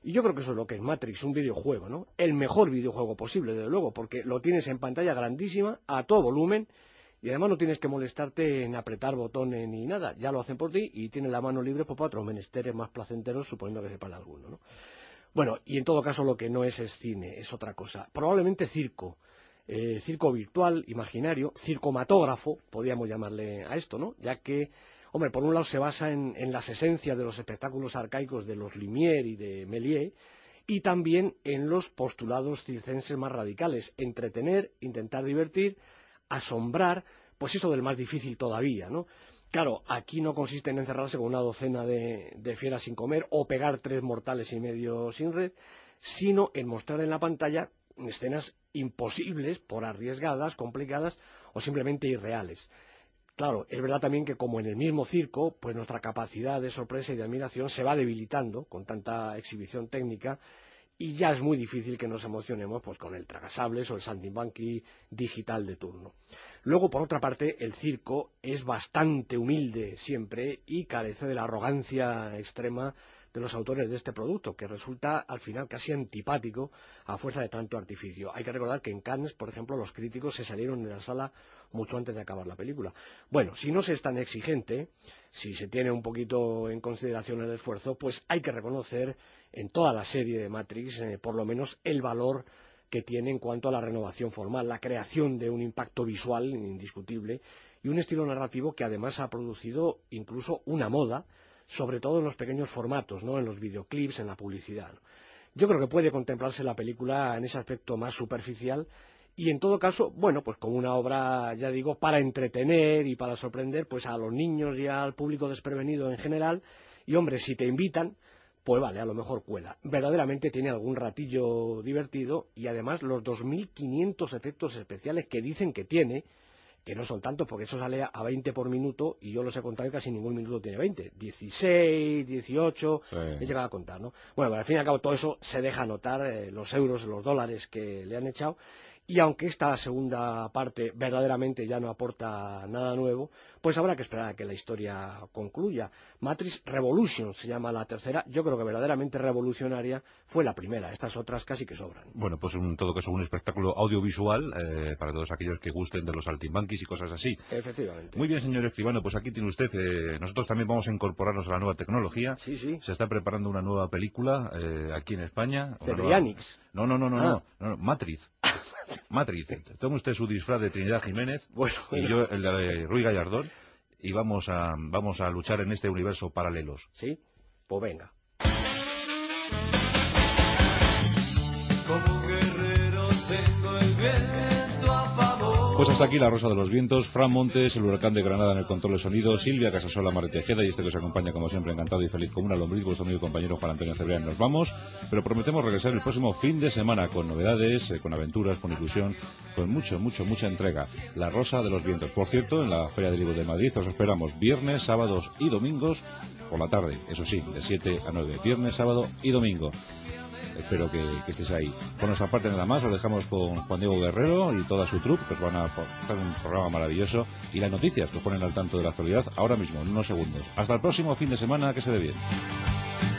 Y yo creo que eso es lo que es Matrix, un videojuego, ¿no? El mejor videojuego posible, desde luego, porque lo tienes en pantalla grandísima, a todo volumen, y además no tienes que molestarte en apretar botones ni nada, ya lo hacen por ti y tienes la mano libre pues, para otros menesteres más placenteros, suponiendo que sepan alguno, ¿no? Bueno, y en todo caso lo que no es cine, es otra cosa. Probablemente circo. Circo virtual, imaginario, circomatógrafo, podríamos llamarle a esto, ¿no? Ya que, hombre, por un lado se basa en las esencias de los espectáculos arcaicos de los Lumière y de Méliès, y también en los postulados circenses más radicales, entretener, intentar divertir, asombrar, pues eso del más difícil todavía, ¿no? Claro, aquí no consiste en encerrarse con una docena de fieras sin comer o pegar 3 mortales y medio sin red, sino en mostrar en la pantalla escenas imposibles por arriesgadas, complicadas o simplemente irreales. Claro, es verdad también que como en el mismo circo, pues nuestra capacidad de sorpresa y de admiración se va debilitando con tanta exhibición técnica y ya es muy difícil que nos emocionemos pues con el tragasables o el saltimbanqui digital de turno. Luego, por otra parte, el circo es bastante humilde siempre y carece de la arrogancia extrema de los autores de este producto, que resulta al final casi antipático a fuerza de tanto artificio. Hay que recordar que en Cannes, por ejemplo, los críticos se salieron de la sala mucho antes de acabar la película. Bueno, si no se es tan exigente, si se tiene un poquito en consideración el esfuerzo, pues hay que reconocer en toda la serie de Matrix, por lo menos, el valor que tiene en cuanto a la renovación formal, la creación de un impacto visual indiscutible y un estilo narrativo que además ha producido incluso una moda, sobre todo en los pequeños formatos, ¿no? En los videoclips, en la publicidad, ¿no? Yo creo que puede contemplarse la película en ese aspecto más superficial y en todo caso, bueno, pues como una obra, ya digo, para entretener y para sorprender pues a los niños y al público desprevenido en general. Y hombre, si te invitan, pues vale, a lo mejor cuela. Verdaderamente tiene algún ratillo divertido y además los 2.500 efectos especiales que dicen que tiene, que no son tantos porque eso sale a 20 por minuto y yo los he contado y casi ningún minuto tiene 20, 16, 18, sí. He llegado a contar, ¿no? Bueno, pero al fin y al cabo todo eso se deja notar, los euros, los dólares que le han echado. Y aunque esta segunda parte verdaderamente ya no aporta nada nuevo, pues habrá que esperar a que la historia concluya. Matrix Revolution se llama la tercera. Yo creo que verdaderamente revolucionaria fue la primera. Estas otras casi que sobran. Bueno, pues en todo caso un espectáculo audiovisual para todos aquellos que gusten de los saltimbanquis y cosas así. Efectivamente. Muy bien, señor escribano, pues aquí tiene usted. Nosotros también vamos a incorporarnos a la nueva tecnología. Sí, sí. Se está preparando una nueva película aquí en España. Cebrianix. No, Matrix. Matrix, tome usted su disfraz de Trinidad Jiménez y yo el de Ruy Gallardón y vamos a luchar en este universo paralelos. Sí, pues venga. Como guerrero tengo el viento a favor. Pues hasta aquí La Rosa de los Vientos, Fran Montes, el Huracán de Granada en el control de sonido, Silvia Casasola, Mari Tejeda y este que os acompaña como siempre encantado y feliz como una lombriz, vuestro amigo y compañero Juan Antonio Cebrián. Nos vamos, pero prometemos regresar el próximo fin de semana con novedades, con aventuras, con ilusión, con mucha entrega. La Rosa de los Vientos. Por cierto, en la Feria del Libro de Madrid os esperamos viernes, sábados y domingos por la tarde, eso sí, de 7 a 9, viernes, sábado y domingo. Espero que estéis ahí. Por nuestra parte nada más, os dejamos con Juan Diego Guerrero y toda su troupe, que os van a hacer un programa maravilloso, y las noticias que os ponen al tanto de la actualidad ahora mismo, en unos segundos. Hasta el próximo fin de semana, que se dé bien.